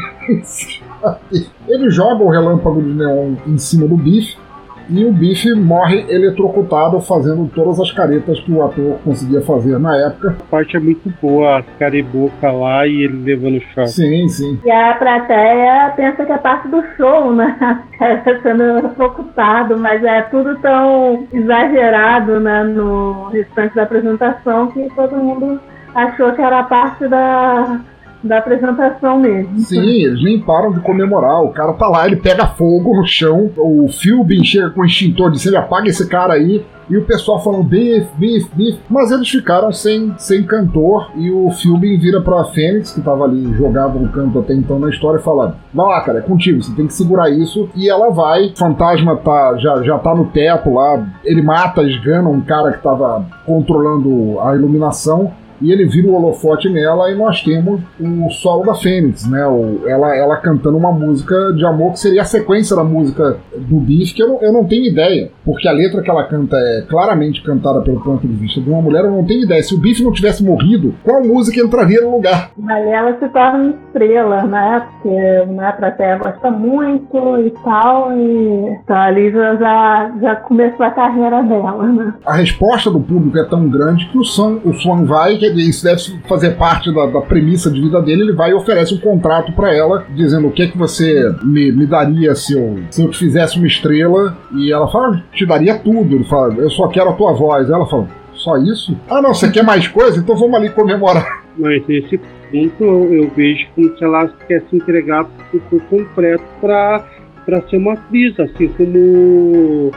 Ele joga o relâmpago de neon em cima do Biff. E o Biff morre eletrocutado, fazendo todas as caretas que o ator conseguia fazer na época. A parte é muito boa, as cariboca lá e ele levando o chão. Sim, sim. E a plateia pensa que é parte do show, né? Sendo eletrocutado, mas é tudo tão exagerado, né, no restante da apresentação que todo mundo achou que era parte da... da apresentação mesmo. Sim, eles nem param de comemorar. O cara tá lá, ele pega fogo no chão, o Philbin chega com o extintor de incêndio, apaga esse cara aí, e o pessoal falando Biff, Biff, Biff, mas eles ficaram sem, sem cantor, e o Philbin vira pra Fênix, que tava ali jogado no canto até então na história, e fala: vai lá, cara, é contigo, você tem que segurar isso. E ela vai, o fantasma tá, já, já tá no teto lá, ele mata, esgana um cara que tava controlando a iluminação. e ele vira o holofote nela e nós temos o solo da Fênix, né? O, ela, ela cantando uma música de amor que seria a sequência da música do Biff, que eu não, eu não tenho ideia, porque a letra que ela canta é claramente cantada pelo ponto de vista de uma mulher. Eu não tenho ideia. Se o Biff não tivesse morrido, qual música entraria no lugar? Mas ela se torna estrela, né? Porque né, a plateia gosta muito e tal, e então a Lisa já, já começou a carreira dela, né? A resposta do público é tão grande que o Swan, o Swan vai, que isso deve fazer parte da, da premissa de vida dele, ele vai e oferece um contrato pra ela, dizendo o que é que você me, me daria se eu, se eu te fizesse uma estrela, e ela fala, te daria tudo. Ele fala, eu só quero a tua voz. Ela fala, só isso? Ah não, você quer mais coisa? Então vamos ali comemorar. Mas nesse ponto eu vejo como se ela quer se entregar por completo pra, pra ser uma atriz, assim como,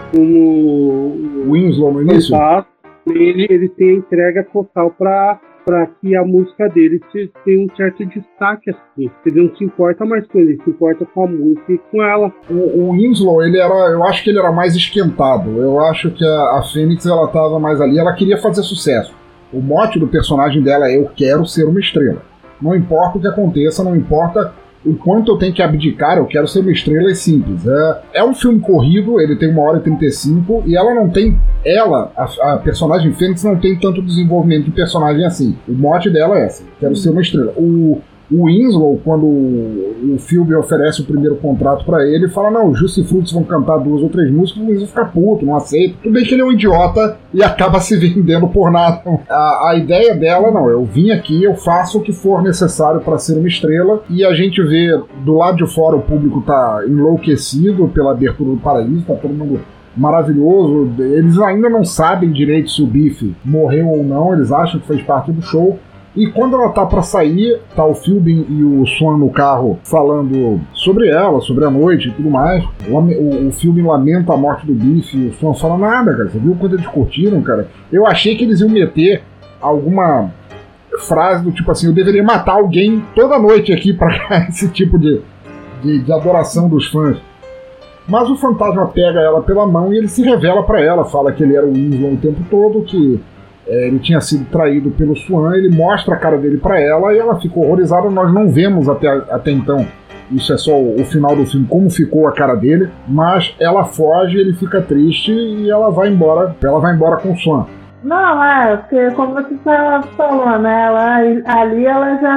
como Winslow no início. Ele, ele tem a entrega total pra, pra que a música dele tenha um certo destaque, assim. Ele não se importa mais com ele, ele se importa com a música e com ela. O, o Winslow, ele era, eu acho que ele era mais esquentado. Eu acho que a, a Fênix, ela tava mais ali, ela queria fazer sucesso. O mote do personagem dela é eu quero ser uma estrela. Não importa o que aconteça, não importa o quanto eu tenho que abdicar, eu quero ser uma estrela e simples. É, é um filme corrido, ele tem uma hora e trinta e cinco, e ela não tem, ela, a, a personagem Fênix não tem tanto desenvolvimento de personagem assim. O mote dela é essa, quero ser uma estrela. O, o Winslow, quando o, o filme oferece o primeiro contrato pra ele, fala, não, os Juicy Fruits vão cantar duas ou três músicas, o Winslow fica puto, não aceita. Tudo bem que ele é um idiota e acaba se vendendo por nada. A, a ideia dela, não, eu vim aqui, eu faço o que for necessário para ser uma estrela, e a gente vê do lado de fora o público tá enlouquecido pela abertura do Paraíso, tá todo mundo maravilhoso. Eles ainda não sabem direito se o Biff morreu ou não, eles acham que fez parte do show. E quando ela tá pra sair, tá o Philbin e o Swan no carro falando sobre ela, sobre a noite e tudo mais. O, o, o Philbin lamenta a morte do Biff e o Swan fala nada, cara. Você viu quanto eles curtiram, cara? Eu achei que eles iam meter alguma frase do tipo assim, eu deveria matar alguém toda noite aqui pra esse tipo de, de, de adoração dos fãs. Mas o fantasma pega ela pela mão e ele se revela pra ela, fala que ele era o Winslow o tempo todo, que É, ele tinha sido traído pelo Swan, ele mostra a cara dele pra ela e ela ficou horrorizada. Nós não vemos até, até então, isso é só o, o final do filme, como ficou a cara dele, mas ela foge, ele fica triste e ela vai embora, ela vai embora com o Swan. Não, é, porque como você falou, né, ela, ali ela já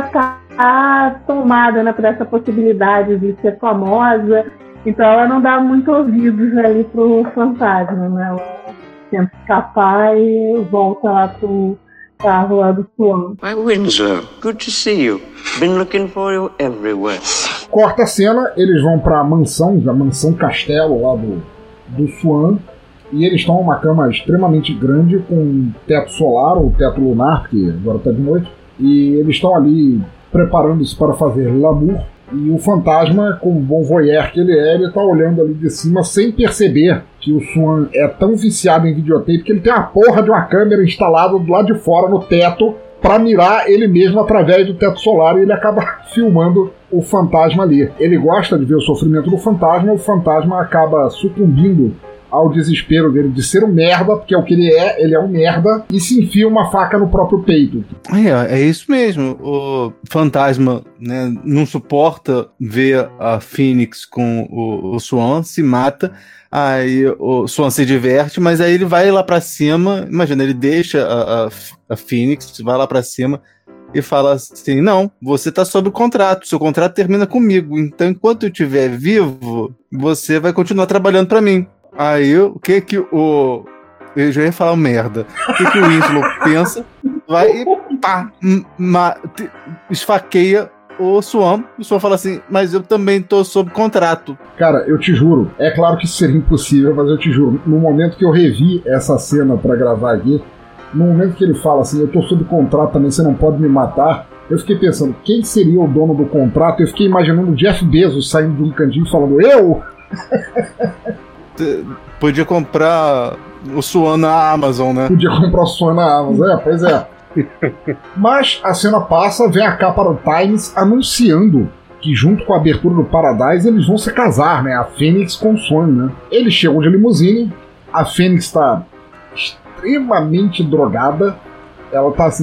tá tomada, né, por essa possibilidade de ser famosa, então ela não dá muito ouvidos ali pro fantasma, né, ela tenta escapar e volta lá pro carro lá do Swan. Why, Winslow, good to see you. Been looking for you everywhere. Corta a cena, eles vão pra mansão, a mansão castelo lá do, do Swan, e eles estão numa cama extremamente grande, com teto solar ou teto lunar, porque agora tá de noite, e eles estão ali preparando-se para fazer l'amour. E o fantasma, como bom voyeur que ele é, ele tá olhando ali de cima sem perceber que o Swan é tão viciado em videotape que ele tem a porra de uma câmera instalada do lado de fora no teto pra mirar ele mesmo através do teto solar, e ele acaba filmando o fantasma ali. Ele gosta de ver o sofrimento do fantasma, o fantasma acaba sucumbindo ao desespero dele de ser um merda, porque é o que ele é, ele é um merda, e se enfia uma faca no próprio peito. É, é isso mesmo. O fantasma, né, não suporta ver a Phoenix com o, o Swan, se mata, aí o Swan se diverte, mas aí ele vai lá pra cima, imagina, ele deixa a, a, a Phoenix, vai lá pra cima e fala assim, não, você tá sob contrato, seu contrato termina comigo, então enquanto eu estiver vivo, você vai continuar trabalhando pra mim. Aí, o que que o... Eu já ia falar merda. O que que o Winslow pensa? Vai e pá, ma, esfaqueia o Swan. O Swan fala assim, mas eu também tô sob contrato. Cara, eu te juro, é claro que isso seria impossível, mas eu te juro, no momento que eu revi essa cena pra gravar aqui, no momento que ele fala assim, eu tô sob contrato também, você não pode me matar, eu fiquei pensando, quem seria o dono do contrato? Eu fiquei imaginando o Jeff Bezos saindo de um cantinho falando, eu? Podia comprar o Swan na Amazon, né? Podia comprar o Swan na Amazon, é, pois é. Mas a cena passa, vem a capa do Times anunciando que junto com a abertura do Paradise eles vão se casar, né? A Fênix com o Swan, né? Eles chegam de limusine, a Fênix tá extremamente drogada, ela tá assim,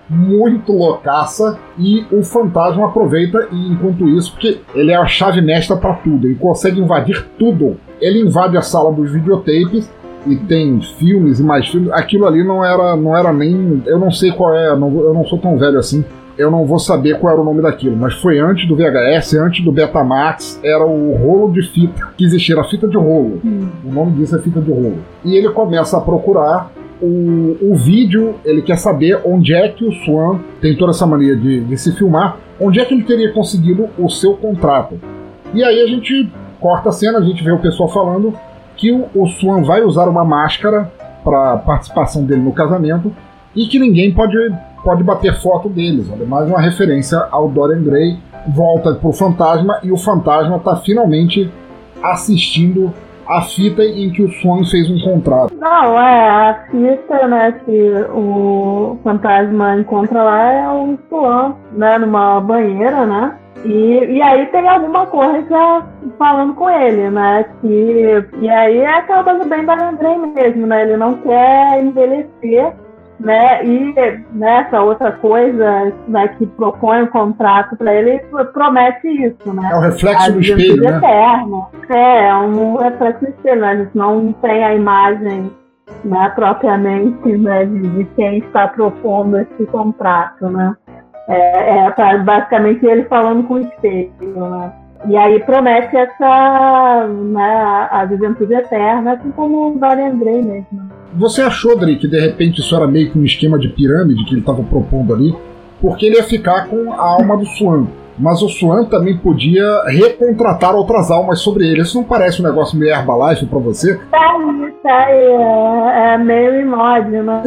muito loucaça, e o fantasma aproveita, e enquanto isso, porque ele é a chave mestra para tudo, ele consegue invadir tudo. Ele invade a sala dos videotapes e tem filmes e mais filmes. Aquilo ali não era, não era nem... Eu não sei qual é, não, eu não sou tão velho assim, eu não vou saber qual era o nome daquilo, mas foi antes do V H S, antes do Betamax, era o rolo de fita que existia, era fita de rolo. Hum. O nome disso é fita de rolo. E ele começa a procurar o, o vídeo, ele quer saber onde é que o Swan tem toda essa mania de, de se filmar, onde é que ele teria conseguido o seu contrato. E aí a gente corta a cena, a gente vê o pessoal falando que o, o Swan vai usar uma máscara para participação dele no casamento e que ninguém pode... pode bater foto deles. Olha, mais uma referência ao Dorian Gray. Volta pro fantasma e o fantasma tá finalmente assistindo a fita em que o Swan fez um contrato. Não, é a fita, né, que o fantasma encontra lá é o Swan, né, numa banheira, né, e, e aí tem alguma coisa falando com ele, né, que, e aí é aquela coisa bem Dorian Gray mesmo, né, ele não quer envelhecer, né, e nessa outra coisa, né, que propõe um contrato para ele, promete isso, né? É o reflexo do espelho, né? Eterna. É, é um reflexo do espelho, né? A gente não tem a imagem, né, propriamente, né, de, de quem está propondo esse contrato, né? É, é pra, basicamente ele falando com o espelho, né? E aí promete essa, né, a juventude eterna, assim como o Dorian Gray mesmo. Você achou, Dri, que de repente isso era meio que um esquema de pirâmide que ele estava propondo ali? Porque ele ia ficar com a alma do Swan. Mas o Swan também podia recontratar outras almas sobre ele. Isso não parece um negócio meio Herbalife pra você? Tá aí, tá aí. É, é meio imóvel, né?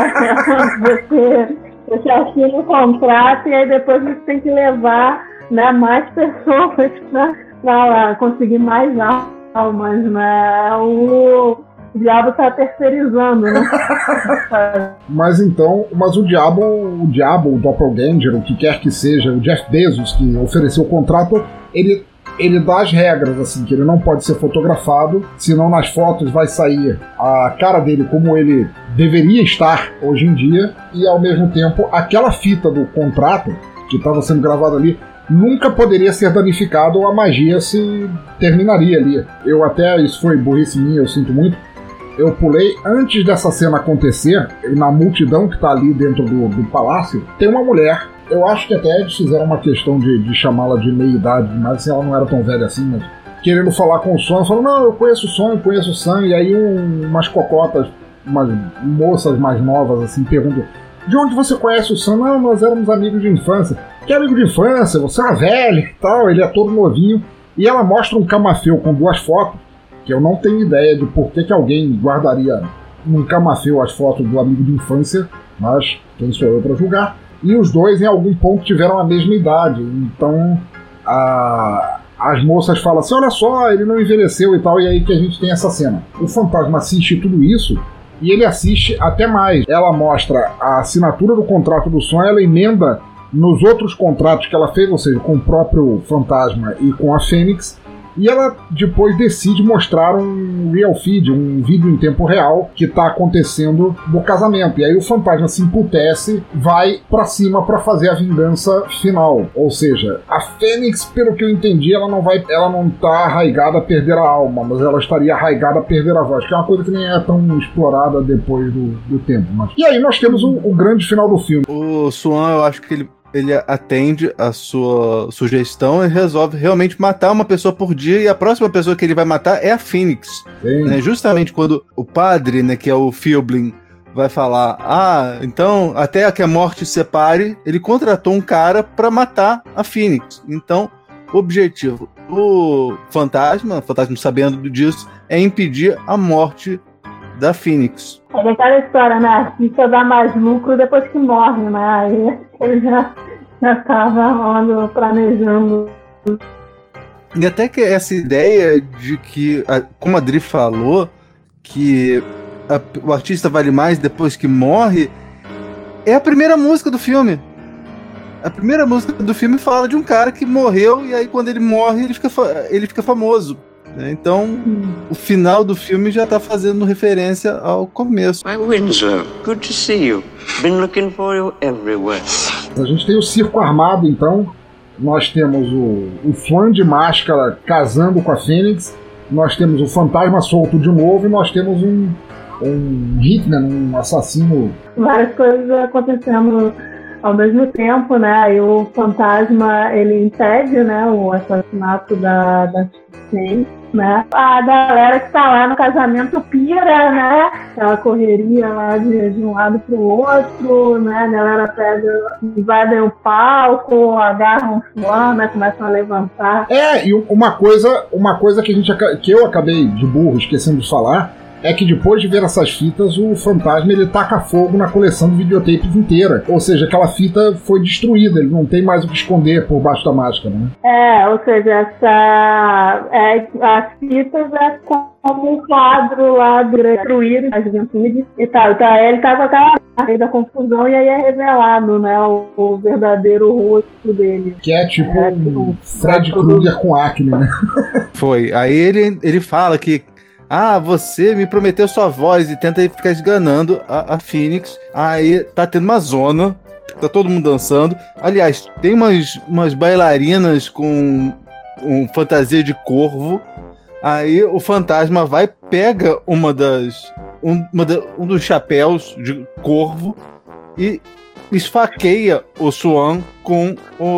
você, você assina o contrato e aí depois você tem que levar, né, mais pessoas pra, pra conseguir mais almas, né? O... O diabo tá terceirizando, né? Mas então, mas o diabo, o diabo, o Doppelganger, o que quer que seja, o Jeff Bezos que ofereceu o contrato, ele, ele dá as regras, assim, que ele não pode ser fotografado, senão nas fotos vai sair a cara dele como ele deveria estar hoje em dia, e ao mesmo tempo, aquela fita do contrato, que estava sendo gravada ali, nunca poderia ser danificado ou a magia se terminaria ali. Eu até, isso foi burrice minha, eu sinto muito, eu pulei antes dessa cena acontecer, na multidão que tá ali dentro do, do palácio, tem uma mulher, eu acho que até eles fizeram uma questão de, de chamá-la de meia-idade, mas assim, ela não era tão velha assim, mas querendo falar com o Sam, falou, não, eu conheço o Sam, eu conheço o Sam, e aí um, umas cocotas, umas moças mais novas, assim, perguntam, de onde você conhece o Sam? Não, nós éramos amigos de infância. Que amigo de infância? Você é uma velha e tal, ele é todo novinho, e ela mostra um camafeu com duas fotos, que eu não tenho ideia de por que, que alguém guardaria num camafeu as fotos do amigo de infância, mas quem sou eu para julgar. E os dois, em algum ponto, tiveram a mesma idade. Então, a, as moças falam assim, olha só, ele não envelheceu e tal, e aí que a gente tem essa cena. O fantasma assiste tudo isso, e ele assiste até mais. Ela mostra a assinatura do contrato do Swan, ela emenda nos outros contratos que ela fez, ou seja, com o próprio fantasma e com a Fênix, e ela depois decide mostrar um real feed, um vídeo em tempo real que está acontecendo no casamento. E aí o fantasma se emputece, vai pra cima para fazer a vingança final. Ou seja, a Fênix, pelo que eu entendi, ela não vai, ela não tá arraigada a perder a alma, mas ela estaria arraigada a perder a voz, que é uma coisa que nem é tão explorada depois do, do tempo. Mas... E aí nós temos o, o grande final do filme. O Swan, eu acho que ele ele atende a sua sugestão e resolve realmente matar uma pessoa por dia, e a próxima pessoa que ele vai matar é a Fênix. Né? Justamente quando o padre, né, que é o Philblin, vai falar, ah, então até que a morte separe, ele contratou um cara para matar a Fênix. Então, o objetivo do fantasma, o fantasma sabendo disso, é impedir a morte da Fênix. É aquela história, né? Artista dá mais lucro depois que morre, né? Aí ele já, já tava planejando. E até que essa ideia de que, como a Dri falou, que a, o artista vale mais depois que morre, é a primeira música do filme. A primeira música do filme fala de um cara que morreu e aí quando ele morre ele fica, ele fica famoso. né? Então, o final do filme já tá fazendo referência ao começo. Why, Winslow, good to see you. Been looking for you everywhere. A gente tem o circo armado, então. Nós temos o, o Swan de máscara casando com a Fênix. Nós temos o fantasma solto de novo. E nós temos um, um hitman, um assassino. Várias coisas acontecendo ao mesmo tempo, né? Aí o fantasma, ele impede, né, o assassinato da, da Fênix, né? A galera que tá lá no casamento pira, né? Ela correria lá de, de um lado pro outro, né? A galera pega, invadem o palco, agarram o Swan, né? Começam a levantar. É, e uma coisa, uma coisa que, a gente, que eu acabei de burro esquecendo de falar é que depois de ver essas fitas, o fantasma ele taca fogo na coleção de videotapes inteira. Ou seja, aquela fita foi destruída, ele não tem mais o que esconder por baixo da máscara, né? É, ou seja, essa, é, as fitas é como um quadro lá destruído da juventude e tal. Então ele tava com aquela meio da confusão e aí é revelado, né, o, o verdadeiro rosto dele. Que é tipo é, um Fred Krueger com acne, né? Foi. Aí ele, ele fala que ah, você me prometeu sua voz e tenta ficar esganando a, a Fênix. Aí tá tendo uma zona, tá todo mundo dançando. Aliás, tem umas, umas bailarinas com um fantasia de corvo. Aí o fantasma vai, pega uma das, um, uma da, um dos chapéus de corvo e esfaqueia o Swan com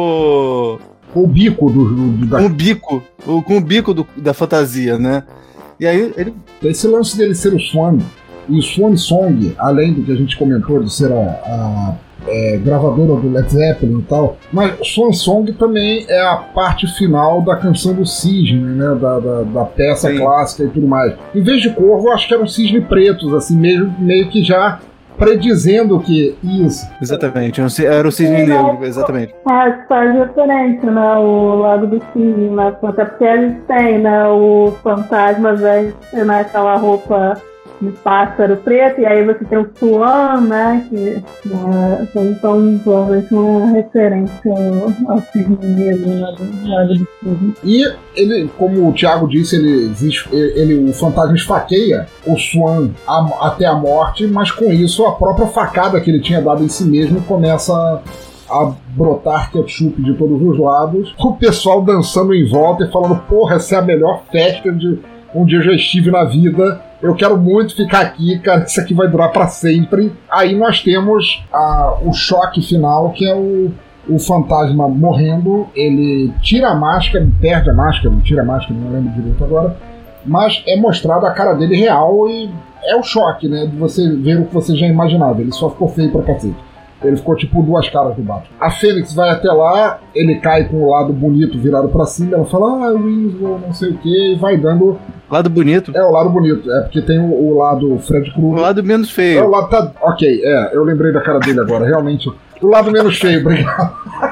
o... o bico do... do da... Com o bico, o, com o bico do, da fantasia, né? E aí ele... Esse lance dele ser o Swan e o Swan Song, além do que a gente comentou de ser a, a é, gravadora do Led Zeppelin e tal, mas Swan Song também é a parte final da canção do cisne, né, da, da, da peça Sim. clássica e tudo mais. Em vez de corvo, eu acho que eram cisne pretos, assim, meio, meio que já predizendo que isso. Exatamente, era o cisne Sim, negro, exatamente. Faz, faz diferente, né, o Lago do Cisne, né, até porque a gente tem, né, o fantasma veste naquela roupa de pássaro preto, e aí você tem o Swan, né, que né, então provavelmente uma referência ao, ao cisne negro, né, do Lago do Cisne. E ele, como o Thiago disse, ele, ele, o fantasma esfaqueia o Swan a, até a morte, mas com isso a própria facada que ele tinha dado em si mesmo começa a, a brotar ketchup de todos os lados, o pessoal dançando em volta e falando, porra, essa é a melhor festa de onde eu já estive na vida, eu quero muito ficar aqui, cara, isso aqui vai durar pra sempre. Aí nós temos a, o choque final, que é o, o fantasma morrendo, ele tira a máscara, perde a máscara, não tira a máscara, não lembro direito agora, mas é mostrado a cara dele real e é o choque, né, de você ver o que você já imaginava, ele só ficou feio pra cacete. Ele ficou tipo duas caras do Batman. A Fênix vai até lá, ele cai com o lado bonito virado pra cima, ela fala, ah, Winslow, não sei o que, e vai dando... Lado bonito? É, o lado bonito, é porque tem o, o lado Fred Krueger. O lado menos feio. É, o lado tá... Ok, é, eu lembrei da cara dele agora, realmente. O lado menos feio, obrigado.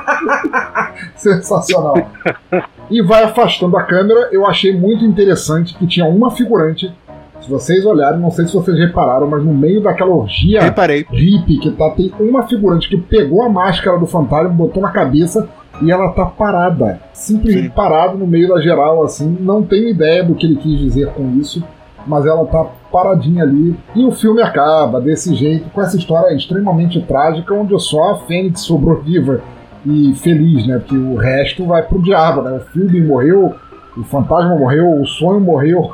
Sensacional. E vai afastando a câmera, eu achei muito interessante que tinha uma figurante. Se vocês olharem, não sei se vocês repararam, mas no meio daquela orgia Reparei. hippie que tá, tem uma figurante que pegou a máscara do fantasma, botou na cabeça e ela tá parada. Simplesmente Sim. parada no meio da geral, assim. Não tenho ideia do que ele quis dizer com isso, mas ela tá paradinha ali. E o filme acaba desse jeito, com essa história extremamente trágica, onde só a Fênix sobrou viva e feliz, né? Porque o resto vai pro diabo, né? O filme morreu, o fantasma morreu, o sonho morreu.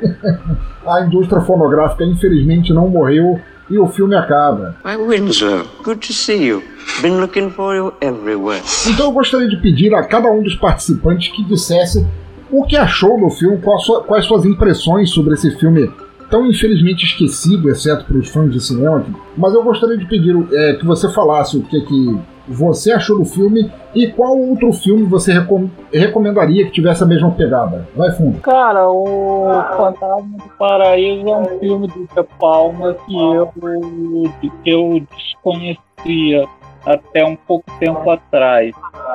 A indústria fonográfica infelizmente não morreu e o filme acaba. Why, Winslow, good to see you. Been looking for you everywhere. Então eu gostaria de pedir a cada um dos participantes que dissesse o que achou do filme, quais suas impressões sobre esse filme tão infelizmente esquecido, exceto para os fãs de cinema. Mas eu gostaria de pedir é, que você falasse o que, que você achou do filme e qual outro filme você recom- recomendaria que tivesse a mesma pegada. Vai fundo. Cara, o Fantasma do Paraíso é um filme do De Palma que eu, que eu desconhecia até um pouco tempo atrás.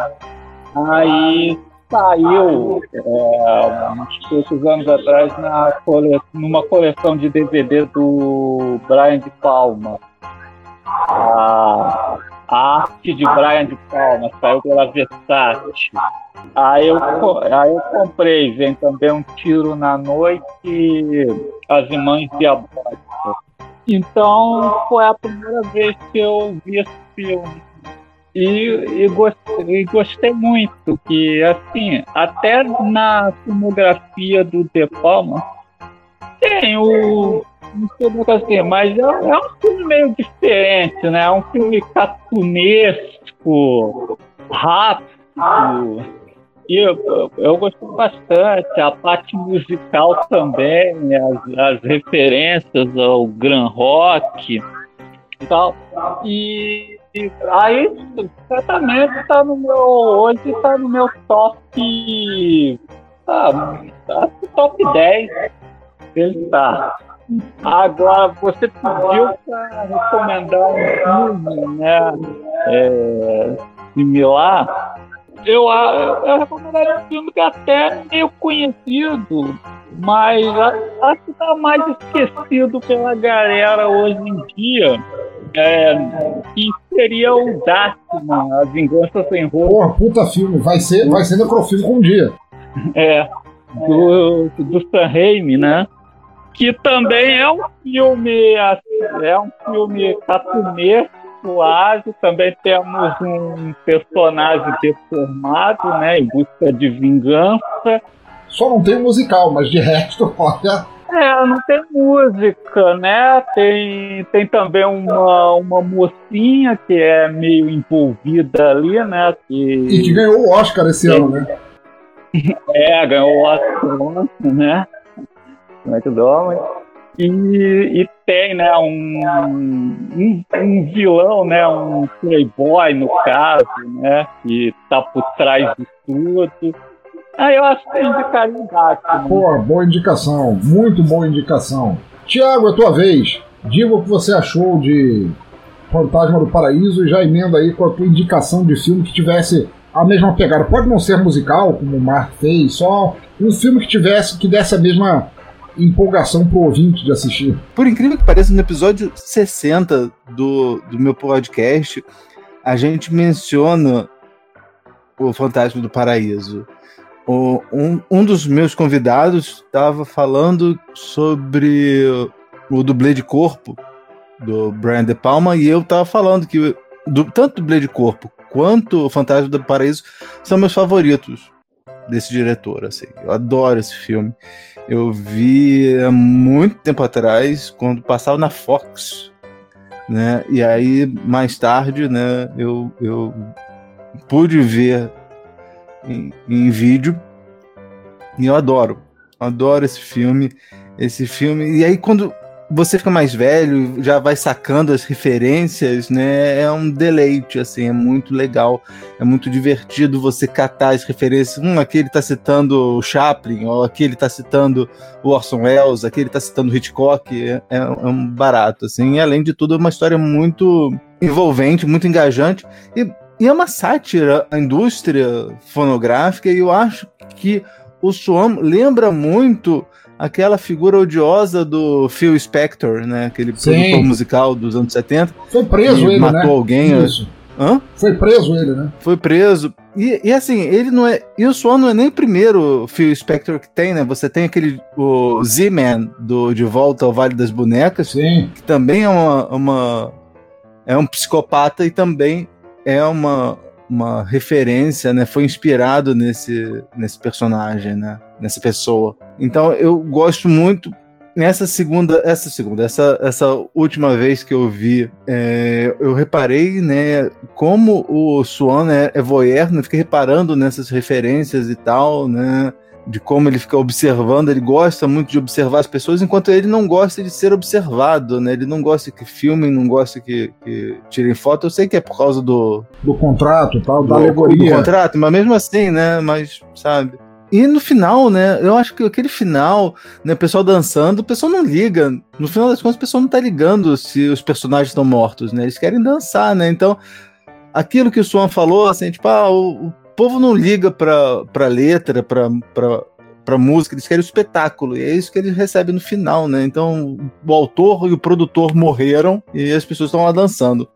Aí saiu é, uns poucos anos atrás na cole... numa coleção de D V D do Brian De Palma. A, a de Brian De Palma, saiu pela Versátil. Aí eu, aí eu comprei, vem também Um Tiro na Noite e As Irmãs Diabólicas. Então foi a primeira vez que eu vi esse filme. E, e, gostei, e gostei muito, que assim, até na filmografia do De Palma tem o. Não sei o que assim, mas é, é um filme meio diferente, né? É um filme cartunesco, rápido. E eu, eu, eu gostei bastante. A parte musical também, as, as referências ao Grand Rock e tal. E. E aí, certamente tá no meu. Hoje tá no meu top. Tá, tá no top dez. Ele tá. Agora, você pediu para recomendar um filme, né? É, similar. Eu, eu recomendaria um filme que até é meio conhecido, mas acho que tá mais esquecido pela galera hoje em dia. É, que seria o Darkman, A Vingança Sem Rosto. Porra, puta filme, vai ser, vai ser necrofilme com um dia. É, do, do Sam Raimi, né? Que também é um filme, é um filme cartunesco, ágil. Também temos um personagem deformado, né? Em busca de vingança. Só não tem musical, mas de resto, olha. É, não tem música, né? Tem, tem também uma, uma mocinha que é meio envolvida ali, né? Que... E que ganhou o Oscar esse é, ano, né? É, ganhou o Oscar, né? Muito bom. E, e tem, né, um, um, um vilão, né? Um playboy, no caso, né? Que tá por trás de tudo. Ah, eu acho que indicaria o Batman. Pô, boa indicação, muito boa indicação. Tiago, é tua vez. Diga o que você achou de Fantasma do Paraíso e já emenda aí com a tua indicação de filme que tivesse a mesma pegada. Pode não ser musical, como o Mark fez, só um filme que tivesse, que desse a mesma empolgação pro ouvinte de assistir. Por incrível que pareça, no episódio sessenta do, do meu podcast, a gente menciona o Fantasma do Paraíso. O, um, um dos meus convidados estava falando sobre o dublê de corpo do Brian De Palma e eu estava falando que do, tanto o dublê de corpo quanto o Fantasma do Paraíso são meus favoritos desse diretor. Assim. Eu adoro esse filme. Eu vi há muito tempo atrás, quando passava na Fox, né? E aí, mais tarde, né, eu, eu pude ver Em, em vídeo, e eu adoro adoro esse filme esse filme, e aí quando você fica mais velho, já vai sacando as referências, né, é um deleite, assim, é muito legal, é muito divertido você catar as referências, hum, aqui ele tá citando o Chaplin, ou aqui ele tá citando o Orson Welles, aqui ele tá citando o Hitchcock, é, é um barato, assim, e além de tudo é uma história muito envolvente, muito engajante, e E é uma sátira à indústria fonográfica, e eu acho que o Swan lembra muito aquela figura odiosa do Phil Spector, né? Aquele Sim. produtor musical dos anos setenta. Foi preso ele, matou né? alguém. Isso. Hã? Foi preso ele, né? Foi preso. E, e assim, ele não é... E o Swan não é nem o primeiro Phil Spector que tem, né? Você tem aquele... O Z-Man, do De Volta ao Vale das Bonecas. Sim. Que também é uma... uma é um psicopata e também... é uma, uma referência, né? Foi inspirado nesse, nesse personagem, né? Nessa pessoa. Então eu gosto muito. Nessa segunda, essa segunda, essa, essa última vez que eu vi, é, eu reparei, né? Como o Swan é, é voyeur, né? Fiquei reparando nessas referências e tal, né? De como ele fica observando, ele gosta muito de observar as pessoas, enquanto ele não gosta de ser observado, né? Ele não gosta que filmem, não gosta que, que tirem foto. Eu sei que é por causa do... Do contrato e tal, da do, alegoria. Do contrato, mas mesmo assim, né? Mas, sabe... E no final, né? Eu acho que aquele final, né? O pessoal dançando, o pessoal não liga. No final das contas, o pessoal não tá ligando se os personagens estão mortos, né? Eles querem dançar, né? Então, aquilo que o Swan falou, assim, tipo, ah, o... o povo não liga pra, pra letra, pra, pra, pra música, eles querem o espetáculo, e é isso que eles recebem no final, né? Então, o autor e o produtor morreram e as pessoas estão lá dançando.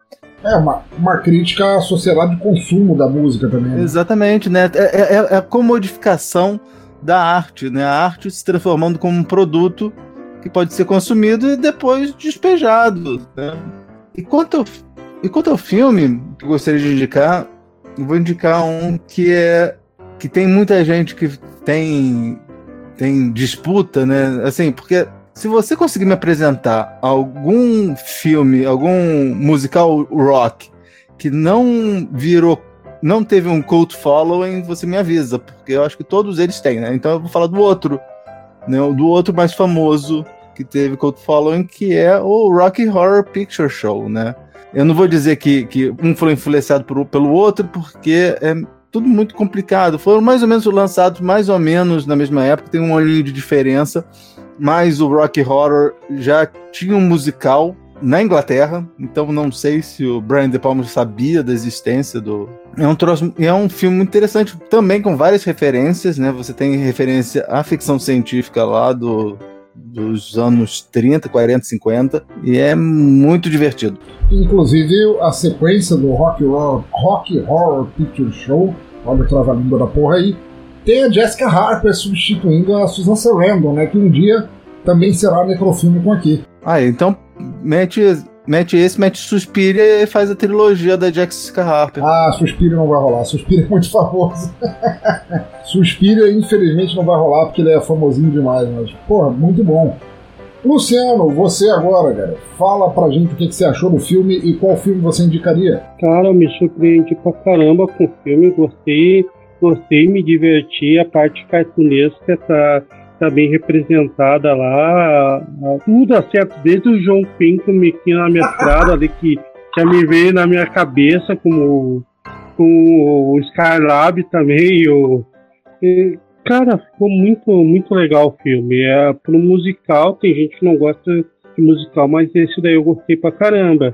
É, uma, uma crítica à sociedade de consumo da música também. Né? Exatamente, né? É, é, é a comodificação da arte, né? A arte se transformando como um produto que pode ser consumido e depois despejado, né? E quanto ao, e quanto ao filme que eu gostaria de indicar, eu vou indicar um que é que tem muita gente que tem tem disputa, né? Assim, porque se você conseguir me apresentar algum filme, algum musical rock que não virou, não teve um cult following, você me avisa, porque eu acho que todos eles têm, né? Então eu vou falar do outro, né? Do outro mais famoso que teve cult following, que é o Rocky Horror Picture Show, né? Eu não vou dizer que, que um foi influenciado por, pelo outro, porque é tudo muito complicado. Foram mais ou menos lançados mais ou menos na mesma época, tem um olhinho de diferença, mas o Rocky Horror já tinha um musical na Inglaterra, então não sei se o Brian De Palma sabia da existência do... É um, troço, é um filme muito interessante, também com várias referências, né? Você tem referência à ficção científica lá do... dos anos trinta, quarenta, cinquenta, e é muito divertido. Inclusive, a sequência do Rocky Horror, Rocky Horror Picture Show, olha o trava-língua da porra aí, tem a Jessica Harper substituindo a Susan Sarandon, né, que um dia também será necrofílico aqui. Ah, então mete, mete esse, mete Suspiria e faz a trilogia da Jessica Harper. Ah, Suspiria não vai rolar, Suspiria é muito famoso. Suspiria, infelizmente, não vai rolar porque ele é famosinho demais, mas, porra, muito bom. Luciano, você agora, cara, fala pra gente o que, que você achou do filme e qual filme você indicaria. Cara, eu me surpreendi pra caramba com o filme, gostei, gostei, me diverti, a parte cartunesca tá, tá bem representada lá, tudo dá certo, desde o João Pinto me tinha na mestrada ali, que já me veio na minha cabeça, como com o Skylab também, o... E, cara, ficou muito, muito legal o filme. É, pro musical, tem gente que não gosta de musical, mas esse daí eu gostei pra caramba.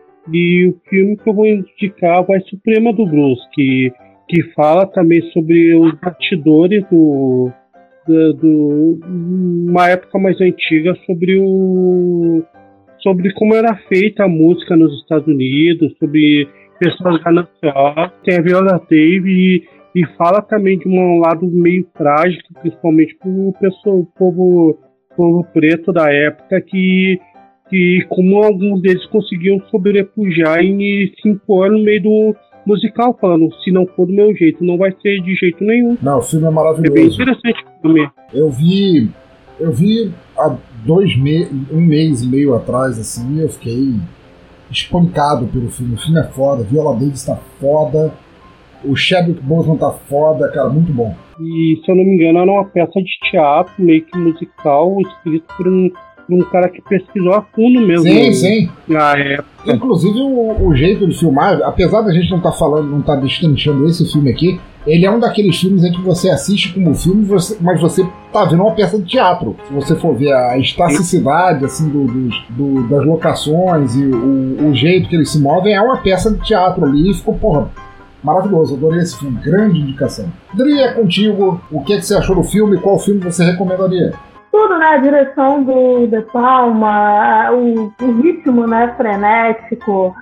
E o filme que eu vou indicar vai Suprema do Blues, que, que fala também sobre os bastidores do, do, do uma época mais antiga, sobre o sobre como era feita a música nos Estados Unidos, sobre pessoas gananciosas. Tem a Viola Davis e E fala também de um lado meio trágico, principalmente para o povo, povo preto da época, que, que como alguns deles conseguiam sobrepujar e se impor no meio do musical, falando, se não for do meu jeito, não vai ser de jeito nenhum. Não, o filme é maravilhoso. É bem interessante o filme. Eu vi, eu vi há dois meses, um mês e meio atrás, assim, eu fiquei espancado pelo filme. O filme é foda, Viola Davis tá foda. O Chadwick Boseman tá foda, cara, muito bom. E, se eu não me engano, era uma peça de teatro, meio que musical, escrito por um, por um cara que pesquisou a fundo mesmo. Sim, sim. Na época. Inclusive, o, o jeito de filmar, apesar da gente não estar tá falando, não estar tá destrinchando esse filme aqui, ele é um daqueles filmes em que você assiste como filme, você, mas você tá vendo uma peça de teatro. Se você for ver a estasticidade, assim, do, do, do, das locações e o, o jeito que eles se movem, é uma peça de teatro ali e ficou, porra, maravilhoso, adorei esse filme, grande indicação. Dri, é contigo, o que, é que você achou do filme e qual filme você recomendaria? Tudo, né, a direção do De Palma, o, o ritmo, né, frenético,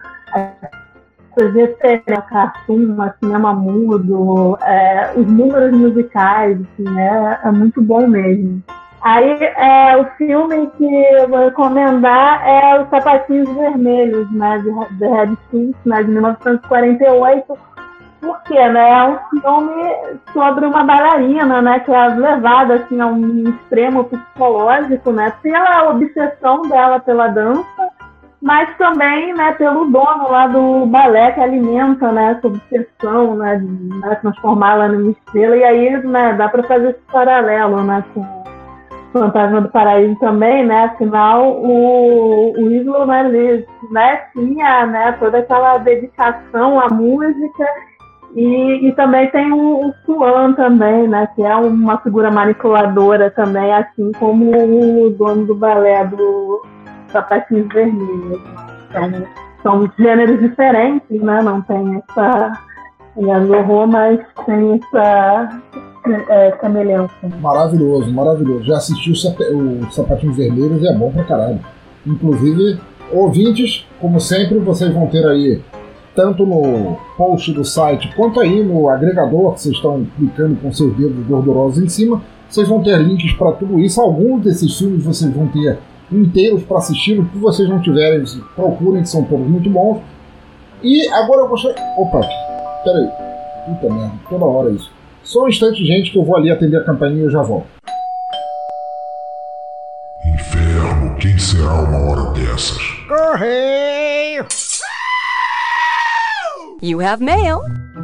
é, cartoon, cinema mudo, é, os números musicais, assim, né, é muito bom mesmo. Aí, é, o filme que eu vou recomendar é Os Sapatinhos Vermelhos, né, de, de Red Six, né, de mil novecentos e quarenta e oito, porque, né, é um filme sobre uma bailarina, né, que é levada, assim, a um extremo psicológico, né, pela obsessão dela pela dança, mas também, né, pelo dono lá do balé que alimenta, né, essa obsessão, né, de, né, transformá-la numa estrela, e aí, né, dá para fazer esse paralelo, né, com Fantasma do Paraíso também, né, afinal, o, o Islo, né, ele, né, tinha, né, toda aquela dedicação à música. E, e também tem o, o Swan também, né, que é uma figura manipuladora também, assim como o dono do balé do Sapatinhos Vermelhos. Então, são gêneros diferentes, né, não tem essa horror, mas tem essa é, semelhança. Maravilhoso, maravilhoso. Já assisti o, Sap- o Sapatinhos Vermelhos e é bom pra caralho. Inclusive, ouvintes, como sempre, vocês vão ter aí tanto no post do site quanto aí no agregador, que vocês estão clicando com seus dedos gordurosos em cima. Vocês vão ter links para tudo isso. Alguns desses filmes vocês vão ter inteiros para assistir. O que vocês não tiverem, procurem, que são todos muito bons. E agora eu gostaria... Opa, peraí. Puta merda, toda hora isso. Só um instante, gente, que eu vou ali atender a campainha e eu já volto. Inferno, quem será uma hora dessas? Correio! You have mail.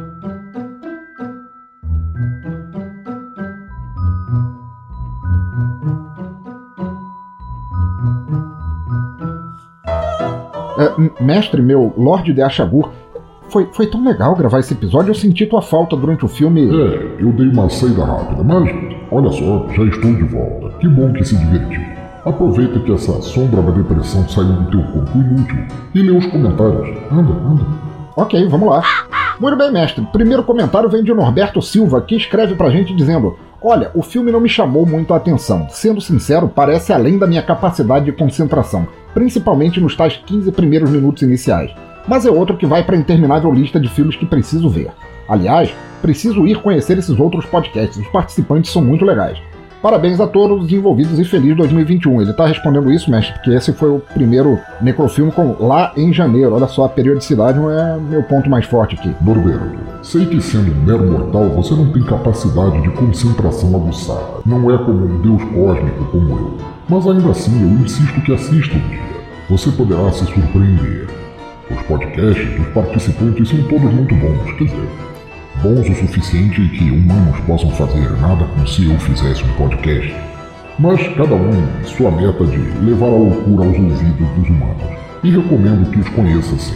Uh, mestre meu, Lorde de Ashagur, foi, foi tão legal gravar esse episódio. Eu senti tua falta durante o filme. É, eu dei uma saída rápida, mas olha só, já estou de volta. Que bom que se divertiu. Aproveita que essa sombra da depressão saiu do teu corpo inútil e lê os comentários. Anda, anda. Ok, vamos lá. Muito bem, mestre. Primeiro comentário vem de Norberto Silva, que escreve pra gente dizendo: olha, o filme não me chamou muito a atenção. Sendo sincero, parece além da minha capacidade de concentração, principalmente nos tais quinze primeiros minutos iniciais. Mas é outro que vai para a interminável lista de filmes que preciso ver. Aliás, preciso ir conhecer esses outros podcasts, os participantes são muito legais. Parabéns a todos os envolvidos e feliz dois mil e vinte e um. Ele tá respondendo isso, mestre, porque esse foi o primeiro necrofilme com lá em janeiro. Olha só, a periodicidade não é meu ponto mais forte aqui. Norberto, sei que sendo um mero mortal você não tem capacidade de concentração aguçada. Não é como um deus cósmico como eu. Mas ainda assim, eu insisto que assista um dia. Você poderá se surpreender. Os podcasts dos participantes são todos muito bons, quer dizer, bons o suficiente que humanos possam fazer nada como se eu fizesse um podcast. Mas cada um sua meta de levar a loucura aos ouvidos dos humanos. E recomendo que os conheça sim.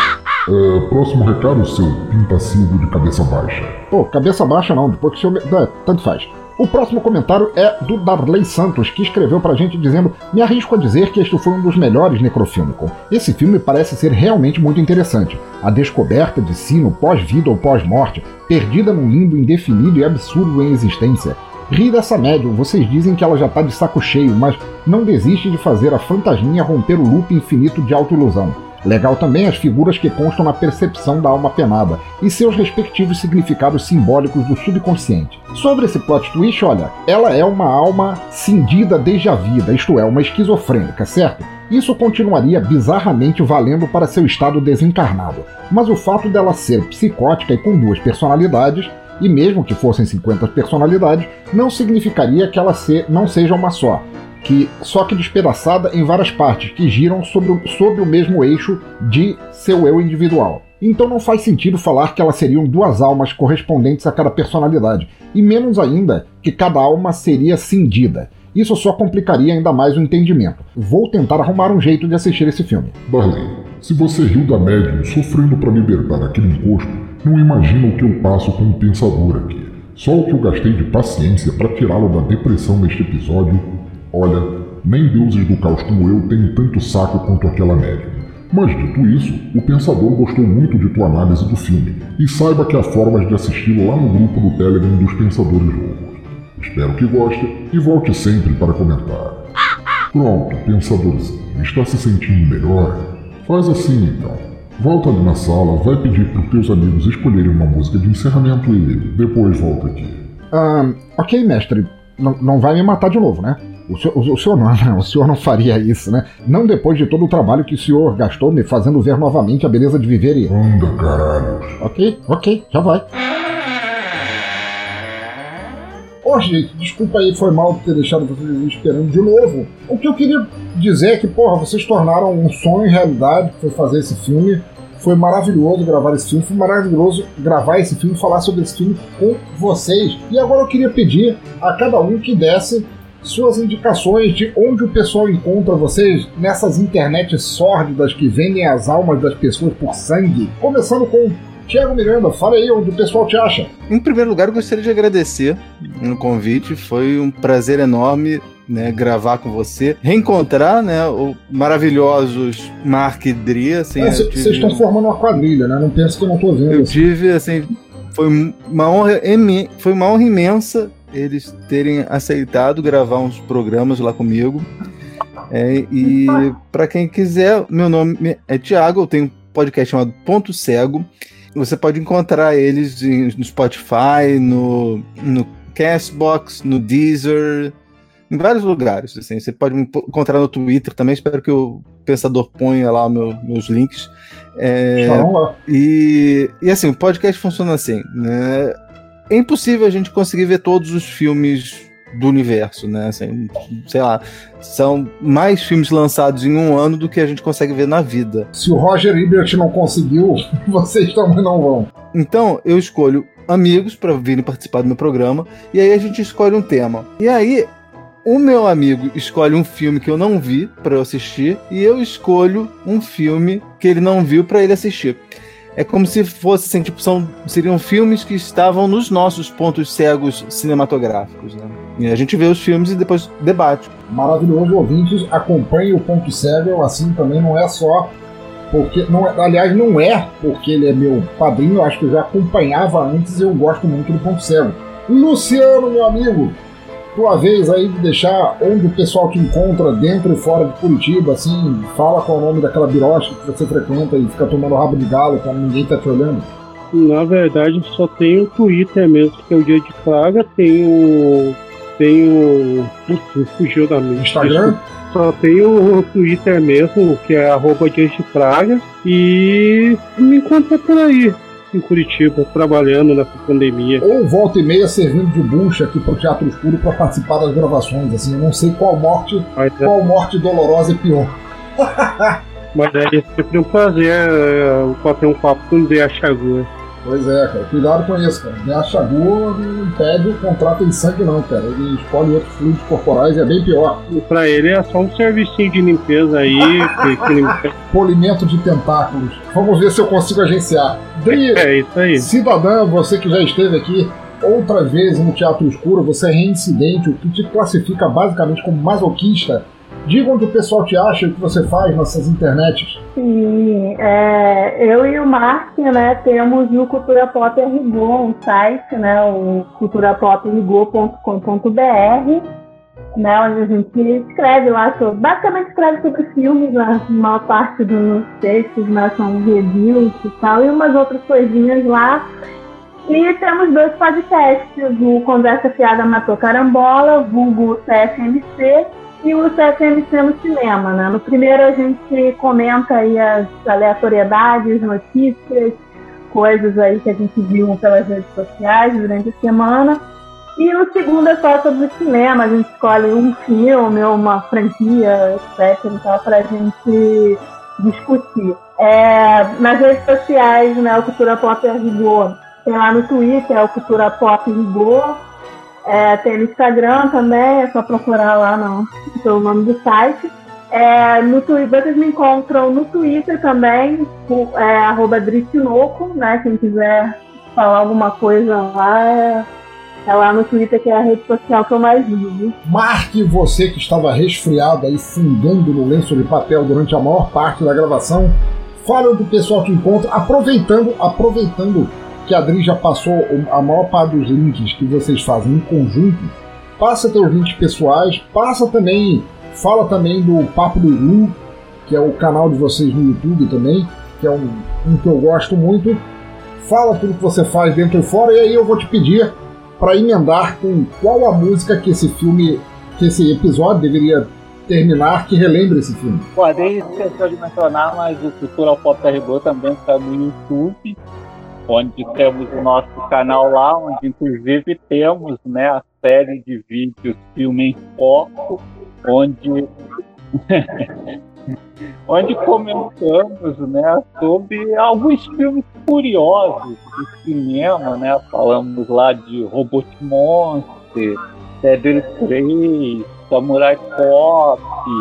Uh, próximo recado, seu pintacilgo de cabeça baixa. Pô, cabeça baixa não, depois que o senhor... É, tanto faz. O próximo comentário é do Darley Santos, que escreveu pra gente dizendo: me arrisco a dizer que este foi um dos melhores Necrofilmicon. Esse filme parece ser realmente muito interessante. A descoberta de si no pós-vida ou pós-morte, perdida num limbo indefinido e absurdo em existência. Ri dessa médium, vocês dizem que ela já tá de saco cheio, mas não desiste de fazer a fantasminha romper o loop infinito de autoilusão. Legal também as figuras que constam na percepção da alma penada e seus respectivos significados simbólicos do subconsciente. Sobre esse plot twist, olha, ela é uma alma cindida desde a vida, isto é, uma esquizofrênica, certo? Isso continuaria bizarramente valendo para seu estado desencarnado, mas o fato dela ser psicótica e com duas personalidades, e mesmo que fossem cinquenta personalidades, não significaria que ela se, não seja uma só. Que, só que despedaçada em várias partes, que giram sobre o, sobre o mesmo eixo de seu eu individual. Então não faz sentido falar que elas seriam duas almas correspondentes a cada personalidade, e menos ainda que cada alma seria cindida. Isso só complicaria ainda mais o entendimento. Vou tentar arrumar um jeito de assistir esse filme. Darley, se você riu da médium sofrendo para libertar aquele encosto, não imagina o que eu passo com o pensador aqui. Só o que eu gastei de paciência para tirá-lo da depressão neste episódio. Olha, nem deuses do caos como eu têm tanto saco quanto aquela médium. Mas dito isso, o Pensador gostou muito de tua análise do filme, e saiba que há formas de assisti-lo lá no grupo do Telegram dos Pensadores Loucos. Espero que goste e volte sempre para comentar. Pronto, Pensadorzinho, está se sentindo melhor? Faz assim então. Volta ali na sala, vai pedir para os teus amigos escolherem uma música de encerramento e depois volta aqui. Ah, ok, mestre. Não, não vai me matar de novo, né? O senhor, o, o, senhor não, não, o senhor não faria isso, né? Não depois de todo o trabalho que o senhor gastou me fazendo ver novamente a beleza de viver e... Anda, caralho. Ok, ok, já vai. Ô, gente, desculpa aí, foi mal ter deixado vocês esperando de novo. O que eu queria dizer é que, porra, vocês tornaram um sonho em realidade, que foi fazer esse filme. Foi maravilhoso gravar esse filme, foi maravilhoso gravar esse filme, falar sobre esse filme com vocês. E agora eu queria pedir a cada um que desse suas indicações de onde o pessoal encontra vocês nessas internets sórdidas que vendem as almas das pessoas por sangue. Começando com Thiago Miranda, fala aí onde o pessoal te acha. Em primeiro lugar, eu gostaria de agradecer no convite, foi um prazer enorme, né, gravar com você, reencontrar, né, o maravilhosos Mark e Dri, assim... Vocês é, tive... estão formando uma quadrilha, né, não penso que eu não tô vendo. Eu assim. tive, assim, foi uma honra, foi uma honra imensa eles terem aceitado gravar uns programas lá comigo, é, e para quem quiser, meu nome é Thiago, eu tenho podcast chamado Ponto Cego. Você pode encontrar eles no Spotify, no, no Castbox, no Deezer, em vários lugares. Assim. Você pode me encontrar no Twitter também. Espero que o Pensador ponha lá meu, meus links. É, e, e assim, o podcast funciona assim, né? É impossível a gente conseguir ver todos os filmes do universo, né? Assim, sei lá, são mais filmes lançados em um ano do que a gente consegue ver na vida. Se o Roger Ebert não conseguiu, vocês também não vão. Então, eu escolho amigos para virem participar do meu programa, e aí a gente escolhe um tema. E aí, o meu amigo escolhe um filme que eu não vi para eu assistir, e eu escolho um filme que ele não viu para ele assistir. É como se fosse, assim, tipo, são, seriam filmes que estavam nos nossos pontos cegos cinematográficos, né? E a gente vê os filmes e depois debate. Maravilhoso, ouvintes, acompanhe o Ponto Cego, assim também não é só porque, não é, aliás, não é porque ele é meu padrinho, eu acho que eu já acompanhava antes e eu gosto muito do Ponto Cego. Luciano, meu amigo, tua vez aí de deixar onde o pessoal te encontra dentro e fora de Curitiba, assim, fala qual é o nome daquela birosca que você frequenta e fica tomando rabo de galo quando ninguém tá te olhando. Na verdade, só tem o Twitter mesmo, que é o Dia de Praga, tem o... tem o... Putz, fugiu da mente. Instagram? Só tem o Twitter mesmo, que é arroba Dia de Praga, e me encontra por aí. Em Curitiba, trabalhando nessa pandemia. Ou volta e meia servindo de bucha aqui pro Teatro Escuro para participar das gravações, assim, eu não sei qual morte, Mas qual é... morte dolorosa é pior. Mas é sempre um prazer é, bater um papo com o Dea Chagur. Pois é, cara, cuidado com isso, cara. Dea Chagur não impede o contrato em sangue não, cara, ele escolhe outros fluidos corporais e é bem pior. E pra ele é só um servicinho de limpeza aí. que, que limpa... Polimento de tentáculos. Vamos ver se eu consigo agenciar. Dri, é isso aí. Cidadã, você que já esteve aqui outras vezes no Teatro Escuro, você é reincidente, o que te classifica basicamente como masoquista. Diga onde o pessoal te acha e o que você faz nessas internets. Sim, é, eu e o Mark, né, temos no Cultura Pop R G O um site, né, o cultura pop r g o ponto com ponto b r, né, onde a gente escreve lá sobre, basicamente escreve sobre filmes, né, a maior parte dos textos, né, são reviews e tal, e umas outras coisinhas lá. E temos dois podcasts, o Conversa Fiada Matou Carambola, vulgo C F M C, e o C F M C no cinema, né? No primeiro a gente comenta aí as aleatoriedades, notícias, coisas aí que a gente viu pelas redes sociais durante a semana. E no segundo é só sobre o cinema, a gente escolhe um filme ou uma franquia, etcétera, então, para a gente discutir. É, nas redes sociais, né, o Cultura Pop R G O, tem lá no Twitter, é o Cultura Pop R G O. É, tem no Instagram também, é só procurar lá no, pelo nome do site. É, no Twitter, vocês me encontram no Twitter também, é, arroba Dritinoco, né? Quem quiser falar alguma coisa lá, é, é lá no Twitter, que é a rede social que eu mais uso. Marque você que estava resfriado aí, fungando no lenço de papel durante a maior parte da gravação. Fala onde o pessoal te encontra, aproveitando, aproveitando que a Adri já passou a maior parte dos links que vocês fazem em conjunto, passa teus links pessoais, passa também, fala também do Papo do Iglu, que é o canal de vocês no YouTube também, que é um, um que eu gosto muito. Fala tudo que você faz dentro e fora, e aí eu vou te pedir para emendar com qual a música que esse filme, que esse episódio deveria terminar, que relembre esse filme. Pô, a Adri esqueceu de mencionar, mas o Cultura Pop R G O também está no YouTube, onde temos o nosso canal lá, onde inclusive temos, né, a série de vídeos Filme em Foco, onde onde comentamos, né, sobre alguns filmes curiosos do cinema, né, falamos lá de Robot Monster, Dead três, Samurai Cop,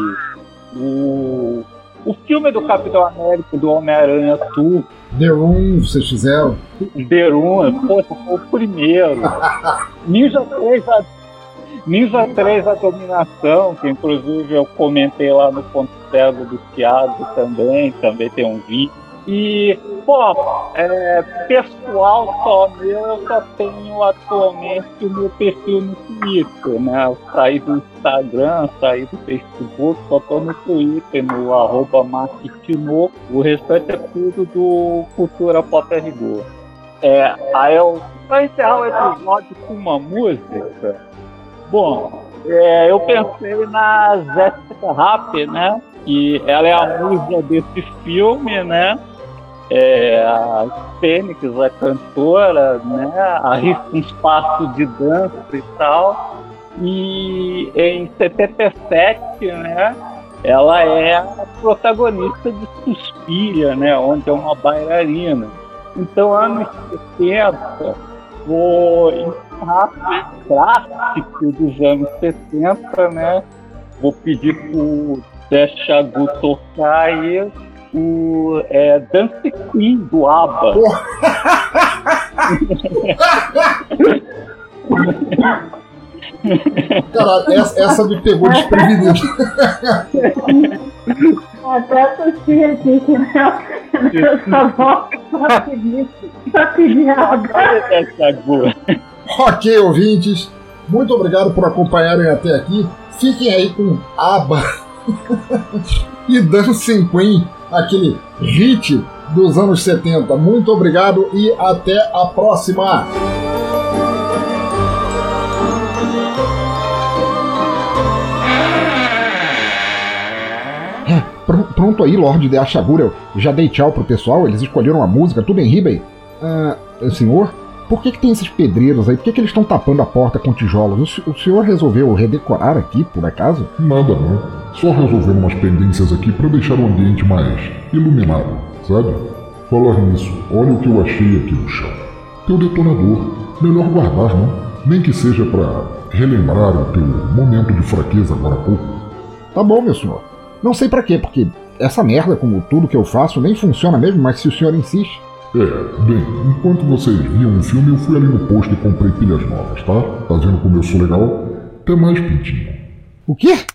o O filme do Capitão América, do Homem-Aranha Tour. The Room, vocês fizeram? The Room, pô, foi o primeiro. Ninja três, a... Ninja três, a Dominação, que inclusive eu comentei lá no Ponto Cego do Thiago também, também tem um vídeo. E, bom, é, pessoal só meu, eu só tenho atualmente o meu perfil no Twitter, né? Eu saí do Instagram, saí do Facebook, só tô no Twitter, no arroba Marquitinoco. O restante é tudo do Cultura Pop R G O. É, aí eu, pra encerrar o episódio com uma música, bom, é, eu pensei na Jessica Rapp, né? Que ela é a musa desse filme, né? É, a Fênix, a cantora, né? Arrisca uns passos de dança e tal. E em setenta e sete, né? Ela é a protagonista de Suspiria, né? Onde é uma bailarina. Então, anos setenta, vou encerrar o clássico dos anos setenta, né? Vou pedir pro Zé Chagu tocar aí o é, Dance Queen do ABBA. Cara, essa, essa me pegou desprevenido. Até tossi aqui, que não, só vou só pedir, só pedir água. Ok, ouvintes, muito obrigado por acompanharem até aqui. Fiquem aí com ABBA e Dancing Queen, aquele hit dos anos setenta. Muito obrigado e até a próxima! É, pr- pronto aí, Lorde de Ashagura. Eu já dei tchau pro pessoal, eles escolheram a música, tudo em Ribey. Ah, senhor, por que que tem esses pedreiros aí? Por que que eles estão tapando a porta com tijolos? O, se- o senhor resolveu redecorar aqui, por acaso? Nada não. Só resolvendo umas pendências aqui pra deixar o ambiente mais iluminado, sabe? Falar nisso, olha o que eu achei aqui no chão. Teu detonador. Melhor guardar, não? Nem que seja pra relembrar o teu momento de fraqueza agora há pouco. Tá bom, meu senhor. Não sei pra quê, porque essa merda, como tudo que eu faço, nem funciona mesmo, mas se o senhor insiste... É, bem, enquanto vocês viam o filme, eu fui ali no posto e comprei pilhas novas, tá? Tá vendo como eu sou legal? Até mais, pintinho. O quê?